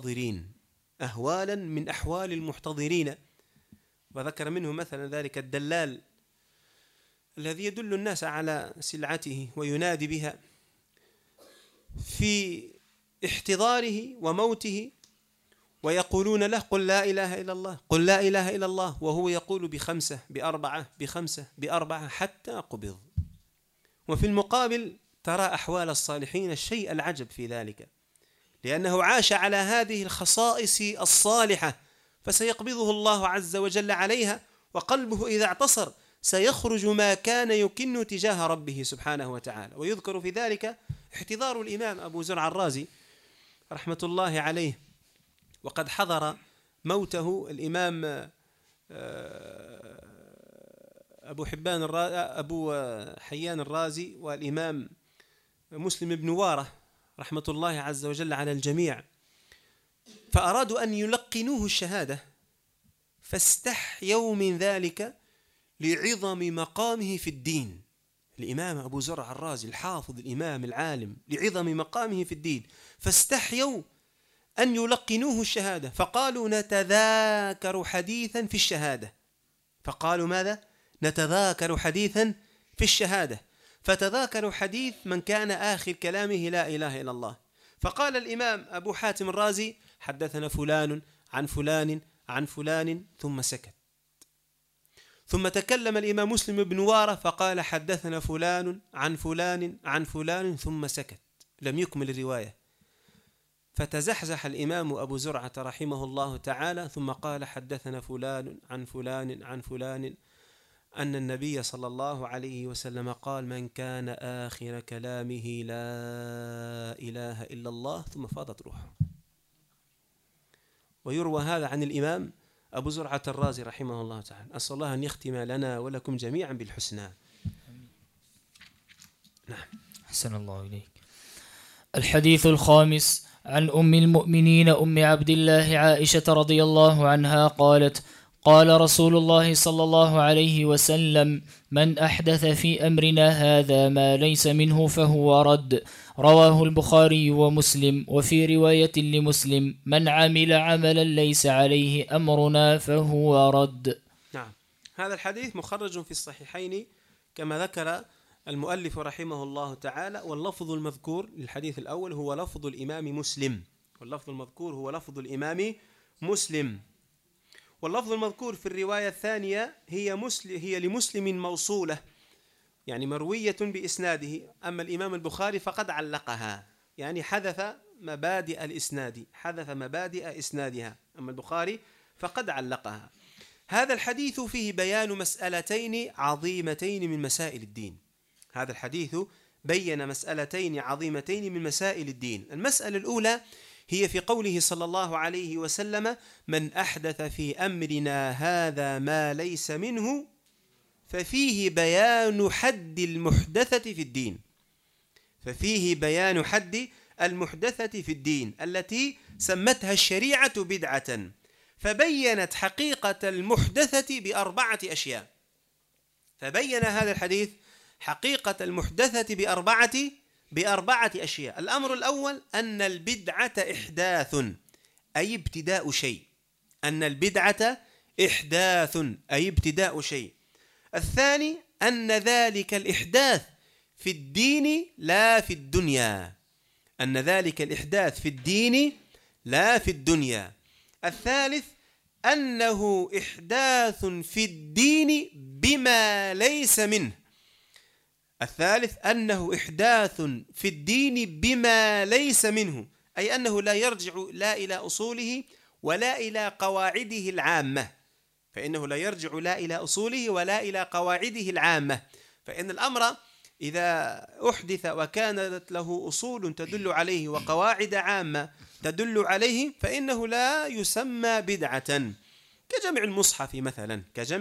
S1: المحتضرين، وذكر منه مثلا ذلك الدلال الذي يدل الناس على سلعته وينادي بها في احتضاره وموته، ويقولون له: قل لا إله إلا الله، قل لا إله إلا الله، وهو يقول ب5 ب4 ب5 ب4 حتى قبض. وفي المقابل ترى أحوال الصالحين الشيء العجب في ذلك، لأنه عاش على هذه الخصائص الصالحة فسيقبضه الله عز وجل عليها، وقلبه إذا اعتصر سيخرج ما كان يكن تجاه ربه سبحانه وتعالى. ويذكر في ذلك احتضار الإمام أبو زرع الرازي رحمة الله عليه، وقد حضر موته الإمام أبو حيان الرازي والإمام مسلم بن وارة رحمة الله عز وجل على الجميع، فأرادوا أن يلقنوه الشهادة فاستحيوا من ذلك لعظم مقامه في الدين. الإمام أبو زرع الرازي الحافظ الإمام العالم لعظم مقامه في الدين، فاستحيوا أن يلقنوه الشهادة، فقالوا نتذاكر حديثا في الشهادة. فقالوا ماذا؟ نتذاكر حديثا في الشهادة. فتذاكروا حديث من كان آخر كلامه لا إله إلا الله. فقال الإمام أبو حاتم الرازي حدثنا فلان عن فلان عن فلان، ثم سكت. ثم تكلم الإمام مسلم بن وارة فقال حدثنا فلان عن فلان عن فلان، ثم سكت، لم يكمل الرواية. فتزحزح الإمام أبو زرعة رحمه الله تعالى ثم قال حدثنا فلان عن فلان عن فلان أن النبي صلى الله عليه وسلم قال من كان آخر كلامه لا إله إلا الله، ثم فاضت روحه. ويروى هذا عن الإمام أبو زرعة الرازي رحمه الله تعالى. أسأل الله أن يختم لنا ولكم جميعا بالحسنى. نعم.
S2: أحسن الله إليك. الحديث الخامس عن أم المؤمنين أم عبد الله عائشة رضي الله عنها قالت قال رسول الله صلى الله عليه وسلم من أحدث في أمرنا هذا ما ليس منه فهو رد. رواه البخاري ومسلم. وفي رواية لمسلم من عمل عملا ليس عليه أمرنا فهو رد.
S1: نعم. هذا الحديث مخرج في الصحيحين كما ذكر المؤلف رحمه الله تعالى، واللفظ المذكور للحديث الأول هو لفظ الإمام مسلم، واللفظ المذكور هو لفظ الإمام مسلم. واللفظ المذكور في الرواية الثانية هي لمسلم موصولة، يعني مروية بإسناده. أما الإمام البخاري فقد علقها، يعني حذف مبادئ الإسناد، حذف مبادئ إسنادها. أما البخاري فقد علقها. هذا الحديث فيه بيان مسألتين عظيمتين من مسائل الدين. هذا الحديث بين مسألتين عظيمتين من مسائل الدين. المسألة الأولى هي في قوله صلى الله عليه وسلم من أحدث في أمرنا هذا ما ليس منه، ففيه بيان حد المحدثة في الدين، ففيه بيان حد المحدثة في الدين التي سمتها الشريعة بدعة، فبينت حقيقة المحدثة بأربعة أشياء. فبين هذا الحديث حقيقة المحدثة بأربعة أشياء. الأمر الأول أن البدعة إحداث أي ابتداء شيء، أن البدعة إحداث أي ابتداء شيء. الثاني أن ذلك الإحداث في الدين لا في الدنيا، أن ذلك الإحداث في الدين لا في الدنيا. الثالث أنه إحداث في الدين بما ليس منه. الثالث أنه إحداث في الدين بما ليس منه، أي أنه لا يرجع لا إلى أصوله ولا إلى قواعده العامة، فإنه لا يرجع لا إلى أصوله ولا إلى قواعده العامة. فإن الأمر إذا أحدث وكانت له أصول تدل عليه وقواعد عامة تدل عليه فإنه لا يسمى بدعة، كجمع المصحف مثلا،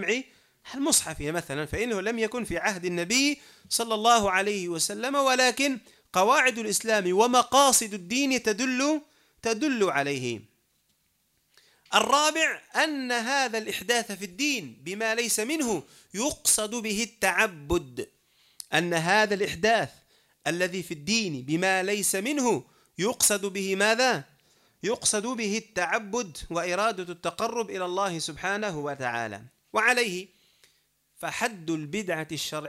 S1: فإنه لم يكن في عهد النبي صلى الله عليه وسلم، ولكن قواعد الإسلام ومقاصد الدين تدل عليه. الرابع أن هذا الإحداث في الدين بما ليس منه يقصد به التعبد، أن هذا الإحداث الذي في الدين بما ليس منه يقصد به ماذا؟ يقصد به التعبد وإرادة التقرب إلى الله سبحانه وتعالى. وعليه فحد البدعة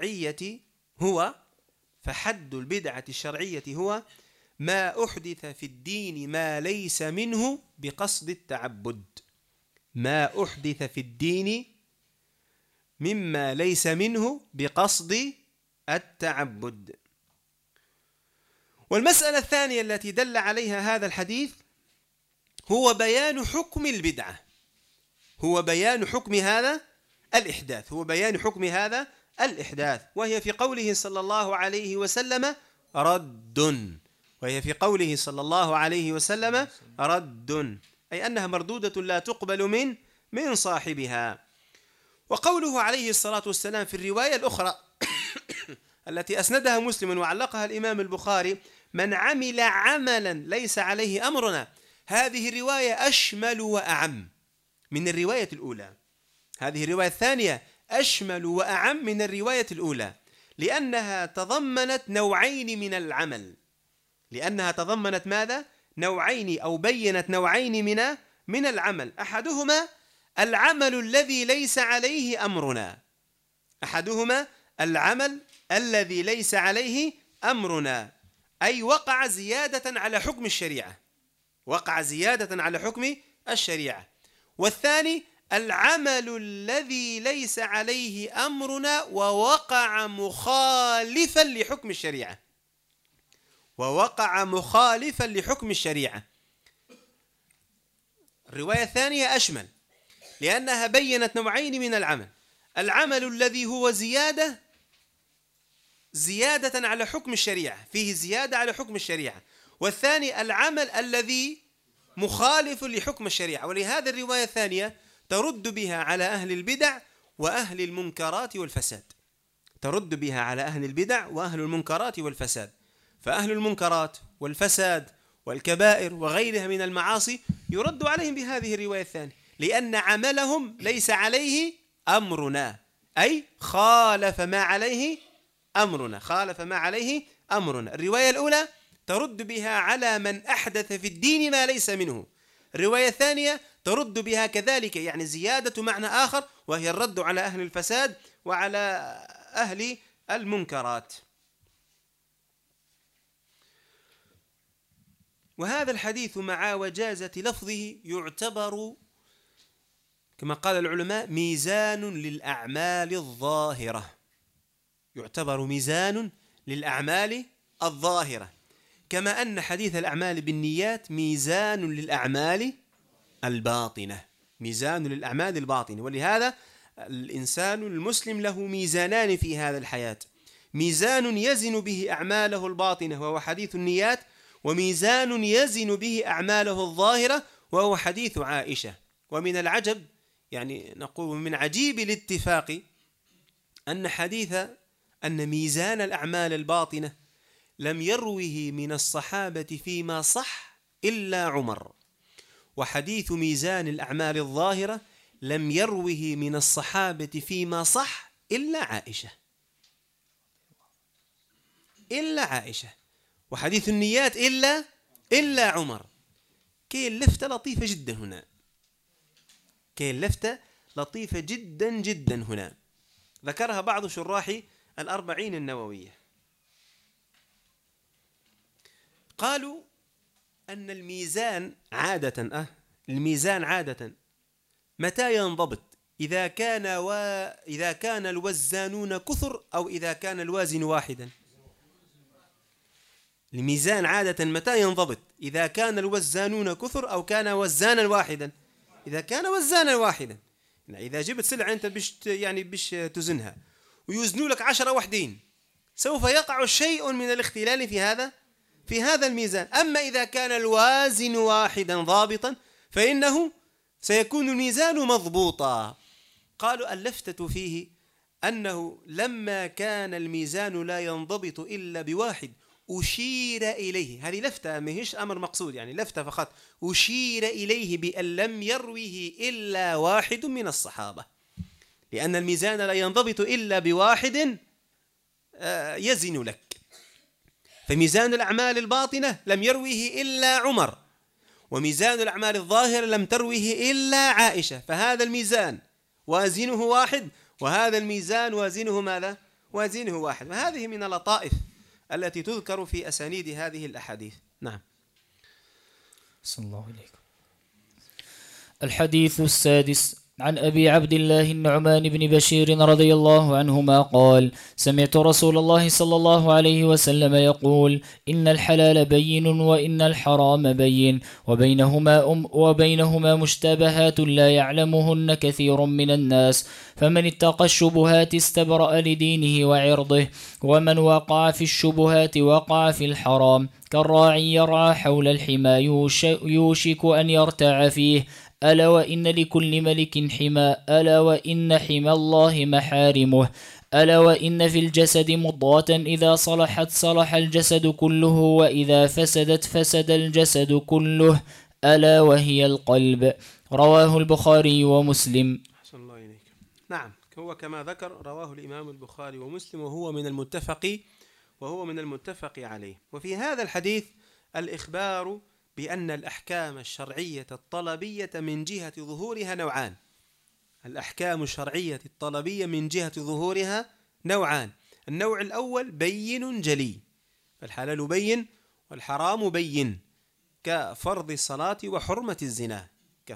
S1: الشرعية هو ما أحدث في الدين ما ليس منه بقصد التعبد، ما أحدث في الدين مما ليس منه التعبد. والمسألة الثانية التي دل عليها هذا الحديث هو بيان حكم البدعة، هو بيان حكم هذا الإحداث، هو بيان حكم هذا الإحداث، وهي في قوله صلى الله عليه وسلم رد، وهي في قوله صلى الله عليه وسلم رد، أي أنها مردودة لا تقبل من صاحبها. وقوله عليه الصلاة والسلام في الرواية الأخرى التي أسندها مسلم وعلقها الإمام البخاري: من عمل عملا ليس عليه أمرنا، هذه الرواية أشمل وأعم من الرواية الأولى. هذه الرواية الثانية أشمل وأعم من الرواية الأولى، لأنها تضمنت نوعين من العمل، لأنها تضمنت ماذا؟ نوعين، أو بينت نوعين من العمل. أحدهما العمل الذي ليس عليه أمرنا، أحدهما العمل الذي ليس عليه أمرنا، أي وقع زيادة على حكم الشريعة، وقع زيادة على حكم الشريعة. والثاني العمل الذي ليس عليه أمرنا ووقع مخالفا لحكم الشريعة، ووقع مخالفا لحكم الشريعة. الرواية الثانية أشمل لأنها بينت نوعين من العمل: العمل الذي هو زيادة على حكم الشريعة، فيه زيادة على حكم الشريعة، والثاني العمل الذي مخالف لحكم الشريعة. ولهذا الرواية الثانية ترد بها على أهل البدع وأهل المنكرات والفساد، ترد بها على أهل البدع وأهل المنكرات والفساد. فأهل المنكرات والفساد والكبائر وغيرها من المعاصي يرد عليهم بهذه الرواية الثانية، لأن عملهم ليس عليه أمرنا، أي خالف ما عليه أمرنا، خالف ما عليه أمرنا. الرواية الأولى ترد بها على من أحدث في الدين ما ليس منه، الرواية الثانية ترد بها كذلك، يعني زيادة معنى آخر، وهي الرد على أهل الفساد وعلى أهل المنكرات. وهذا الحديث مع وجازة لفظه يعتبر كما قال العلماء ميزان للأعمال الظاهرة، يعتبر ميزان للأعمال الظاهرة، كما أن حديث الأعمال بالنيات ميزان للأعمال الباطنة، ميزان للأعمال الباطنة. ولهذا الإنسان المسلم له ميزانان في هذا الحياة: ميزان يزن به أعماله الباطنة وهو حديث النيات، وميزان يزن به أعماله الظاهرة وهو حديث عائشة. ومن العجب، يعني نقول من عجيب الاتفاق، أن ميزان الأعمال الباطنة لم يروه من الصحابة فيما صح إلا عمر، وحديث ميزان الأعمال الظاهرة لم يروه من الصحابة فيما صح إلا عائشة، إلا عائشة، وحديث النيات إلا عمر. كي اللفتة لطيفة جدا هنا، كي اللفتة لطيفة جدا جدا هنا، ذكرها بعض شراح الأربعين النووية. قالوا أن الميزان عادة متى ينضبط؟ إذا كان الوزانون كثر أو إذا كان الوازن واحدا. الميزان عادة متى ينضبط؟ إذا كان الوزانون كثر أو كان وزانا واحدا. إذا كان وزانا واحدا، إذا جبت سلعة أنت بش تزنها ويوزنوا لك 10 وحدين، سوف يقع شيء من الاختلال في هذا الميزان. أما إذا كان الوازن واحدا ضابطا فإنه سيكون الميزان مضبوطا. قالوا اللفتة فيه أنه لما كان الميزان لا ينضبط إلا بواحد أشير إليه، هذه لفتة ماهيش أمر مقصود، يعني لفتة فقط، أشير إليه بأن لم يروه إلا واحد من الصحابة، لأن الميزان لا ينضبط إلا بواحد يزن لك. فميزان الأعمال الباطنة لم يروه إلا عمر، وميزان الأعمال الظاهرة لم تروه إلا عائشة، فهذا الميزان وازنه واحد، وهذا الميزان وازنه ماذا؟ وازنه واحد. وهذه من اللطائف التي تذكر في أسانيد هذه الأحاديث. نعم.
S2: صلى الله عليكم. الحديث السادس عن أبي عبد الله النعمان بن بشير رضي الله عنهما قال: سمعت رسول الله صلى الله عليه وسلم يقول: إن الحلال بين وإن الحرام بين وبينهما مشتبهات لا يعلمهن كثير من الناس، فمن اتقى الشبهات استبرأ لدينه وعرضه، ومن وقع في الشبهات وقع في الحرام، كالراعي يرعى حول الحمى يوشك أن يرتع فيه. ألا وإن لكل ملك حمى، ألا وإن حمى الله محارمه، ألا وإن في الجسد مضغة إذا صلحت صلح الجسد كله، وإذا فسدت فسد الجسد كله، ألا وهي القلب. رواه البخاري ومسلم.
S1: أحسن الله إليك. نعم، هو كما ذكر رواه الإمام البخاري ومسلم، وهو من المتفق عليه. وفي هذا الحديث الإخبار بأن الأحكام الشرعية الطلبية من جهة ظهورها نوعان. الأحكام الشرعية الطلبية من جهة ظهورها نوعان. النوع الأول بين جلي، فالحلال بين والحرام بين، كفرض الصلاة وحرمة الزنا،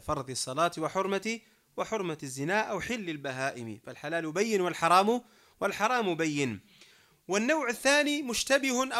S1: وحرمة الزنا أو حل البهائم، فالحلال بين والحرام بين. والنوع الثاني مشتبه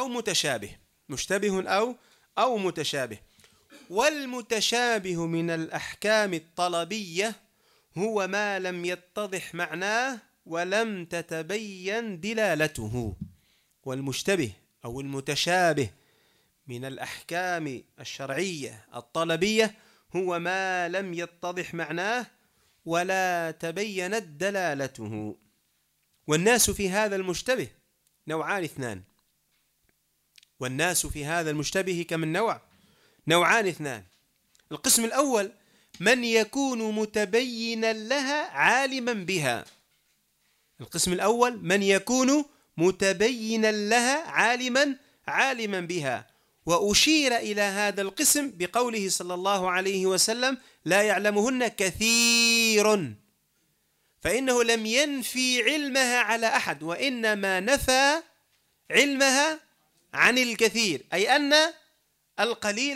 S1: أو متشابه. والمتشابه من الأحكام الطلبية هو ما لم يتضح معناه ولم تتبين دلالته. والمشتبه أو المتشابه من الأحكام الشرعية الطلبية هو ما لم يتضح معناه ولا تبينت دلالته. والناس في هذا المشتبه نوعان اثنان. والناس في هذا المشتبه كم نوعان اثنان. القسم الأول من يكون متبينا لها عالما بها. القسم الأول من يكون متبينا لها عالما بها. وأشير إلى هذا القسم بقوله صلى الله عليه وسلم: لا يعلمهن كثير، فإنه لم ينفي علمها على أحد، وإنما نفى علمها عن الكثير، أي أن القليل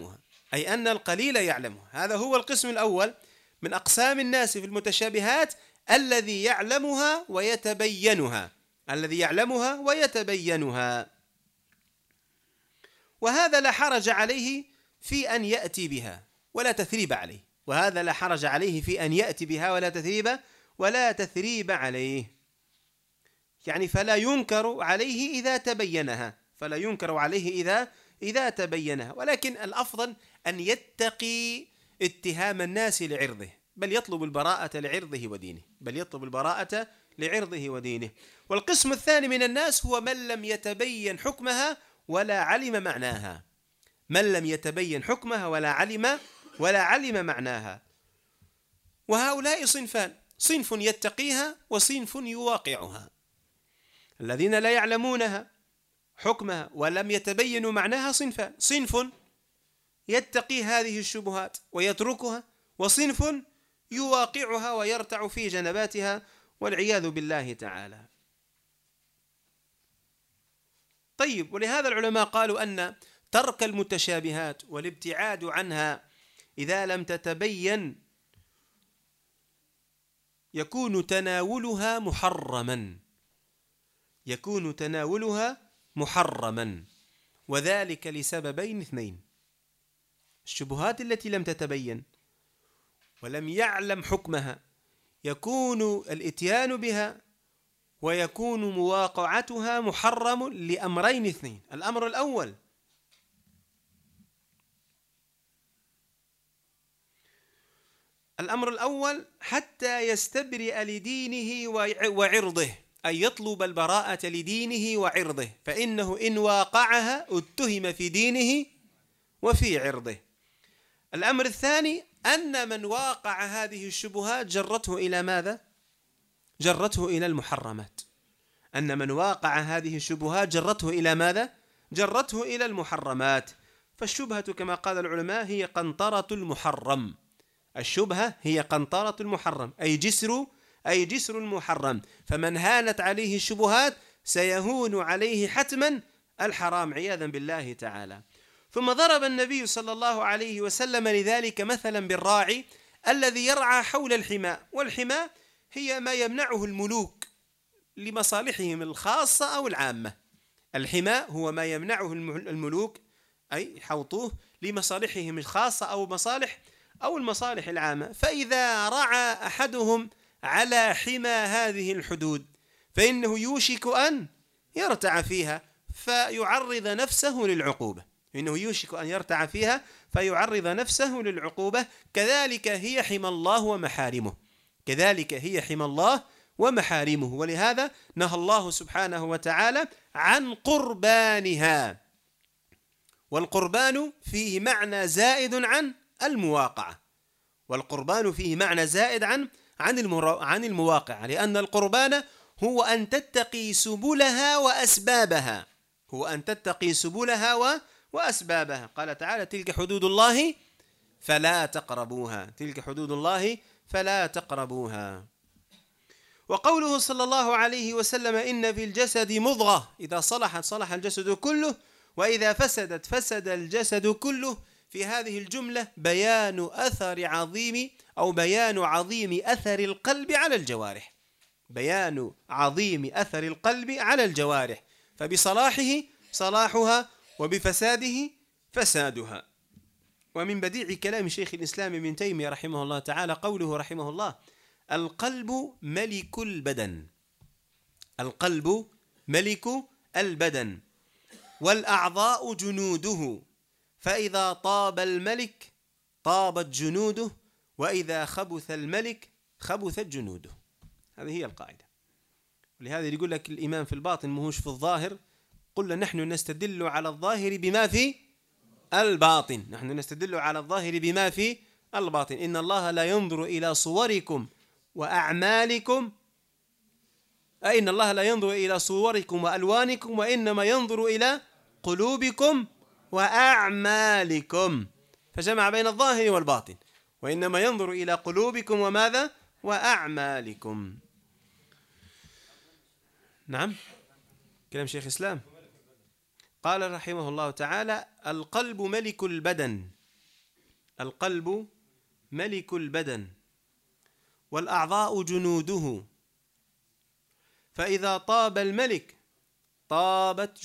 S1: يعلمها. هذا هو القسم الأول من أقسام الناس في المتشابهات، الذي يعلمها ويتبينها. وهذا لا حرج عليه في أن يأتي بها ولا تثريب عليه. يعني فلا ينكر عليه إذا تبينها، ولكن الأفضل أن يتقي اتهام الناس لعرضه، بل يطلب البراءة لعرضه ودينه. والقسم الثاني من الناس هو من لم يتبين حكمها ولا علم معناها. وهؤلاء صنفان: صنف يتقيها وصنف يواقعها. الذين لا يعلمونها حكمها ولم يتبينوا معناها صنفان: صنف يتقي هذه الشبهات ويتركها، وصنف يواقعها ويرتع في جنباتها والعياذ بالله تعالى. طيب، ولهذا العلماء قالوا أن ترك المتشابهات والابتعاد عنها إذا لم تتبين يكون تناولها محرما، وذلك لسببين اثنين: الشبهات التي لم تتبين ولم يعلم حكمها يكون الاتيان بها ويكون مواقعتها محرم لأمرين اثنين. الأمر الأول حتى يستبرئ لدينه وعرضه، أي يطلب البراءة لدينه وعرضه، فإنه إن واقعها اتهم في دينه وفي عرضه. الأمر الثاني أن من واقع هذه الشبهات جرته إلى ماذا؟ جرته إلى المحرمات. جرته إلى المحرمات. فالشبهة كما قال العلماء هي قنطرة المحرم. أي جسر المحرم، فمن هانت عليه الشبهات سيهون عليه حتما الحرام عياذا بالله تعالى. ثم ضرب النبي صلى الله عليه وسلم لذلك مثلا بالراعي الذي يرعى حول الحمى، والحمى هي ما يمنعه الملوك لمصالحهم الخاصة أو العامة. الحمى هو ما يمنعه الملوك، أي يحوطوه لمصالحهم الخاصة أو المصالح العامة. فإذا رعى أحدهم على حمى هذه الحدود فإنه يوشك أن يرتع فيها فيعرض نفسه للعقوبة. كذلك هي حمى الله ومحارمه. ولهذا نهى الله سبحانه وتعالى عن قربانها، والقربان فيه معنى زائد عن المواقعة، عن المواقعة، لأن القربان هو أن تتقي سبلها وأسبابها. قال تعالى: تلك حدود الله فلا تقربوها. وقوله صلى الله عليه وسلم: إن في الجسد مضغة إذا صلحت صلح الجسد كله وإذا فسدت فسد الجسد كله. في هذه الجملة بيان عظيم أثر القلب على الجوارح، فبصلاحه صلاحها وبفساده فسادها. ومن بديع كلام شيخ الإسلام ابن تيمية رحمه الله تعالى قوله رحمه الله: القلب ملك البدن والأعضاء جنوده، فإذا طاب الملك طابت جنوده، وإذا خبث الملك خبثت جنوده. هذه هي القاعدة. ولهذا يقول لك الإيمان في الباطن مهوش في الظاهر. قلنا نحن نستدل على الظاهر بما في الباطن. إن الله لا ينظر إلى صوركم وأعمالكم، إن الله لا ينظر إلى صوركم وألوانكم، وإنما ينظر إلى قلوبكم وأعمالكم، فجمع بين الظاهر والباطن. وإنما ينظر إلى قلوبكم وماذا؟ وأعمالكم. نعم، كلام شيخ الإسلام. قال رحمه الله تعالى: القلب ملك البدن والأعضاء جنوده، فإذا طاب الملك طابت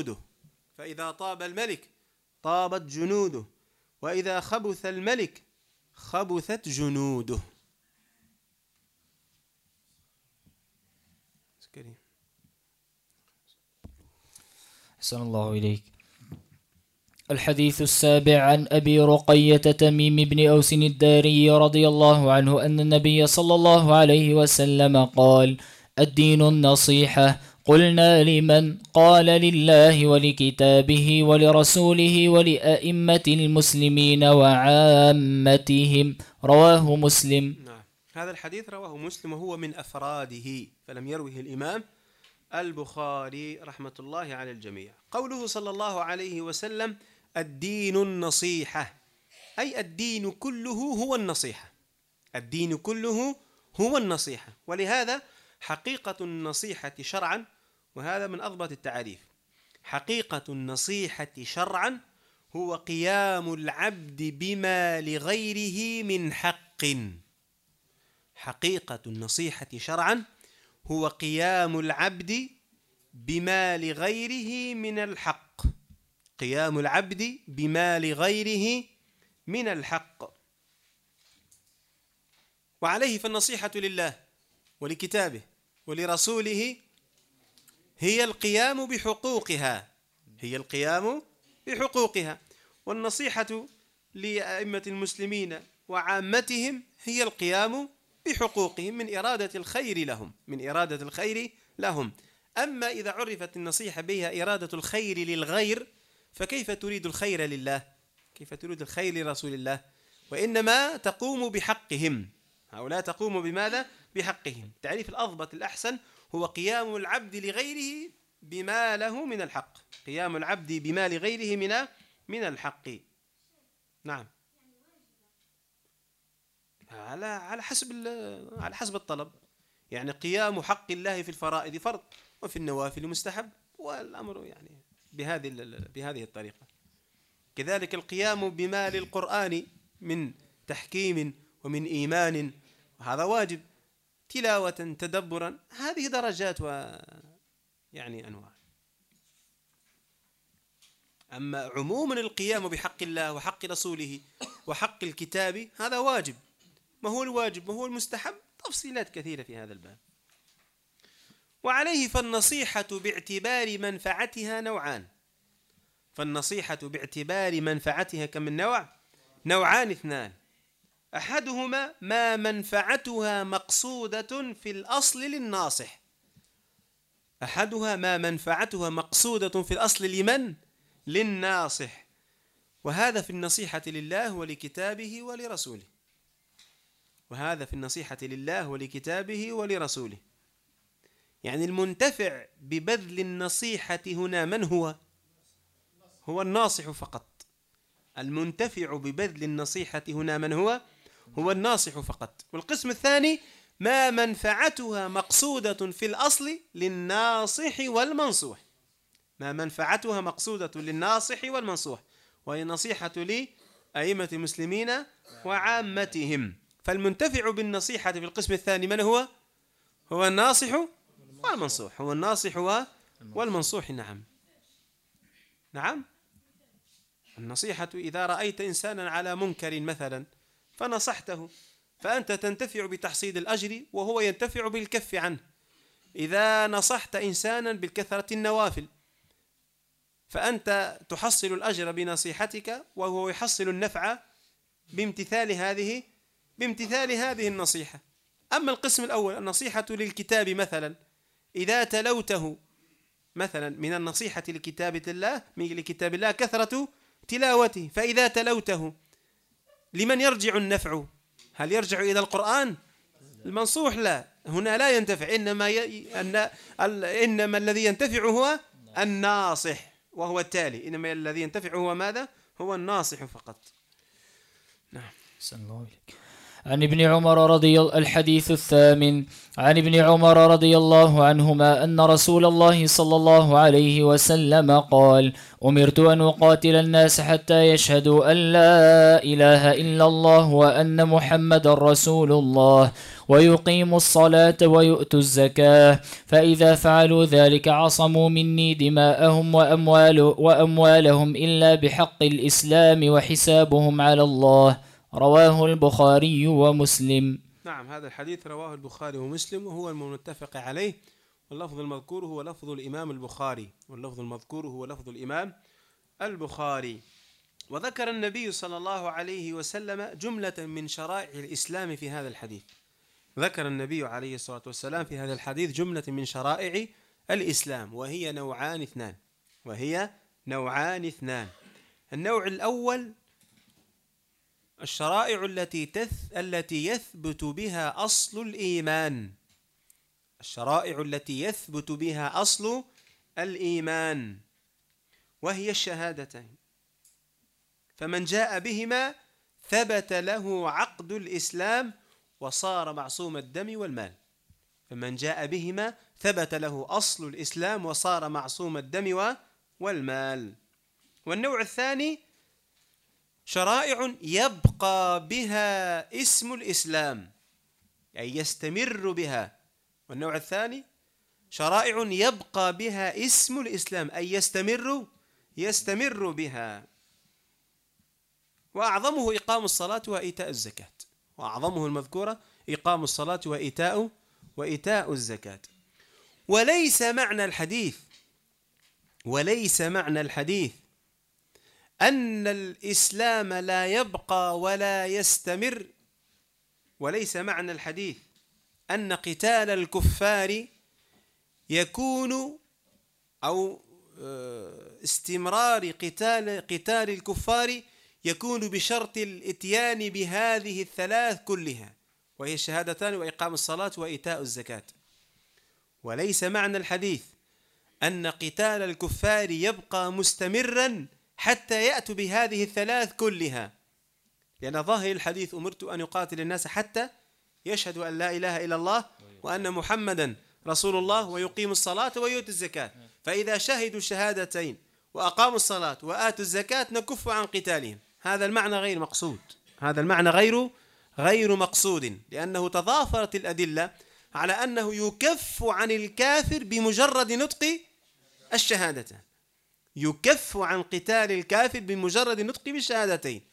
S1: جنوده، وإذا خبث الملك خبثت جنوده.
S2: أحسن الله إليك. الحديث السابع عن أبي رقية تميم بن أوس الداري رضي الله عنه أن النبي صلى الله عليه وسلم قال: الدين النصيحة. قلنا: لمن؟ قال: لله ولكتابه ولرسوله ولأئمة المسلمين وعامتهم. رواه مسلم.
S1: نعم، هذا الحديث رواه مسلم وهو من أفراده، فلم يروه الإمام البخاري رحمة الله على الجميع. قوله صلى الله عليه وسلم: الدين النصيحة، أي الدين كله هو النصيحة. ولهذا حقيقة النصيحة شرعا، وهذا من أضبط التعريف، حقيقة النصيحة شرعا هو قيام العبد بما لغيره من حق. حقيقة النصيحة شرعا هو قيام العبد بما لغيره من الحق. وعليه فالنصيحة لله ولكتابه ولرسوله هي القيام بحقوقها. والنصيحة لأئمة المسلمين وعامتهم هي القيام بحقوقهم من إرادة الخير لهم. أما إذا عرفت النصيحة بها إرادة الخير للغير، فكيف تريد الخير لله؟ كيف تريد الخير لرسول الله؟ وإنما تقوم بحقهم. هؤلاء تقوم بماذا؟ بحقهم. تعريف الأضبط الأحسن هو قيام العبد لغيره بما له من الحق. قيام العبد بما لغيره من الحق. نعم، على حسب الطلب. يعني قيام حق الله في الفرائض فرض، وفي النوافل مستحب، والأمر يعني بهذه الطريقة. كذلك القيام بما للقرآن من تحكيم ومن إيمان، وهذا واجب. تلاوة، تدبرا، هذه درجات يعني أنواع. أما عموما القيام بحق الله وحق رسوله وحق الكتاب هذا واجب. ما هو الواجب؟ ما هو المستحب؟ تفصيلات كثيرة في هذا الباب. وعليه فالنصيحة باعتبار منفعتها نوعان. فالنصيحة باعتبار منفعتها كم من نوع؟ نوعان اثنان. أحدهما ما منفعتها مقصودة في الأصل للناصح. أحدها ما منفعتها مقصودة في الأصل لمن؟ للناصح. وهذا في النصيحة لله ولكتابه ولرسوله. وهذا في النصيحة لله ولكتابه ولرسوله. يعني المنتفع ببذل النصيحة هنا من هو؟ هو الناصح فقط. المنتفع ببذل النصيحة هنا من هو؟ هو الناصح فقط. والقسم الثاني ما منفعتها مقصودة في الأصل للناصح والمنصوح. ما منفعتها مقصودة للناصح والمنصوح، وهي نصيحة لأئمة المسلمين وعامتهم. فالمنتفع بالنصيحة في القسم الثاني من هو؟ هو الناصح والمنصوح. هو الناصح والمنصوح. نعم نعم. النصيحة إذا رأيت إنسانا على منكر مثلا فنصحته، فأنت تنتفع بتحصيل الأجر وهو ينتفع بالكف عنه. إذا نصحت إنسانا بالكثرة النوافل فأنت تحصل الأجر بنصيحتك وهو يحصل النفع بامتثال هذه النصيحة. أما القسم الأول النصيحة للكتاب مثلا، إذا تلوته مثلا من النصيحة لكتاب الله كثرة تلاوته، فإذا تلوته لمن يرجع النفع؟ هل يرجع إلى القرآن؟ المنصوح لا، هنا لا ينتفع. إنما الذي ينتفع هو الناصح، وهو التالي. إنما الذي ينتفع هو ماذا؟ هو الناصح فقط. نعم.
S2: عن ابن عمر الحديث الثامن. عن ابن عمر رضي الله عنهما أن رسول الله صلى الله عليه وسلم قال: أمرت أن أقاتل الناس حتى يشهدوا أن لا إله إلا الله وأن محمد رسول الله ويقيموا الصلاة ويؤتوا الزكاة، فإذا فعلوا ذلك عصموا مني دماءهم وأموالهم إلا بحق الإسلام وحسابهم على الله. رواه البخاري ومسلم.
S1: نعم، هذا الحديث رواه البخاري ومسلم وهو المتفق عليه. واللفظ المذكور هو لفظ الإمام البخاري. وذكر النبي صلى الله عليه وسلم جملة من شرائع الإسلام في هذا الحديث. ذكر النبي عليه الصلاة والسلام في هذا الحديث جملة من شرائع الإسلام، وهي نوعان اثنان. النوع الأول الشرائع التي يثبت بها أصل الإيمان. الشرائع التي يثبت بها أصل الإيمان، وهي الشهادتين. فمن جاء بهما ثبت له عقد الإسلام وصار معصوم الدم والمال. فمن جاء بهما ثبت له أصل الإسلام وصار معصوم الدم والمال. والنوع الثاني شرائع يبقى بها اسم الإسلام، أي يستمر بها. والنوع الثاني شرائع يبقى بها اسم الإسلام، أي يستمر بها. وأعظمه إقام الصلاة وإيتاء الزكاة. وأعظمه المذكورة إقام الصلاة وإيتاء الزكاة. وليس معنى الحديث أن الإسلام لا يبقى ولا يستمر. وليس معنى الحديث أن قتال الكفار يكون أو استمرار قتال الكفار يكون بشرط الإتيان بهذه الثلاث كلها، وهي الشهادتان وإقام الصلاة وإيتاء الزكاة. وليس معنى الحديث أن قتال الكفار يبقى مستمرا حتى يأتوا بهذه الثلاث كلها، لأن ظاهر الحديث أمرت أن يقاتل الناس حتى يشهدوا أن لا إله إلا الله وأن محمدا رسول الله ويقيموا الصلاة ويؤتوا الزكاة. فإذا شهدوا الشهادتين وأقاموا الصلاة وآتوا الزكاة نكف عن قتالهم. هذا المعنى غير مقصود، غير مقصود، لأنه تضافرت الأدلة على أنه يكف عن الكافر بمجرد نطق الشهادتين، يكف عن قتال الكافر بمجرد نطق بالشهادتين.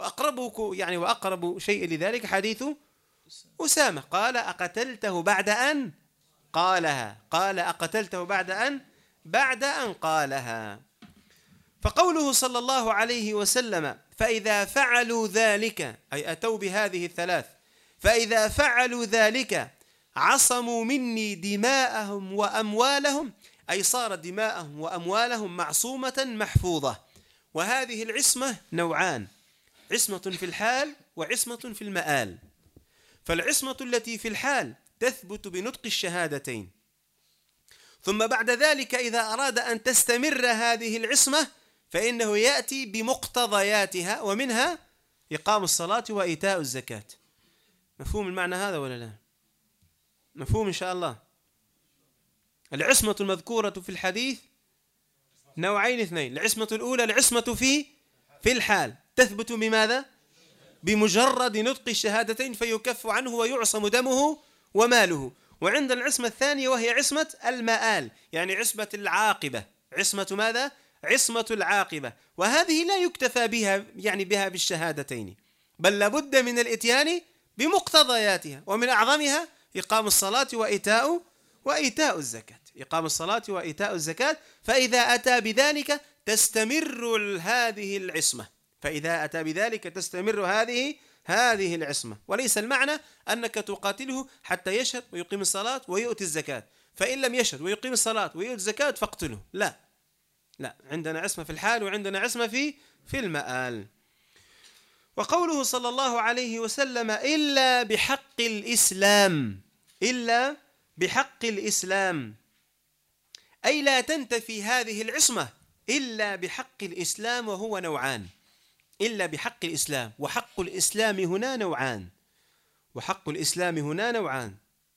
S1: وأقرب شيء لذلك حديث أسامة، قال أقتلته بعد أن قالها، قال أقتلته بعد أن قالها. فقوله صلى الله عليه وسلم فإذا فعلوا ذلك، أي أتوا بهذه الثلاث، فإذا فعلوا ذلك عصموا مني دماءهم وأموالهم، أي صارت دماءهم وأموالهم معصومة محفوظة. وهذه العصمة نوعان: عصمة في الحال وعصمة في المآل. فالعصمة التي في الحال تثبت بنطق الشهادتين، ثم بعد ذلك إذا أراد أن تستمر هذه العصمة فإنه يأتي بمقتضياتها، ومنها إقام الصلاة وإيتاء الزكاة. مفهوم المعنى هذا ولا لا؟ مفهوم إن شاء الله. العصمة المذكورة في الحديث نوعين اثنين: العصمة الأولى العصمة في الحال، تثبت بماذا؟ بمجرد نطق الشهادتين فيكف عنه ويعصم دمه وماله. وعند العصمة الثانية وهي عصمة المآل، يعني عصمة العاقبة. عصمة ماذا؟ عصمة العاقبة. وهذه لا يكتفى بها بالشهادتين، بل لابد من الإتيان بمقتضياتها، ومن أعظمها إقام الصلاة وإيتاء الزكاة. إقام الصلاة وإيتاء الزكاة، فإذا أتى بذلك تستمر هذه العصمة، فإذا أتى بذلك تستمر هذه العصمة. وليس المعنى أنك تقاتله حتى يشهد ويقيم الصلاة ويؤتي الزكاة، فإن لم يشهد ويقيم الصلاة ويؤتي الزكاة فاقتله. لا، عندنا عصمة في الحال وعندنا عصمة في المآل. وقوله صلى الله عليه وسلم إلا بحق الإسلام، أي لا تنتفي هذه العصمة إلا بحق الإسلام، وهو نوعان: إلا بحق الإسلام، وحق الإسلام هنا نوعان.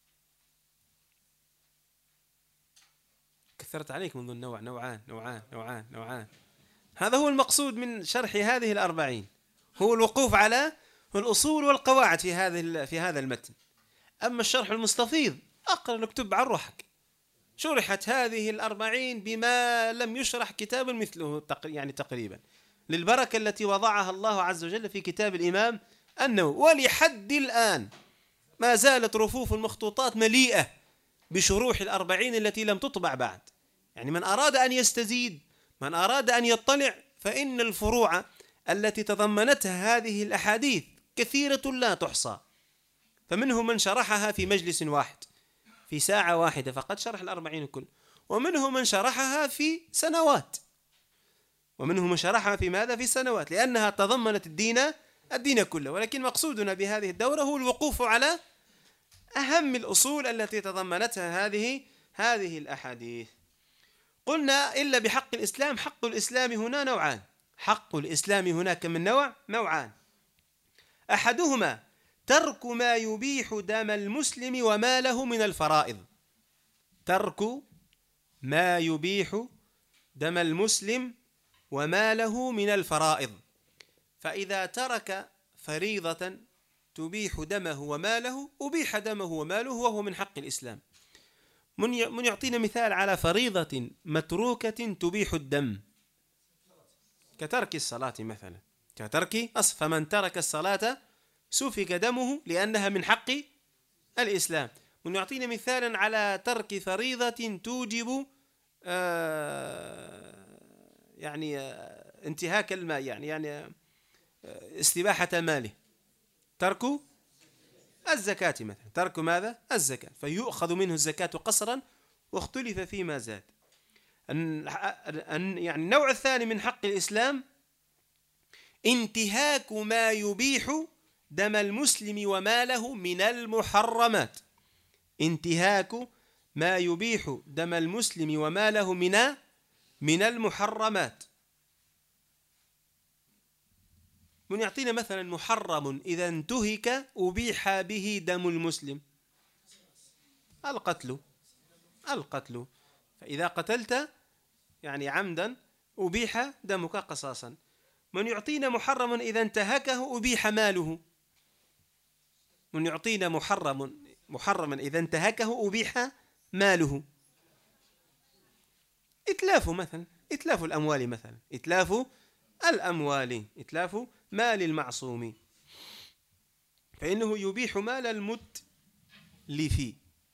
S1: كثرت عليك منذ النوع، نوعان. هذا هو المقصود من شرح هذه الأربعين، هو الوقوف على الأصول والقواعد في هذا المتن. أما الشرح المستفيض أقرأ نكتب عن روحك. شرحت هذه الأربعين بما لم يشرح كتاب مثله تقريبا، للبركة التي وضعها الله عز وجل في كتاب الإمام النووي. ولحد الآن ما زالت رفوف المخطوطات مليئة بشروح الأربعين التي لم تطبع بعد. يعني من أراد أن يستزيد، من أراد أن يطلع، فإن الفروع التي تضمنتها هذه الأحاديث كثيرة لا تحصى. فمنهم من شرحها في مجلس واحد في ساعة واحدة فقد شرح الأربعين الكل، ومنهم من شرحها في سنوات، ومنهم من شرحها في ماذا؟ في سنوات، لأنها تضمنت الدين كله. ولكن مقصودنا بهذه الدورة هو الوقوف على أهم الأصول التي تضمنتها هذه الأحاديث. قلنا إلا بحق الإسلام. حق الإسلام هنا نوعان. حق الإسلام هنا كم من نوعان: أحدهما ترك ما يبيح دم المسلم وماله من الفرائض. ترك ما يبيح دم المسلم وماله من الفرائض. فإذا ترك فريضة تبيح دمه وماله أبيح دمه وماله، وهو من حق الإسلام. من يعطينا مثال على فريضة متروكة تبيح الدم؟ كترك الصلاة مثلا، فمن ترك الصلاة سفك دمه لأنها من حق الإسلام. من يعطينا مثالا على ترك فريضة توجب انتهاك الماء، يعني استباحة ماله. ترك الزكاة مثلا، ترك ماذا؟ الزكاة، فيؤخذ منه الزكاة قصرا، واختلف فيما زاد. يعني النوع الثاني من حق الإسلام انتهاك ما يبيح دم المسلم وماله من المحرمات. انتهاك ما يبيح دم المسلم وماله من المحرمات. من يعطينا مثلا محرم إذا انتهك أبيح به دم المسلم؟ القتل. فإذا قتلت يعني عمدا أبيح دمك قصاصا. من يعطينا محرم إذا انتهكه أبيح ماله؟ من يعطينا محرما إذا انتهكه أبيح ماله. إتلافه مثلا، إتلاف الأموال مثلا، إتلاف مال المعصوم، فإنه يبيح مال المتلف.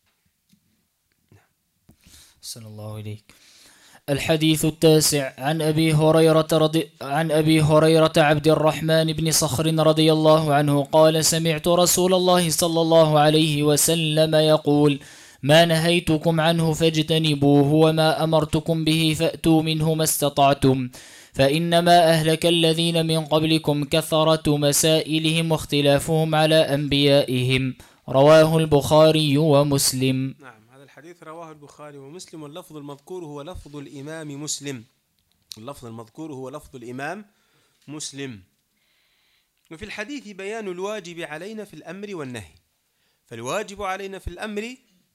S2: صلى الله عليك. الحديث التاسع عن أبي هريرة عبد الرحمن بن صخر رضي الله عنه قال: سمعت رسول الله صلى الله عليه وسلم يقول: ما نهيتكم عنه فاجتنبوه، وما أمرتكم به فأتوا منه ما استطعتم، فإنما أهلك الذين من قبلكم كثرة مسائلهم واختلافهم على أنبيائهم. رواه البخاري ومسلم.
S1: نعم، هذا الحديث رواه البخاري ومسلم، واللفظ المذكور هو لفظ الإمام مسلم. اللفظ المذكور هو لفظ الإمام مسلم. وفي الحديث بيان الواجب علينا في الأمر والنهي. فالواجب علينا في الأمر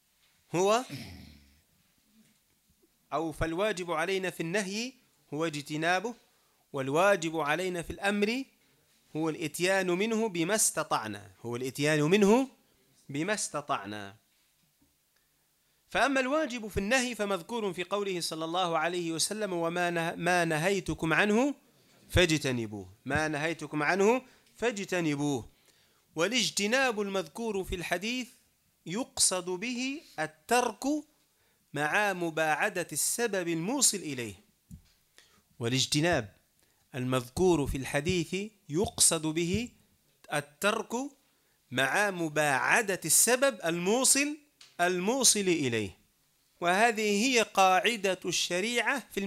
S1: فالواجب علينا في النهي هو اجتنابه، والواجب علينا في الأمر هو الإتيان منه بما استطعنا. فأما الواجب في النهي فمذكور في قوله صلى الله عليه وسلم: ما نهيتكم عنه فاجتنبوه. والاجتناب المذكور في الحديث يقصد به الترك مع مباعدة السبب الموصل إليه. والاجتناب المذكور في الحديث يقصد به الترك مع مباعدة السبب الموصل إليه. وهذه هي قاعدة الشريعة في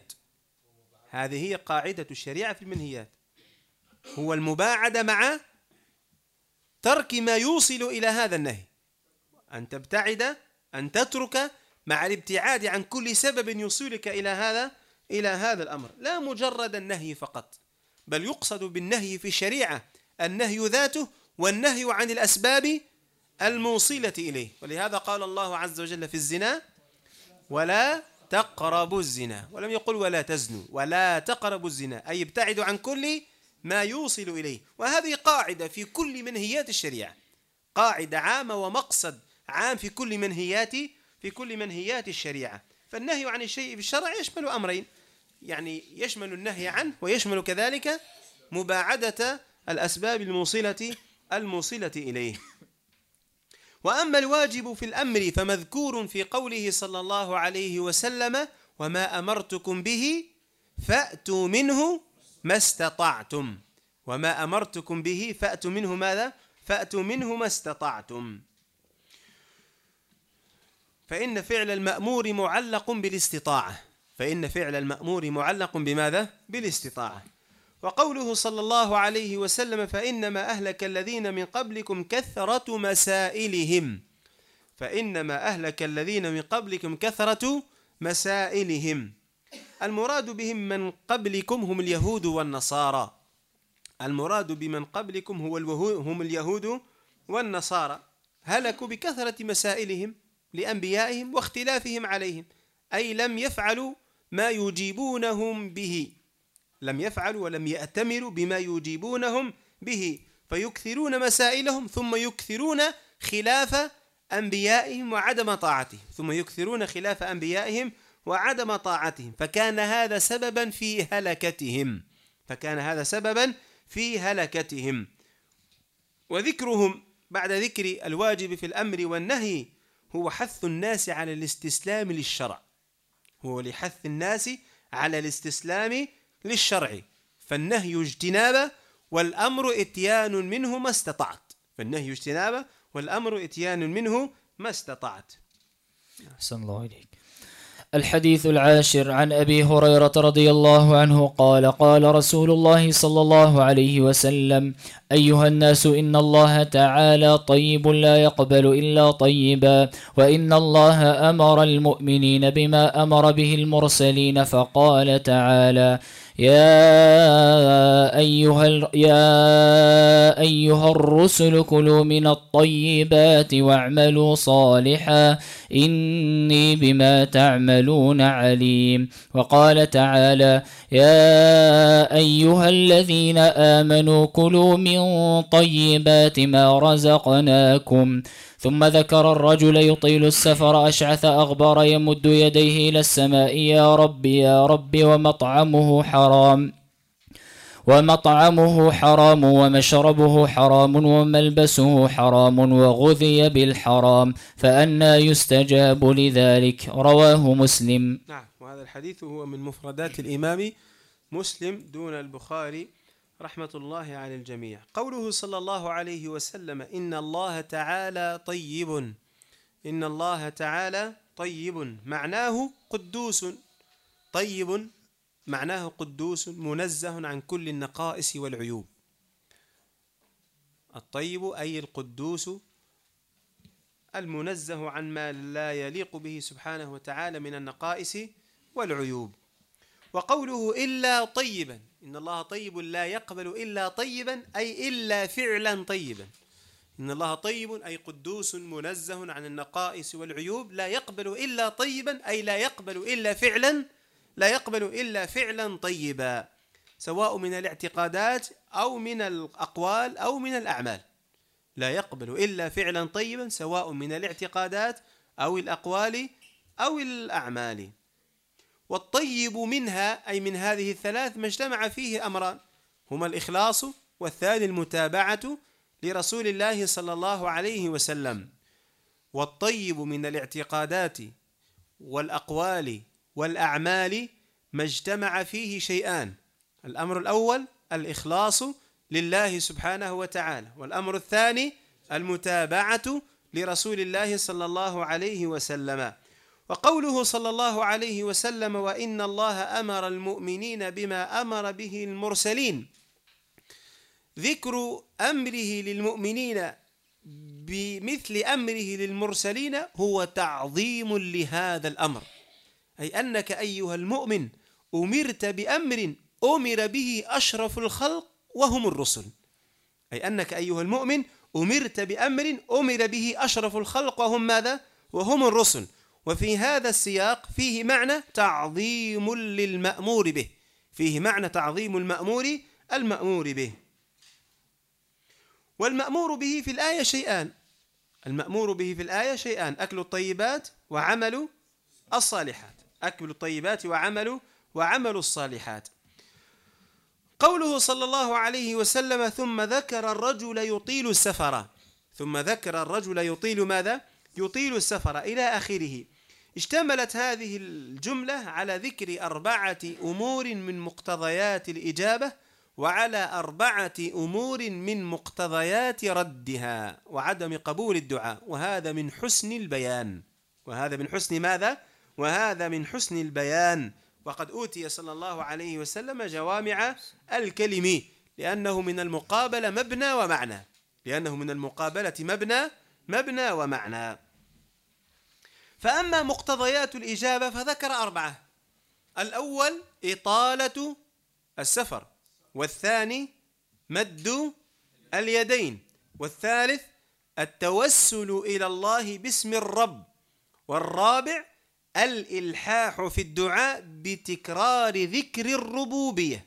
S1: المنهيات. هو المباعدة مع ترك ما يوصل إلى هذا النهي، أن تبتعد، أن تترك مع الابتعاد عن كل سبب يوصلك إلى هذا الأمر، لا مجرد النهي فقط، بل يقصد بالنهي في الشريعة النهي ذاته والنهي عن الأسباب الموصلة إليه. ولهذا قال الله عز وجل في الزنا: ولا تقربوا الزنا، ولم يقل ولا تزنوا، ولا تقربوا الزنا، أي ابتعدوا عن كل ما يوصل إليه. وهذه قاعدة في كل منهيات الشريعة، قاعدة عامة ومقصد عام في كل منهيات الشريعة. فالنهي عن الشيء في الشرع يشمل أمرين، يعني يشمل النهي عنه ويشمل كذلك مباعدة الأسباب الموصلة إليه. وأما الواجب في الأمر فمذكور في قوله صلى الله عليه وسلم: وما أمرتكم به فأتوا منه ما استطعتم. وما أمرتكم به فأتوا منه ماذا؟ فأتوا منه ما استطعتم. فإن فعل المأمور معلق بالاستطاعة. بماذا؟ بالاستطاعة. وقوله صلى الله عليه وسلم: فإنما أهلك الذين من قبلكم كثرة مسائلهم. المراد بهم من قبلكم هم اليهود والنصارى. هم اليهود والنصارى. هلكوا بكثرة مسائلهم لأنبيائهم واختلافهم عليهم، أي لم يفعلوا ما يجيبونهم به، لم يفعلوا ولم يأتمروا بما يجيبونهم به، فيكثرون مسائلهم ثم يكثرون خلاف أنبيائهم وعدم طاعتهم، فكان هذا سببا في هلكتهم. وذكرهم بعد ذكر الواجب في الأمر والنهي هو حث الناس على الاستسلام للشرع، فالنهي اجتنابه والأمر إتيان منه ما استطعت.
S2: أحسن الله إليك. الحديث العاشر عن أبي هريرة رضي الله عنه قال: قال رسول الله صلى الله عليه وسلم: أيها الناس، إن الله تعالى طيب لا يقبل إلا طيبا، وإن الله أمر المؤمنين بما أمر به المرسلين، فقال تعالى: يا أيها الرسل كلوا من الطيبات واعملوا صالحا إني بما تعملون عليم. وقال تعالى: يا أيها الذين آمنوا كلوا من طيبات ما رزقناكم. ثم ذكر الرجل يطيل السفر أشعث أغبر يمد يديه إلى السماء: يا رب يا رب، ومطعمه حرام ومشربه حرام وملبسه حرام وغذي بالحرام فأنى يستجاب لذلك. رواه مسلم.
S1: نعم، وهذا الحديث هو من مفردات الإمام مسلم دون البخاري رحمة الله على الجميع. قوله صلى الله عليه وسلم: إن الله تعالى طيب، إن الله تعالى طيب، معناه قدوس. طيب معناه قدوس منزه عن كل النقائص والعيوب. الطيب أي القدوس المنزه عن ما لا يليق به سبحانه وتعالى من النقائص والعيوب. وقوله إلا طيبا، إن الله طيب لا يقبل إلا طيبا، أي إلا فعلا طيبا. إن الله طيب أي قدوس منزه عن النقائص والعيوب، لا يقبل إلا طيبا، أي لا يقبل إلا فعلا طيبا، سواء من الاعتقادات أو من الأقوال أو من الأعمال. لا يقبل إلا فعلا طيبا، سواء من الاعتقادات أو الأقوال أو الأعمال. والطيب منها أي من هذه الثلاث ما اجتمع فيه أمران، هما الإخلاص، والثاني المتابعة لرسول الله صلى الله عليه وسلم. والطيب من الاعتقادات والأقوال والأعمال ما اجتمع فيه شيئان: الأمر الأول الإخلاص لله سبحانه وتعالى، والأمر الثاني المتابعة لرسول الله صلى الله عليه وسلم. وقوله صلى الله عليه وسلم: وإن الله أمر المؤمنين بما أمر به المرسلين، ذكر أمره للمؤمنين بمثل أمره للمرسلين هو تعظيم لهذا الأمر، أي أنك أيها المؤمن أمرت بأمر أمر به أشرف الخلق وهم الرسل. أي أنك أيها المؤمن أمرت بأمر أمر به أشرف الخلق وهم ماذا؟ وهم الرسل. وفي هذا السياق فيه معنى تعظيم للمأمور به، فيه معنى تعظيم المأمور به. والمأمور به في الآية شيئان، المأمور به في الآية شيئان: أكل الطيبات وعمل الصالحات، أكل الطيبات وعمل الصالحات. قوله صلى الله عليه وسلم: ثم ذكر الرجل يطيل السفر، ثم ذكر الرجل يطيل ماذا؟ يطيل السفر إلى آخره. اشتملت هذه الجملة على ذكر 4 أمور من مقتضيات الإجابة، وعلى 4 أمور من مقتضيات ردها وعدم قبول الدعاء. وهذا من حسن البيان. وهذا من حسن ماذا؟ وهذا من حسن البيان. وقد أوتي صلى الله عليه وسلم جوامع الكلم، لأنه من المقابلة مبنى ومعنى، لأنه من المقابلة مبنى ومعنى. فأما مقتضيات الإجابة فذكر 4: الأول إطالة السفر، والثاني مد اليدين، والثالث التوسل إلى الله باسم الرب، والرابع الإلحاح في الدعاء بتكرار ذكر الربوبية.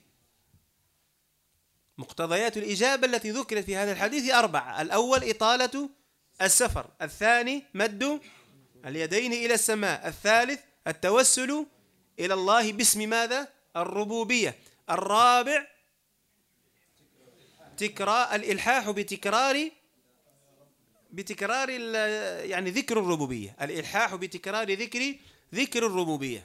S1: مقتضيات الإجابة التي ذكرت في هذا الحديث 4: الأول إطالة السفر، الثاني مد اليدين إلى السماء، الثالث التوسل إلى الله باسم ماذا؟ الربوبية، الرابع الإلحاح بتكرار يعني ذكر الربوبية، الإلحاح بتكرار ذكر الربوبية،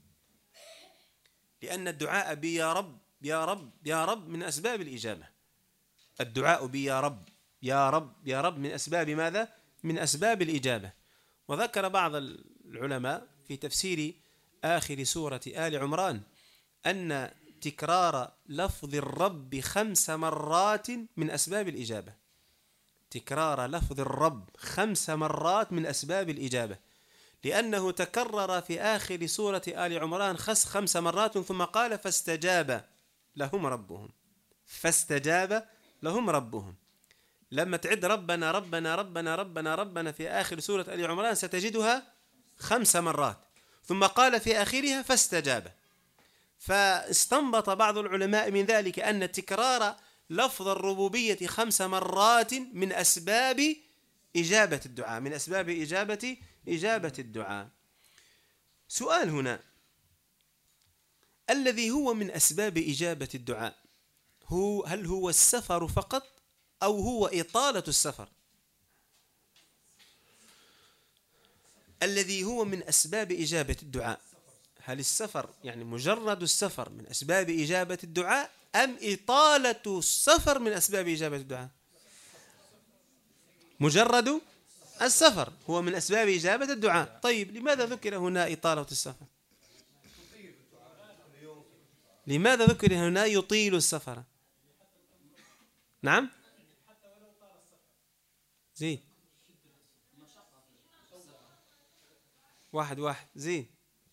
S1: لأن الدعاء بيا رب يا رب يا رب من أسباب الإجابة. الدعاء بيا رب يا رب يا رب من أسباب ماذا؟ من أسباب الإجابة. وذكر بعض العلماء في تفسير آخر سورة آل عمران أن تكرار لفظ الرب 5 مرات من أسباب الإجابة. تكرار لفظ الرب 5 مرات من أسباب الإجابة، لأنه تكرر في آخر سورة آل عمران 5 مرات، ثم قال فاستجاب لهم ربهم، فاستجاب لهم ربهم. لما تعد ربنا ربنا ربنا ربنا ربنا في آخر سورة آل عمران ستجدها 5 مرات، ثم قال في آخرها فاستجاب. فاستنبط بعض العلماء من ذلك أن تكرار لفظ الربوبية 5 مرات من أسباب إجابة الدعاء، من أسباب إجابة الدعاء. سؤال هنا: الذي هو من أسباب إجابة الدعاء هل هو السفر فقط أو هو إطالة السفر؟ الذي هو من أسباب إجابة الدعاء، هل السفر يعني مجرد السفر من أسباب إجابة الدعاء أم إطالة السفر من أسباب إجابة الدعاء؟ مجرد السفر هو من أسباب إجابة الدعاء. طيب لماذا ذكر هنا إطالة السفر؟ لماذا ذكر هنا يطيل السفر؟ نعم زين، واحد زين.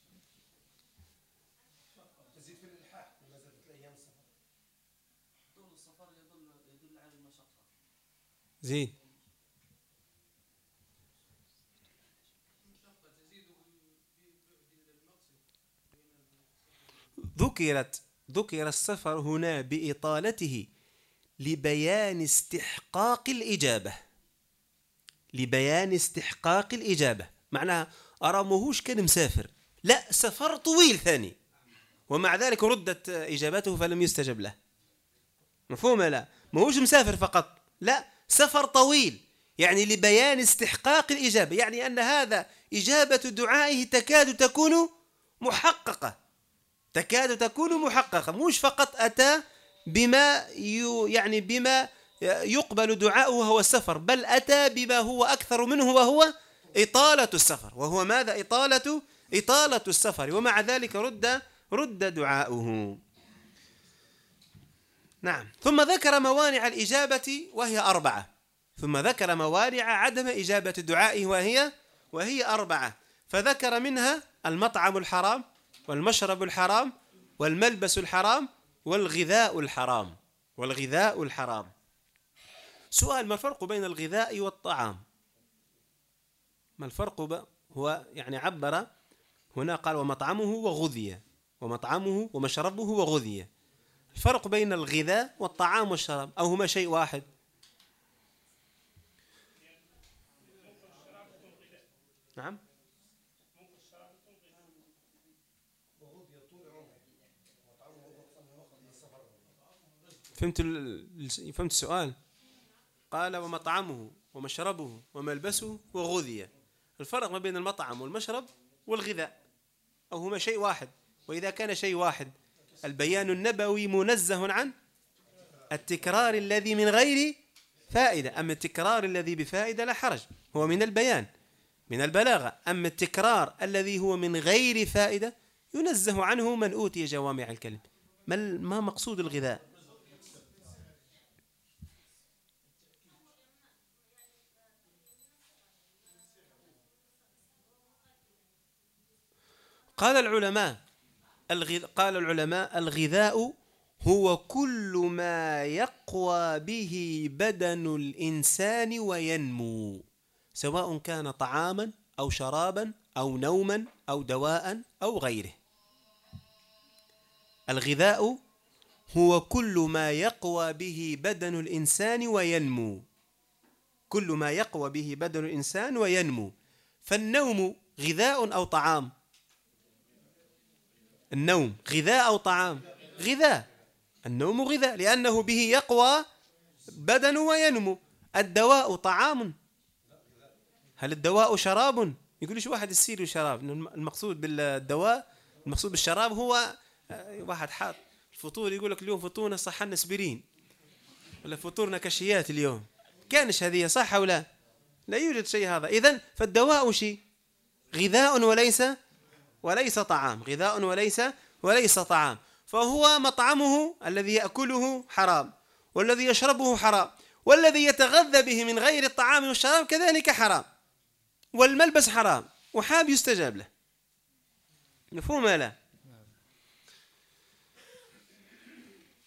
S1: زين، ذكر السفر هنا بإطالته لبيان استحقاق الإجابة، لبيان استحقاق الإجابة. معناها أرامهوش كان مسافر، لا سفر طويل ثاني، ومع ذلك ردت إجابته فلم يستجب له. مفهوم؟ لا ماهوش مسافر فقط، لا سفر طويل، يعني لبيان استحقاق الإجابة، يعني أن هذا إجابة دعائه تكاد تكون محققة، تكاد تكون محققة، مش فقط أتى بما يعني بما يقبل دعاؤه وهو السفر، بل أتى بما هو أكثر منه وهو إطالة السفر. وهو ماذا؟ إطالة السفر، ومع ذلك رد دعاؤه. نعم. ثم ذكر موانع الإجابة وهي 4، ثم ذكر موانع عدم إجابة الدعاء وهي 4، فذكر منها المطعم الحرام والمشرب الحرام والملبس الحرام والغذاء الحرام. سؤال: ما الفرق بين الغذاء والطعام؟ ما الفرق هو يعني عبر هنا قال ومطعمه وغذي، ومطعمه ومشربه وغذي. الفرق بين الغذاء والطعام والشراب أو هما شيء واحد؟ نعم. فهمت السؤال؟ قال ومطعمه ومشربه وملبسه وغذي. الفرق ما بين المطعم والمشرب والغذاء أو هما شيء واحد؟ وإذا كان شيء واحد البيان النبوي منزه عن التكرار الذي من غير فائدة، أما التكرار الذي بفائدة لا حرج، هو من البيان من البلاغة. أما التكرار الذي هو من غير فائدة ينزه عنه من أوتي جوامع الكلم. ما مقصود الغذاء؟ قال العلماء الغذاء هو كل ما يقوى به بدن الإنسان وينمو، سواء كان طعاما أو شرابا أو نوما أو دواء أو غيره. الغذاء هو كل ما يقوى به بدن الإنسان وينمو، كل ما يقوى به بدن الإنسان وينمو. فالنوم غذاء أو طعام؟ النوم غذاء أو طعام؟ غذاء. النوم غذاء لأنه به يقوى بدن وينمو. الدواء طعام؟ هل الدواء شراب؟ يقولش واحد السير شراب. المقصود بالدواء، المقصود بالشراب هو واحد حاط الفطور يقول لك اليوم فطورنا صحنا اسبرين، ولا فطورنا كشيات اليوم، كانش هذه صح أو لا؟ لا يوجد شيء هذا. إذن فالدواء شيء غذاء وليس طعام، غذاء وليس طعام. فهو مطعمه الذي يأكله حرام، والذي يشربه حرام، والذي يتغذى به من غير الطعام والشراب كذلك حرام، والملبس حرام وحاب يستجاب له. مفهوم لا؟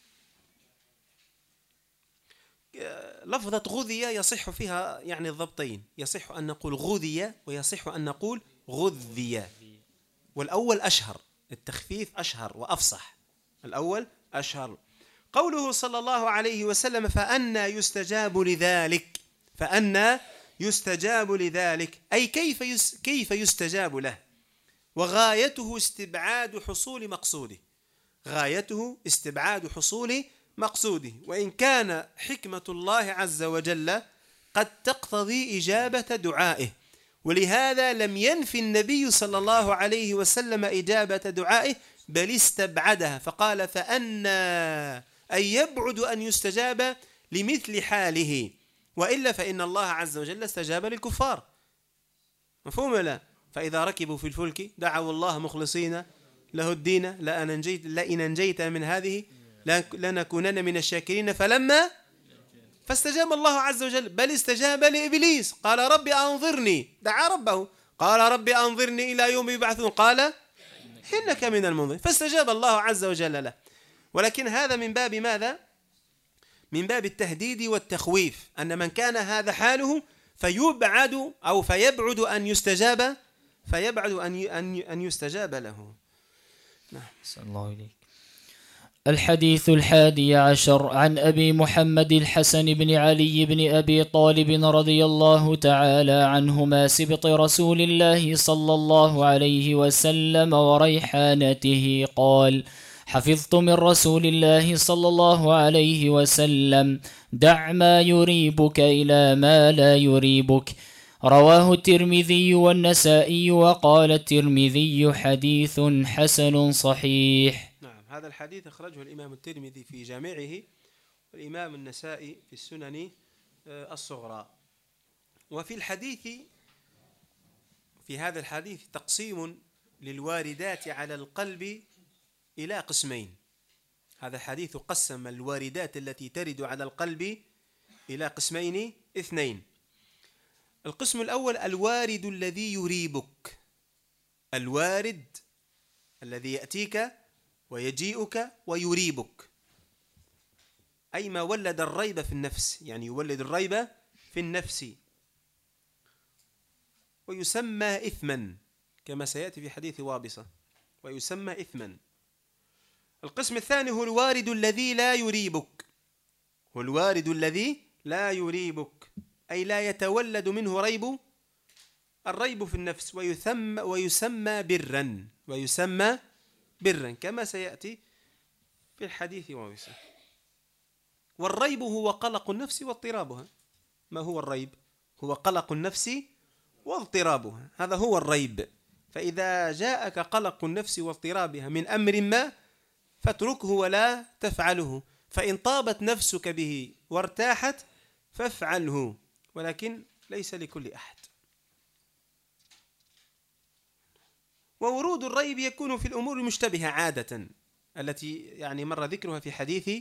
S1: لفظة غذي يصح فيها يعني الضبطين، يصح أن نقول غذي ويصح أن نقول غذي، والأول أشهر، التخفيف أشهر وأفصح، الأول أشهر. قوله صلى الله عليه وسلم فأنى يستجاب لذلك، فأنى يستجاب لذلك أي كيف يستجاب له، وغايته استبعاد حصول مقصوده، غايته استبعاد حصول مقصوده، وإن كان حكمة الله عز وجل قد تقتضي إجابة دعائه، ولهذا لم ينفي النبي صلى الله عليه وسلم إجابة دعائه بل استبعدها فقال فأنى أي يبعد أن يستجاب لمثل حاله، وإلا فإن الله عز وجل استجاب للكفار، مفهوم لا؟ فإذا ركبوا في الفلك دعوا الله مخلصين له الدين لئن أنجيت من هذه لنكونن من الشاكرين فلما فاستجاب الله عز وجل، بل استجاب لإبليس قال رب أنظرني، دعا ربه قال رب أنظرني إلى يوم يبعثون قال إنك من المنظرين، فاستجاب الله عز وجل له. ولكن هذا من باب ماذا؟ من باب التهديد والتخويف، أن من كان هذا حاله فيبعد أن يستجاب، أن يستجاب له. نعم.
S2: صلى الله عليه. الحديث 11 عن أبي محمد الحسن بن علي بن أبي طالب رضي الله تعالى عنهما سبط رسول الله صلى الله عليه وسلم وريحانته قال حفظت من رسول الله صلى الله عليه وسلم دع ما يريبك إلى ما لا يريبك، رواه الترمذي والنسائي وقال الترمذي حديث حسن صحيح.
S1: نعم، هذا الحديث أخرجه الإمام الترمذي في جامعه والإمام النسائي في السنن الصغرى. وفي هذا الحديث تقسيم للواردات على القلب إلى قسمين. هذا الحديث قسم الواردات التي ترد على القلب إلى قسمين اثنين. القسم الأول الوارد الذي يريبك، الوارد الذي يأتيك ويجيئك ويريبك، أي ما ولد الريب في النفس، يعني يولد الريب في النفس، ويسمى إثما كما سيأتي في حديث وابصة، ويسمى إثما. القسم الثاني هو الوارد الذي لا يريبك، هو الوارد الذي لا يريبك أي لا يتولد منه الريب في النفس، ويسمى برا، ويسمى برا كما سيأتي في الحديث وابصة. والريب هو قلق النفس واضطرابها. ما هو الريب؟ هو قلق النفس واضطرابها، هذا هو الريب. فإذا جاءك قلق النفس واضطرابها من أمر ما فاتركه ولا تفعله، فإن طابت نفسك به وارتاحت فافعله، ولكن ليس لكل أحد. وورود الريب يكون في الأمور المشتبهة عادة، التي يعني مر ذكرها في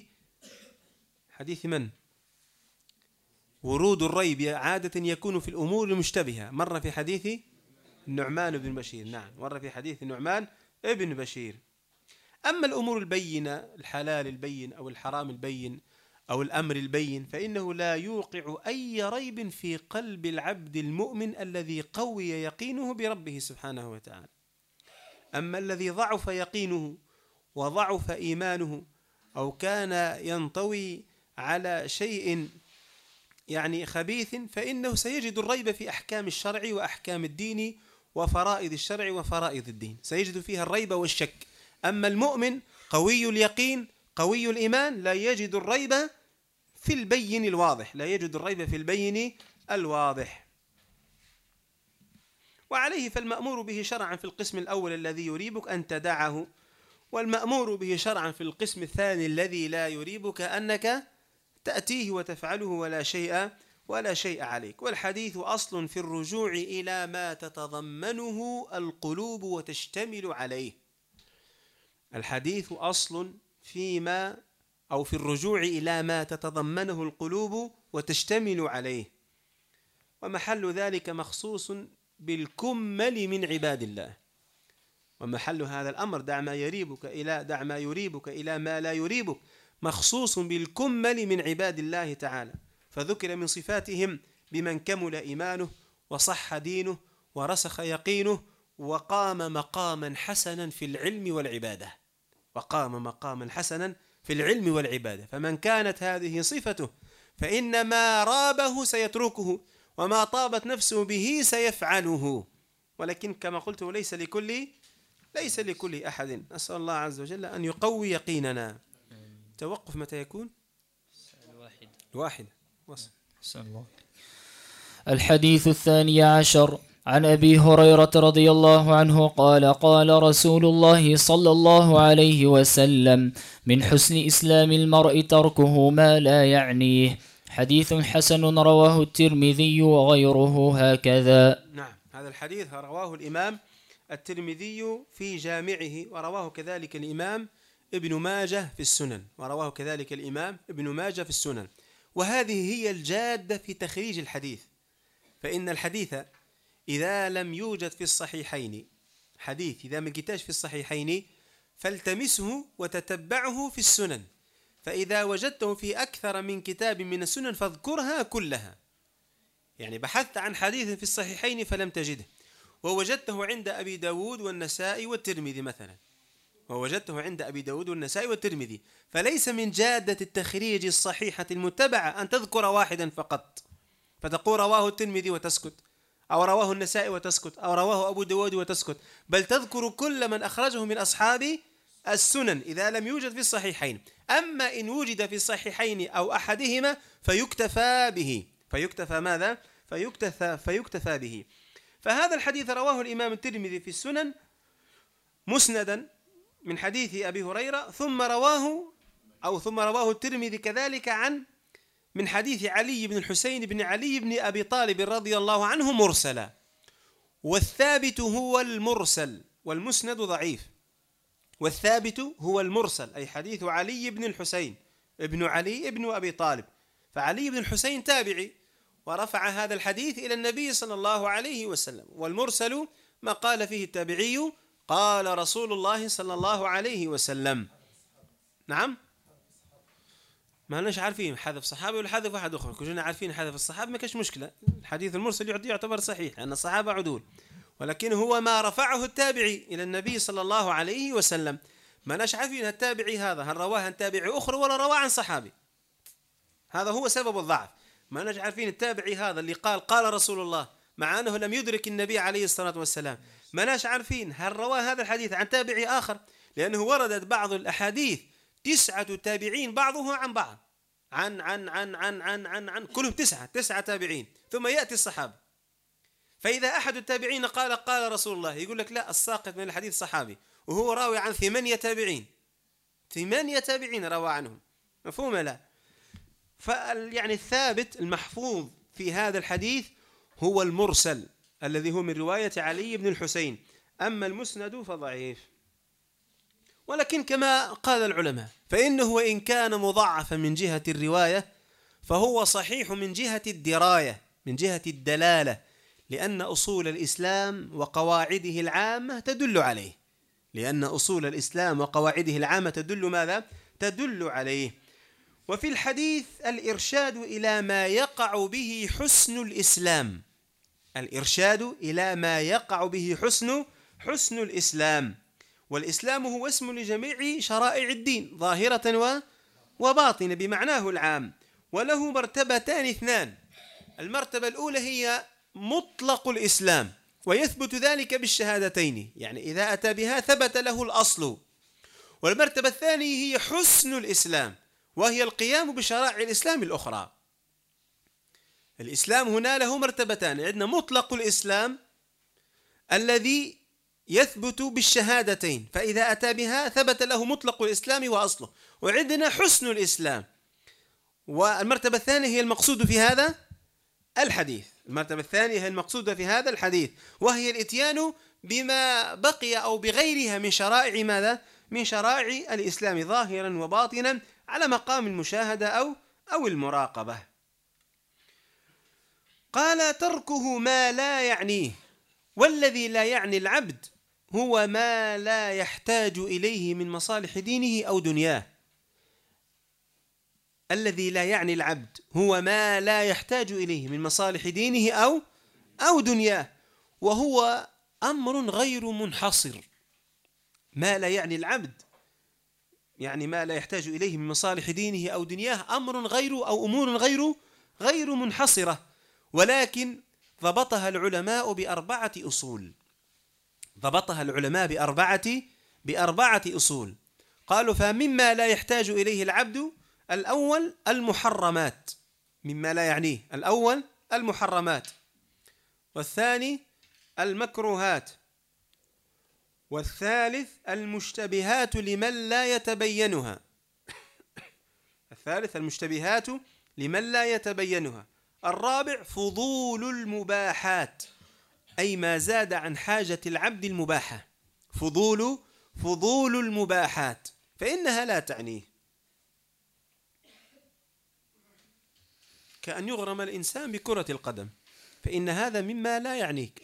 S1: حديث من؟ ورود الريب عادة يكون في الأمور المشتبهة، مر في حديث النعمان بن بشير. نعم، مر في حديث النعمان ابن بشير. أما الأمور البينة، الحلال البين أو الحرام البين أو الأمر البين، فإنه لا يوقع أي ريب في قلب العبد المؤمن الذي قوي يقينه بربه سبحانه وتعالى. أما الذي ضعف يقينه وضعف إيمانه أو كان ينطوي على شيء يعني خبيث، فإنه سيجد الريب في أحكام الشرع وأحكام الدين وفرائض الشرع وفرائض الدين، سيجد فيها الريب والشك. أما المؤمن قوي اليقين قوي الإيمان لا يجد الريب في البين الواضح، لا يجد الريب في البين الواضح. وعليه فالمأمور به شرعا في القسم الأول الذي يريبك أن تدعه، والمأمور به شرعا في القسم الثاني الذي لا يريبك أنك تأتيه وتفعله ولا شيء عليك. والحديث أصل في الرجوع إلى ما تتضمنه القلوب وتشتمل عليه. الحديث أصل في الرجوع إلى ما تتضمنه القلوب وتشتمل عليه، ومحل ذلك مخصوص بالكمل من عباد الله. ومحل هذا الأمر دع ما يريبك إلى ما لا يريبك مخصوص بالكمل من عباد الله تعالى. فذكر من صفاتهم بمن كمل إيمانه وصح دينه ورسخ يقينه وقام مقاما حسنا في العلم والعبادة. وقام مقاما حسنا في العلم والعبادة. فمن كانت هذه صفته فإن ما رابه سيتركه وما طابت نفسه به سيفعله. ولكن كما قلت ليس لكل أحد. أسأل الله عز وجل أن يقوي يقيننا. توقف متى يكون؟ الواحد. وصل.
S2: الحديث 12 عن أبي هريرة رضي الله عنه قال قال رسول الله صلى الله عليه وسلم: من حسن إسلام المرء تركه ما لا يعنيه. حديث حسن رواه الترمذي وغيره هكذا.
S1: نعم، هذا الحديث رواه الإمام الترمذي في جامعه، ورواه كذلك الإمام ابن ماجه في السنن. وهذه هي الجادة في تخريج الحديث. فإن الحديث إذا لم يوجد في الصحيحين، حديث إذا ما لقيتاش في الصحيحين فالتمسه وتتبعه في السنن. فإذا وجدته في أكثر من كتاب من السنن فاذكرها كلها. يعني بحثت عن حديث في الصحيحين فلم تجده، ووجدته عند أبي داود والنسائي والترمذي مثلا، فليس من جادة التخريج الصحيحة المتبعة أن تذكر واحدا فقط، فتقول رواه الترمذي وتسكت، أو رواه النسائي وتسكت، أو رواه أبو داود وتسكت، بل تذكر كل من أخرجه من أصحاب السنن إذا لم يوجد في الصحيحين. أما إن وجد في الصحيحين أو أحدهما فيكتفى به. فيكتفى به. فهذا الحديث رواه الإمام الترمذي في السنن مسندا من حديث أبي هريرة، ثم رواه الترمذي كذلك من حديث علي بن الحسين بن علي بن أبي طالب رضي الله عنه مرسلا. والثابت هو المرسل، والمسند ضعيف. والثابت هو المرسل، أي حديث علي بن الحسين ابن علي ابن أبي طالب. فعلي بن الحسين تابعي ورفع هذا الحديث إلى النبي صلى الله عليه وسلم. والمرسل ما قال فيه التابعي قال رسول الله صلى الله عليه وسلم. نعم، ما لناش عارفين حذف صحابي ولا حذف واحد أخر، كلنا عارفين حذف الصحابي ما كاش مشكلة. الحديث المرسل يعتبر صحيح لأن الصحابة عدول، ولكن هو ما رفعه التابعي إلى النبي صلى الله عليه وسلم. ما لناش عارفين التابعي هذا هل رواه عن تابعي أخر ولا رواه عن صحابي. هذا هو سبب الضعف. ما لناش عارفين التابعي هذا اللي قال رسول الله مع أنه لم يدرك النبي عليه الصلاة والسلام. ما لناش عارفين هل رواه هذا الحديث عن تابعي آخر، لأنه وردت بعض الأحاديث 9 تابعين بعضها عن بعض، عن كلهم 9 تابعين، ثم يأتي الصحابة. فإذا أحد التابعين قال رسول الله، يقول لك لا، الساقط من الحديث صحابي، وهو راوي عن 8 تابعين، 8 تابعين روى عنهم. مفهوم لا؟ يعني الثابت المحفوظ في هذا الحديث هو المرسل الذي هو من رواية علي بن الحسين. أما المسند فضعيف. ولكن كما قال العلماء فإنه وإن كان مضاعفا من جهة الرواية فهو صحيح من جهة الدراية، من جهة الدلالة، لأن أصول الإسلام وقواعده العامة تدل عليه. تدل ماذا؟ تدل عليه. وفي الحديث الإرشاد إلى ما يقع به حسن الإسلام. حسن الإسلام. والإسلام هو اسم لجميع شرائع الدين ظاهرة وباطنة بمعناه العام، وله مرتبتان 2. المرتبة الأولى هي مطلق الإسلام، ويثبت ذلك بالشهادتين، يعني إذا أتى بها ثبت له الأصل. والمرتبة الثانية هي حسن الإسلام، وهي القيام بشرائع الإسلام الأخرى. الإسلام هنا له مرتبتان، عندنا مطلق الإسلام الذي يثبت بالشهادتين، فإذا أتى بها ثبت له مطلق الإسلام وأصله، وعندنا حسن الإسلام. والمرتبة الثانية هي المقصود في هذا الحديث، وهي الإتيان بما بقي أو بغيرها من شرائع ماذا؟ من شرائع الإسلام ظاهرا وباطنا على مقام المشاهدة أو المراقبة. قال: تركه ما لا يعنيه. والذي لا يعني العبد هو ما لا يحتاج إليه من مصالح دينه أو دنياه. الذي لا يعني العبد هو ما لا يحتاج إليه من مصالح دينه أو دنياه، وهو أمر غير منحصر. ما لا يعني العبد يعني ما لا يحتاج إليه من مصالح دينه أو دنياه أمور غير منحصرة، ولكن ضبطها العلماء بأربعة أصول. ضبطها العلماء بأربعة أصول. قالوا فمما لا يحتاج إليه العبد الأول المحرمات، مما لا يعنيه الأول المحرمات، والثاني المكروهات، والثالث المشتبهات لمن لا يتبينها. الثالث المشتبهات لمن لا يتبينها. الرابع فضول المباحات، أي ما زاد عن حاجة العبد المباحة. فضول المباحات فإنها لا تعنيه، كأن يغرم الإنسان بكرة القدم، فإن هذا مما لا يعنيك.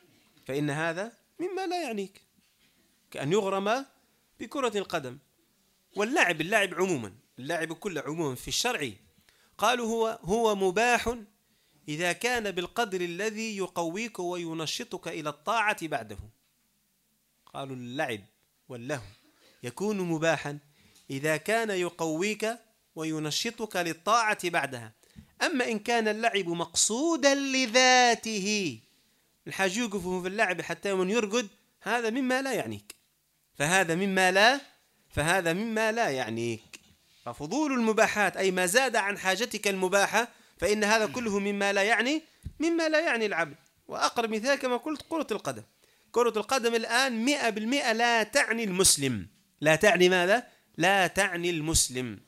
S1: كأن يغرم بكرة القدم. واللعب عموما، اللعب كله عموما في الشرع قالوا هو مباح إذا كان بالقدر الذي يقويك وينشطك إلى الطاعة بعده. قالوا اللعب واللهو يكون مباحا إذا كان يقويك وينشطك للطاعة بعدها. أما إن كان اللعب مقصودا لذاته، الحاج يوقفه في اللعب حتى من يرقد، هذا مما لا يعنيك، فهذا مما لا يعنيك. ففضول المباحات أي ما زاد عن حاجتك المباحة، فإن هذا كله مما لا يعني العبد. وأقرب مثال كما قلت كرة القدم الآن 100% لا تعني المسلم. لا تعني ماذا؟ لا تعني المسلم.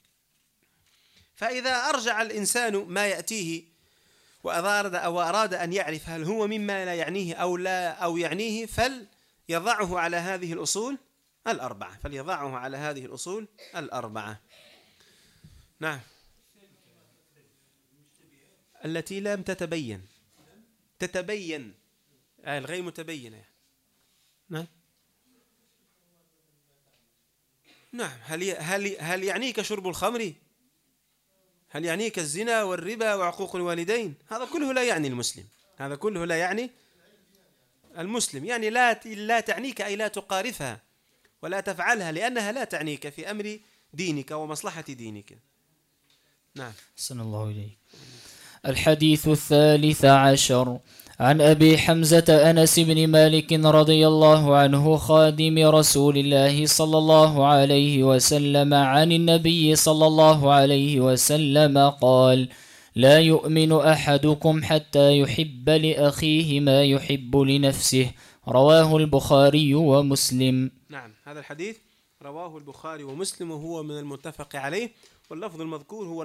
S1: فإذا أرجع الإنسان ما يأتيه وأراد أن يعرف هل هو مما لا يعنيه أو يعنيه، فليضعه على هذه الأصول الأربعة. نعم. التي لم تتبين الغير متبينة. نعم. هل يعنيك شرب الخمر؟ هل يعنيك الزنا والربا وعقوق الوالدين؟ هذا كله لا يعني المسلم. يعني لا تعنيك، أي لا تقارفها ولا تفعلها، لأنها لا تعنيك في أمر دينك ومصلحة دينك. نعم.
S2: أحسن الله إليك. الحديث 13 عن أبي حمزة أنس بن مالك رضي الله عنه خادم رسول الله صلى الله عليه وسلم عن النبي صلى الله عليه وسلم قال: لا يؤمن أحدكم حتى يحب لأخيه ما يحب لنفسه. رواه البخاري ومسلم.
S1: نعم. هذا الحديث رواه البخاري ومسلم، وهو من المتفق عليه، واللفظ المذكور هو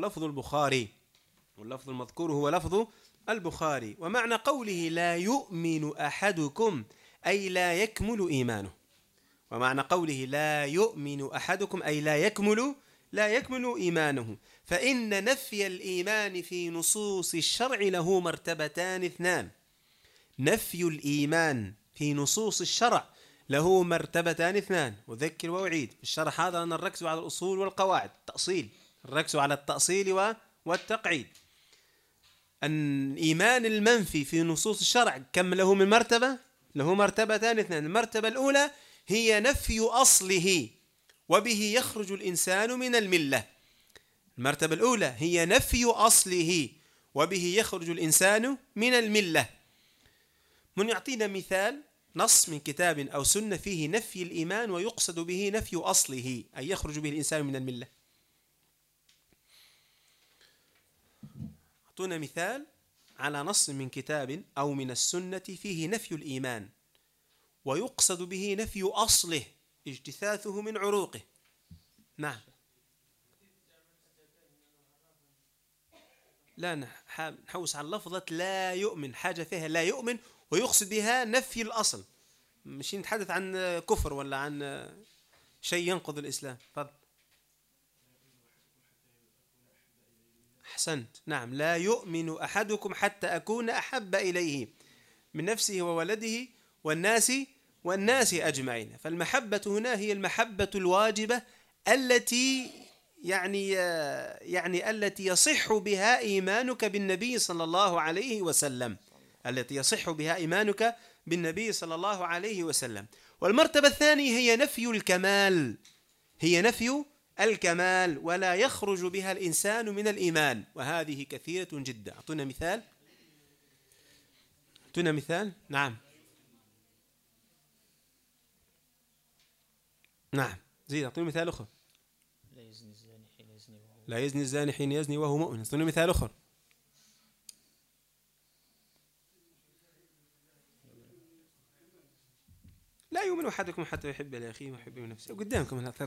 S1: لفظ البخاري. ومعنى قوله لا يؤمن أحدكم أي لا يكمل إيمانه. ومعنى قوله لا يؤمن أحدكم أي لا يكمل إيمانه. فإن نفي الإيمان في نصوص الشرع له مرتبتان اثنان. نفي الإيمان في نصوص الشرع له مرتبتان اثنان. أذكر وأعيد في الشرح هذا أن الركز على الأصول والقواعد، الركز على التأصيل والتقعيد. الإيمان المنفي في نصوص الشرع كم له من مرتبة؟ له مرتبتان اثنان. المرتبة الأولى هي نفي أصله وبه يخرج الإنسان من الملة. المرتبة الأولى هي نفي أصله وبه يخرج الإنسان من الملة. من يعطينا مثال نص من كتاب أو سنة فيه نفي الإيمان ويقصد به نفي أصله، أي يخرج به الإنسان من الملة. أعطونا مثال على نص من كتاب أو من السنة فيه نفي الإيمان ويقصد به نفي أصله، اجتثاثه من عروقه. نعم. لا نحوس على لفظة لا يؤمن، حاجة فيها لا يؤمن ويقصد بها نفي الأصل، مش نتحدث عن كفر ولا عن شيء ينقض الإسلام. فضل. أحسنت. نعم. لا يؤمن أحدكم حتى أكون أحب إليه من نفسه وولده والناس أجمعين. فالمحبة هنا هي المحبة الواجبة التي يعني التي يصح بها إيمانك بالنبي صلى الله عليه وسلم، التي يصح بها إيمانك بالنبي صلى الله عليه وسلم. والمرتبة الثانية هي نفي الكمال، هي نفي الكمال، ولا يخرج بها الإنسان من الإيمان، وهذه كثيرة جدا. أعطونا مثال، أعطونا مثال. نعم نعم، زيد، أعطونا مثال آخر. لا يزني الزاني حين يزني وهو مؤمن. أعطونا مثال آخر. لا يؤمن أحدكم حتى يحب لأخيه ما يحب لنفسه. قدامكم الأثر.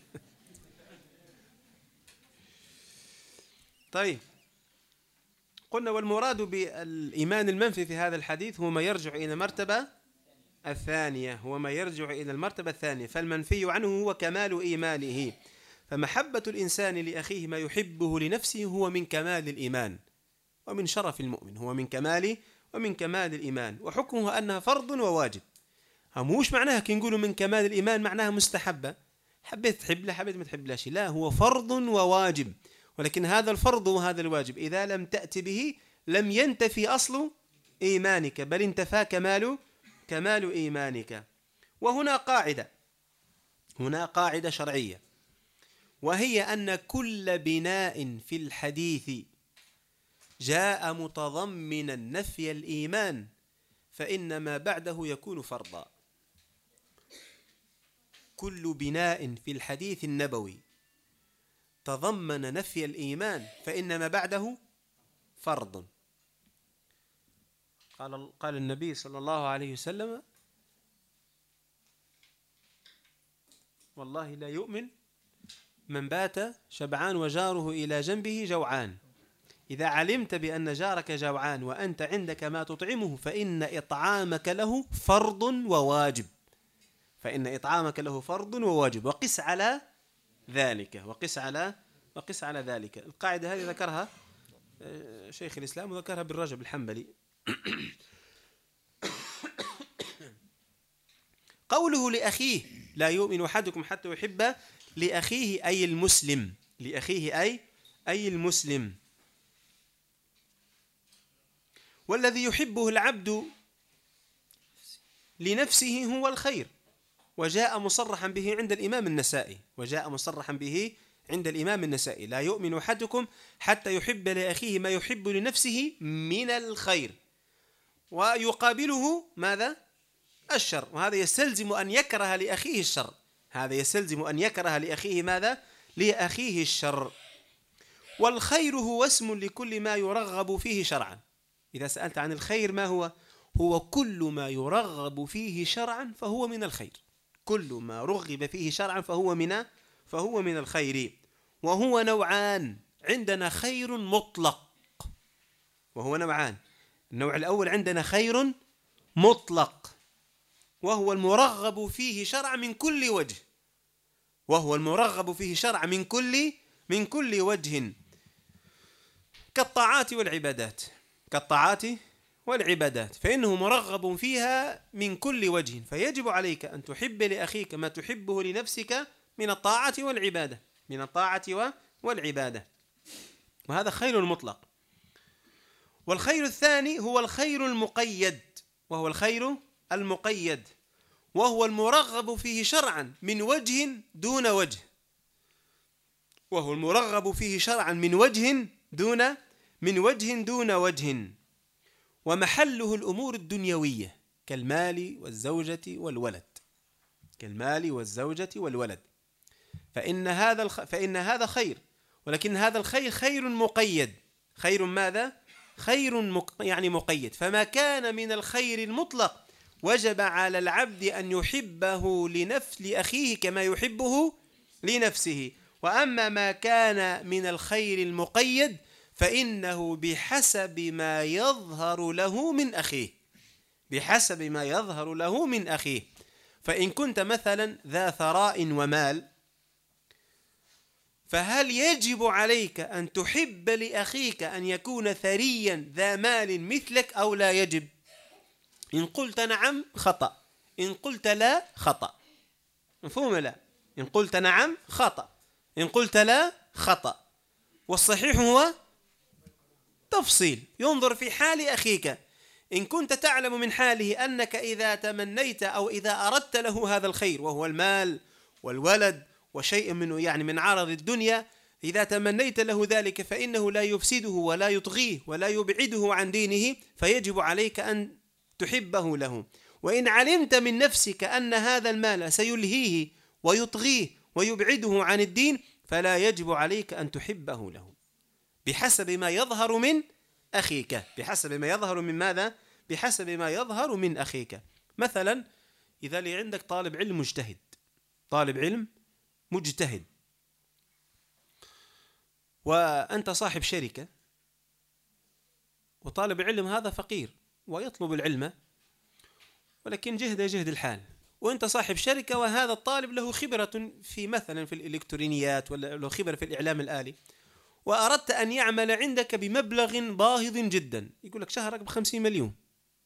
S1: طيب، قلنا والمراد بالإيمان المنفي في هذا الحديث هو ما يرجع إلى المرتبة الثانية، هو ما يرجع إلى المرتبة الثانية. فالمنفي عنه هو كمال إيمانه، فمحبة الإنسان لأخيه ما يحبه لنفسه هو من كمال الإيمان ومن شرف المؤمن، هو من كمال الإيمان، وحكمه أنها فرض وواجب. هموش معناها كي نقولوا من كمال الإيمان معناها مستحبة، حبيت تحب له حبيت ما تحب له، لا، هو فرض وواجب. ولكن هذا الفرض وهذا الواجب إذا لم تأتي به لم ينتفي أصل إيمانك، بل انتفى كمال إيمانك. وهنا قاعدة شرعية، وهي أن كل بناء في الحديث جاء متضمنا نفي الإيمان فإن ما بعده يكون فرضا. كل بناء في الحديث النبوي تضمن نفي الإيمان فإن ما بعده فرض. قال النبي صلى الله عليه وسلم: والله لا يؤمن من بات شبعان وجاره إلى جنبه جوعان. إذا علمت بأن جارك جوعان وأنت عندك ما تطعمه فإن إطعامك له فرض وواجب، وقس على ذلك، القاعدة هذه ذكرها شيخ الإسلام وذكرها ابن رجب الحنبلي. قوله لأخيه لا يؤمن أحدكم حتى يحب لأخيه أي المسلم، أي المسلم. والذي يحبه العبد لنفسه هو الخير، وجاء مصرحا به عند الإمام النسائي، لا يؤمن أحدكم حتى يحب لأخيه ما يحب لنفسه من الخير، ويقابله ماذا؟ الشر، وهذا يستلزم أن يكره لأخيه الشر، ماذا؟ لأخيه الشر. والخير هو اسم لكل ما يرغب فيه شرعا. إذا سألت عن الخير ما هو؟ هو كل ما يرغب فيه شرعا فهو من الخير، كل ما رغب فيه شرعا فهو من الخير. وهو نوعان، عندنا خير مطلق، النوع الأول عندنا خير مطلق وهو المرغب فيه شرعا من كل وجه، كالطاعات والعبادات، فإنه مرغب فيها من كل وجه، فيجب عليك أن تحب لأخيك ما تحبه لنفسك من الطاعة والعبادة، وهذا خير المطلق. والخير الثاني هو الخير المقيد، وهو المرغب فيه شرعا من وجه دون وجه، ومحله الأمور الدنيوية كالمال والزوجة والولد، فإن هذا خير، ولكن هذا الخير خير مقيد، خير ماذا؟ يعني مقيد. فما كان من الخير المطلق وجب على العبد أن يحبه لأخيه كما يحبه لنفسه، وأما ما كان من الخير المقيد فإنه بحسب ما يظهر له من أخيه، فإن كنت مثلا ذا ثراء ومال فهل يجب عليك أن تحب لأخيك أن يكون ثريا ذا مال مثلك أو لا يجب؟ إن قلت نعم خطأ، إن قلت لا خطأ. مفهوم لا؟ إن قلت نعم خطأ، إن قلت لا خطأ، والصحيح هو تفصيل. ينظر في حال أخيك، إن كنت تعلم من حاله أنك إذا تمنيت أو إذا أردت له هذا الخير وهو المال والولد وشيء منه يعني من عرض الدنيا، إذا تمنيت له ذلك فإنه لا يفسده ولا يطغيه ولا يبعده عن دينه، فيجب عليك أن تحبه له. وإن علمت من نفسك أن هذا المال سيلهيه ويطغيه ويبعده عن الدين، فلا يجب عليك أن تحبه له، بحسب ما يظهر من أخيك. بحسب ما يظهر من ماذا؟ بحسب ما يظهر من أخيك. مثلا إذا لي عندك طالب علم مجتهد، طالب علم مجتهد، وأنت صاحب شركة، وطالب العلم هذا فقير ويطلب العلم ولكن جهده جهد الحال، وأنت صاحب شركة وهذا الطالب له خبرة في مثلا في الإلكترونيات ولا له خبرة في الإعلام الآلي، وأردت أن يعمل عندك بمبلغ باهظ جدا، يقول لك شهرك ب50 مليون.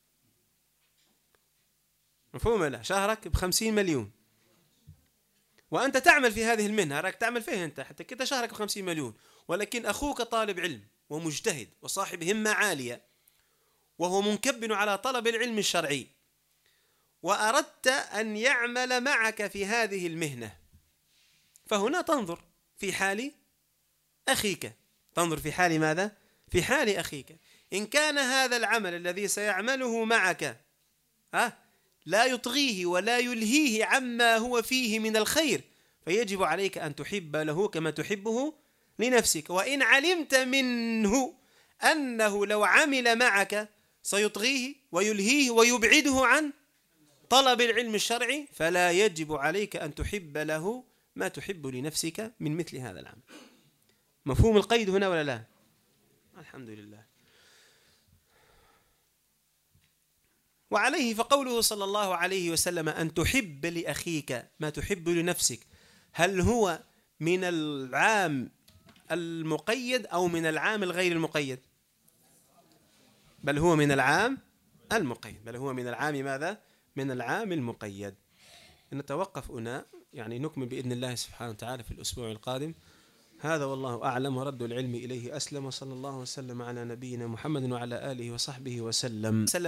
S1: مفهوم لا؟ شهرك ب50 مليون، وأنت تعمل في هذه المهنة، راك تعمل فيها أنت حتى كده شهرك ب50 مليون، ولكن أخوك طالب علم ومجتهد وصاحب همة عالية وهو منكب على طلب العلم الشرعي، وأردت أن يعمل معك في هذه المهنة، فهنا تنظر في حال أخيك. تنظر في حال ماذا؟ في حال أخيك. إن كان هذا العمل الذي سيعمله معك لا يطغيه ولا يلهيه عما هو فيه من الخير، فيجب عليك أن تحب له كما تحبه لنفسك. وإن علمت منه أنه لو عمل معك سيطغيه ويلهيه ويبعده عن طلب العلم الشرعي، فلا يجب عليك أن تحب له ما تحب لنفسك من مثل هذا العمل. مفهوم القيد هنا ولا لا؟ الحمد لله. وعليه فقوله صلى الله عليه وسلم أن تحب لأخيك ما تحب لنفسك، هل هو من العام المقيد أو من العام الغير المقيد؟ بل هو من العام المقيد، بل هو من العام ماذا؟ من العام المقيد. نتوقف هنا، يعني نكمل بإذن الله سبحانه وتعالى في الأسبوع القادم. هذا والله أعلم، ورد العلم إليه أسلم، وصلى الله وسلم على نبينا محمد وعلى آله وصحبه وسلم.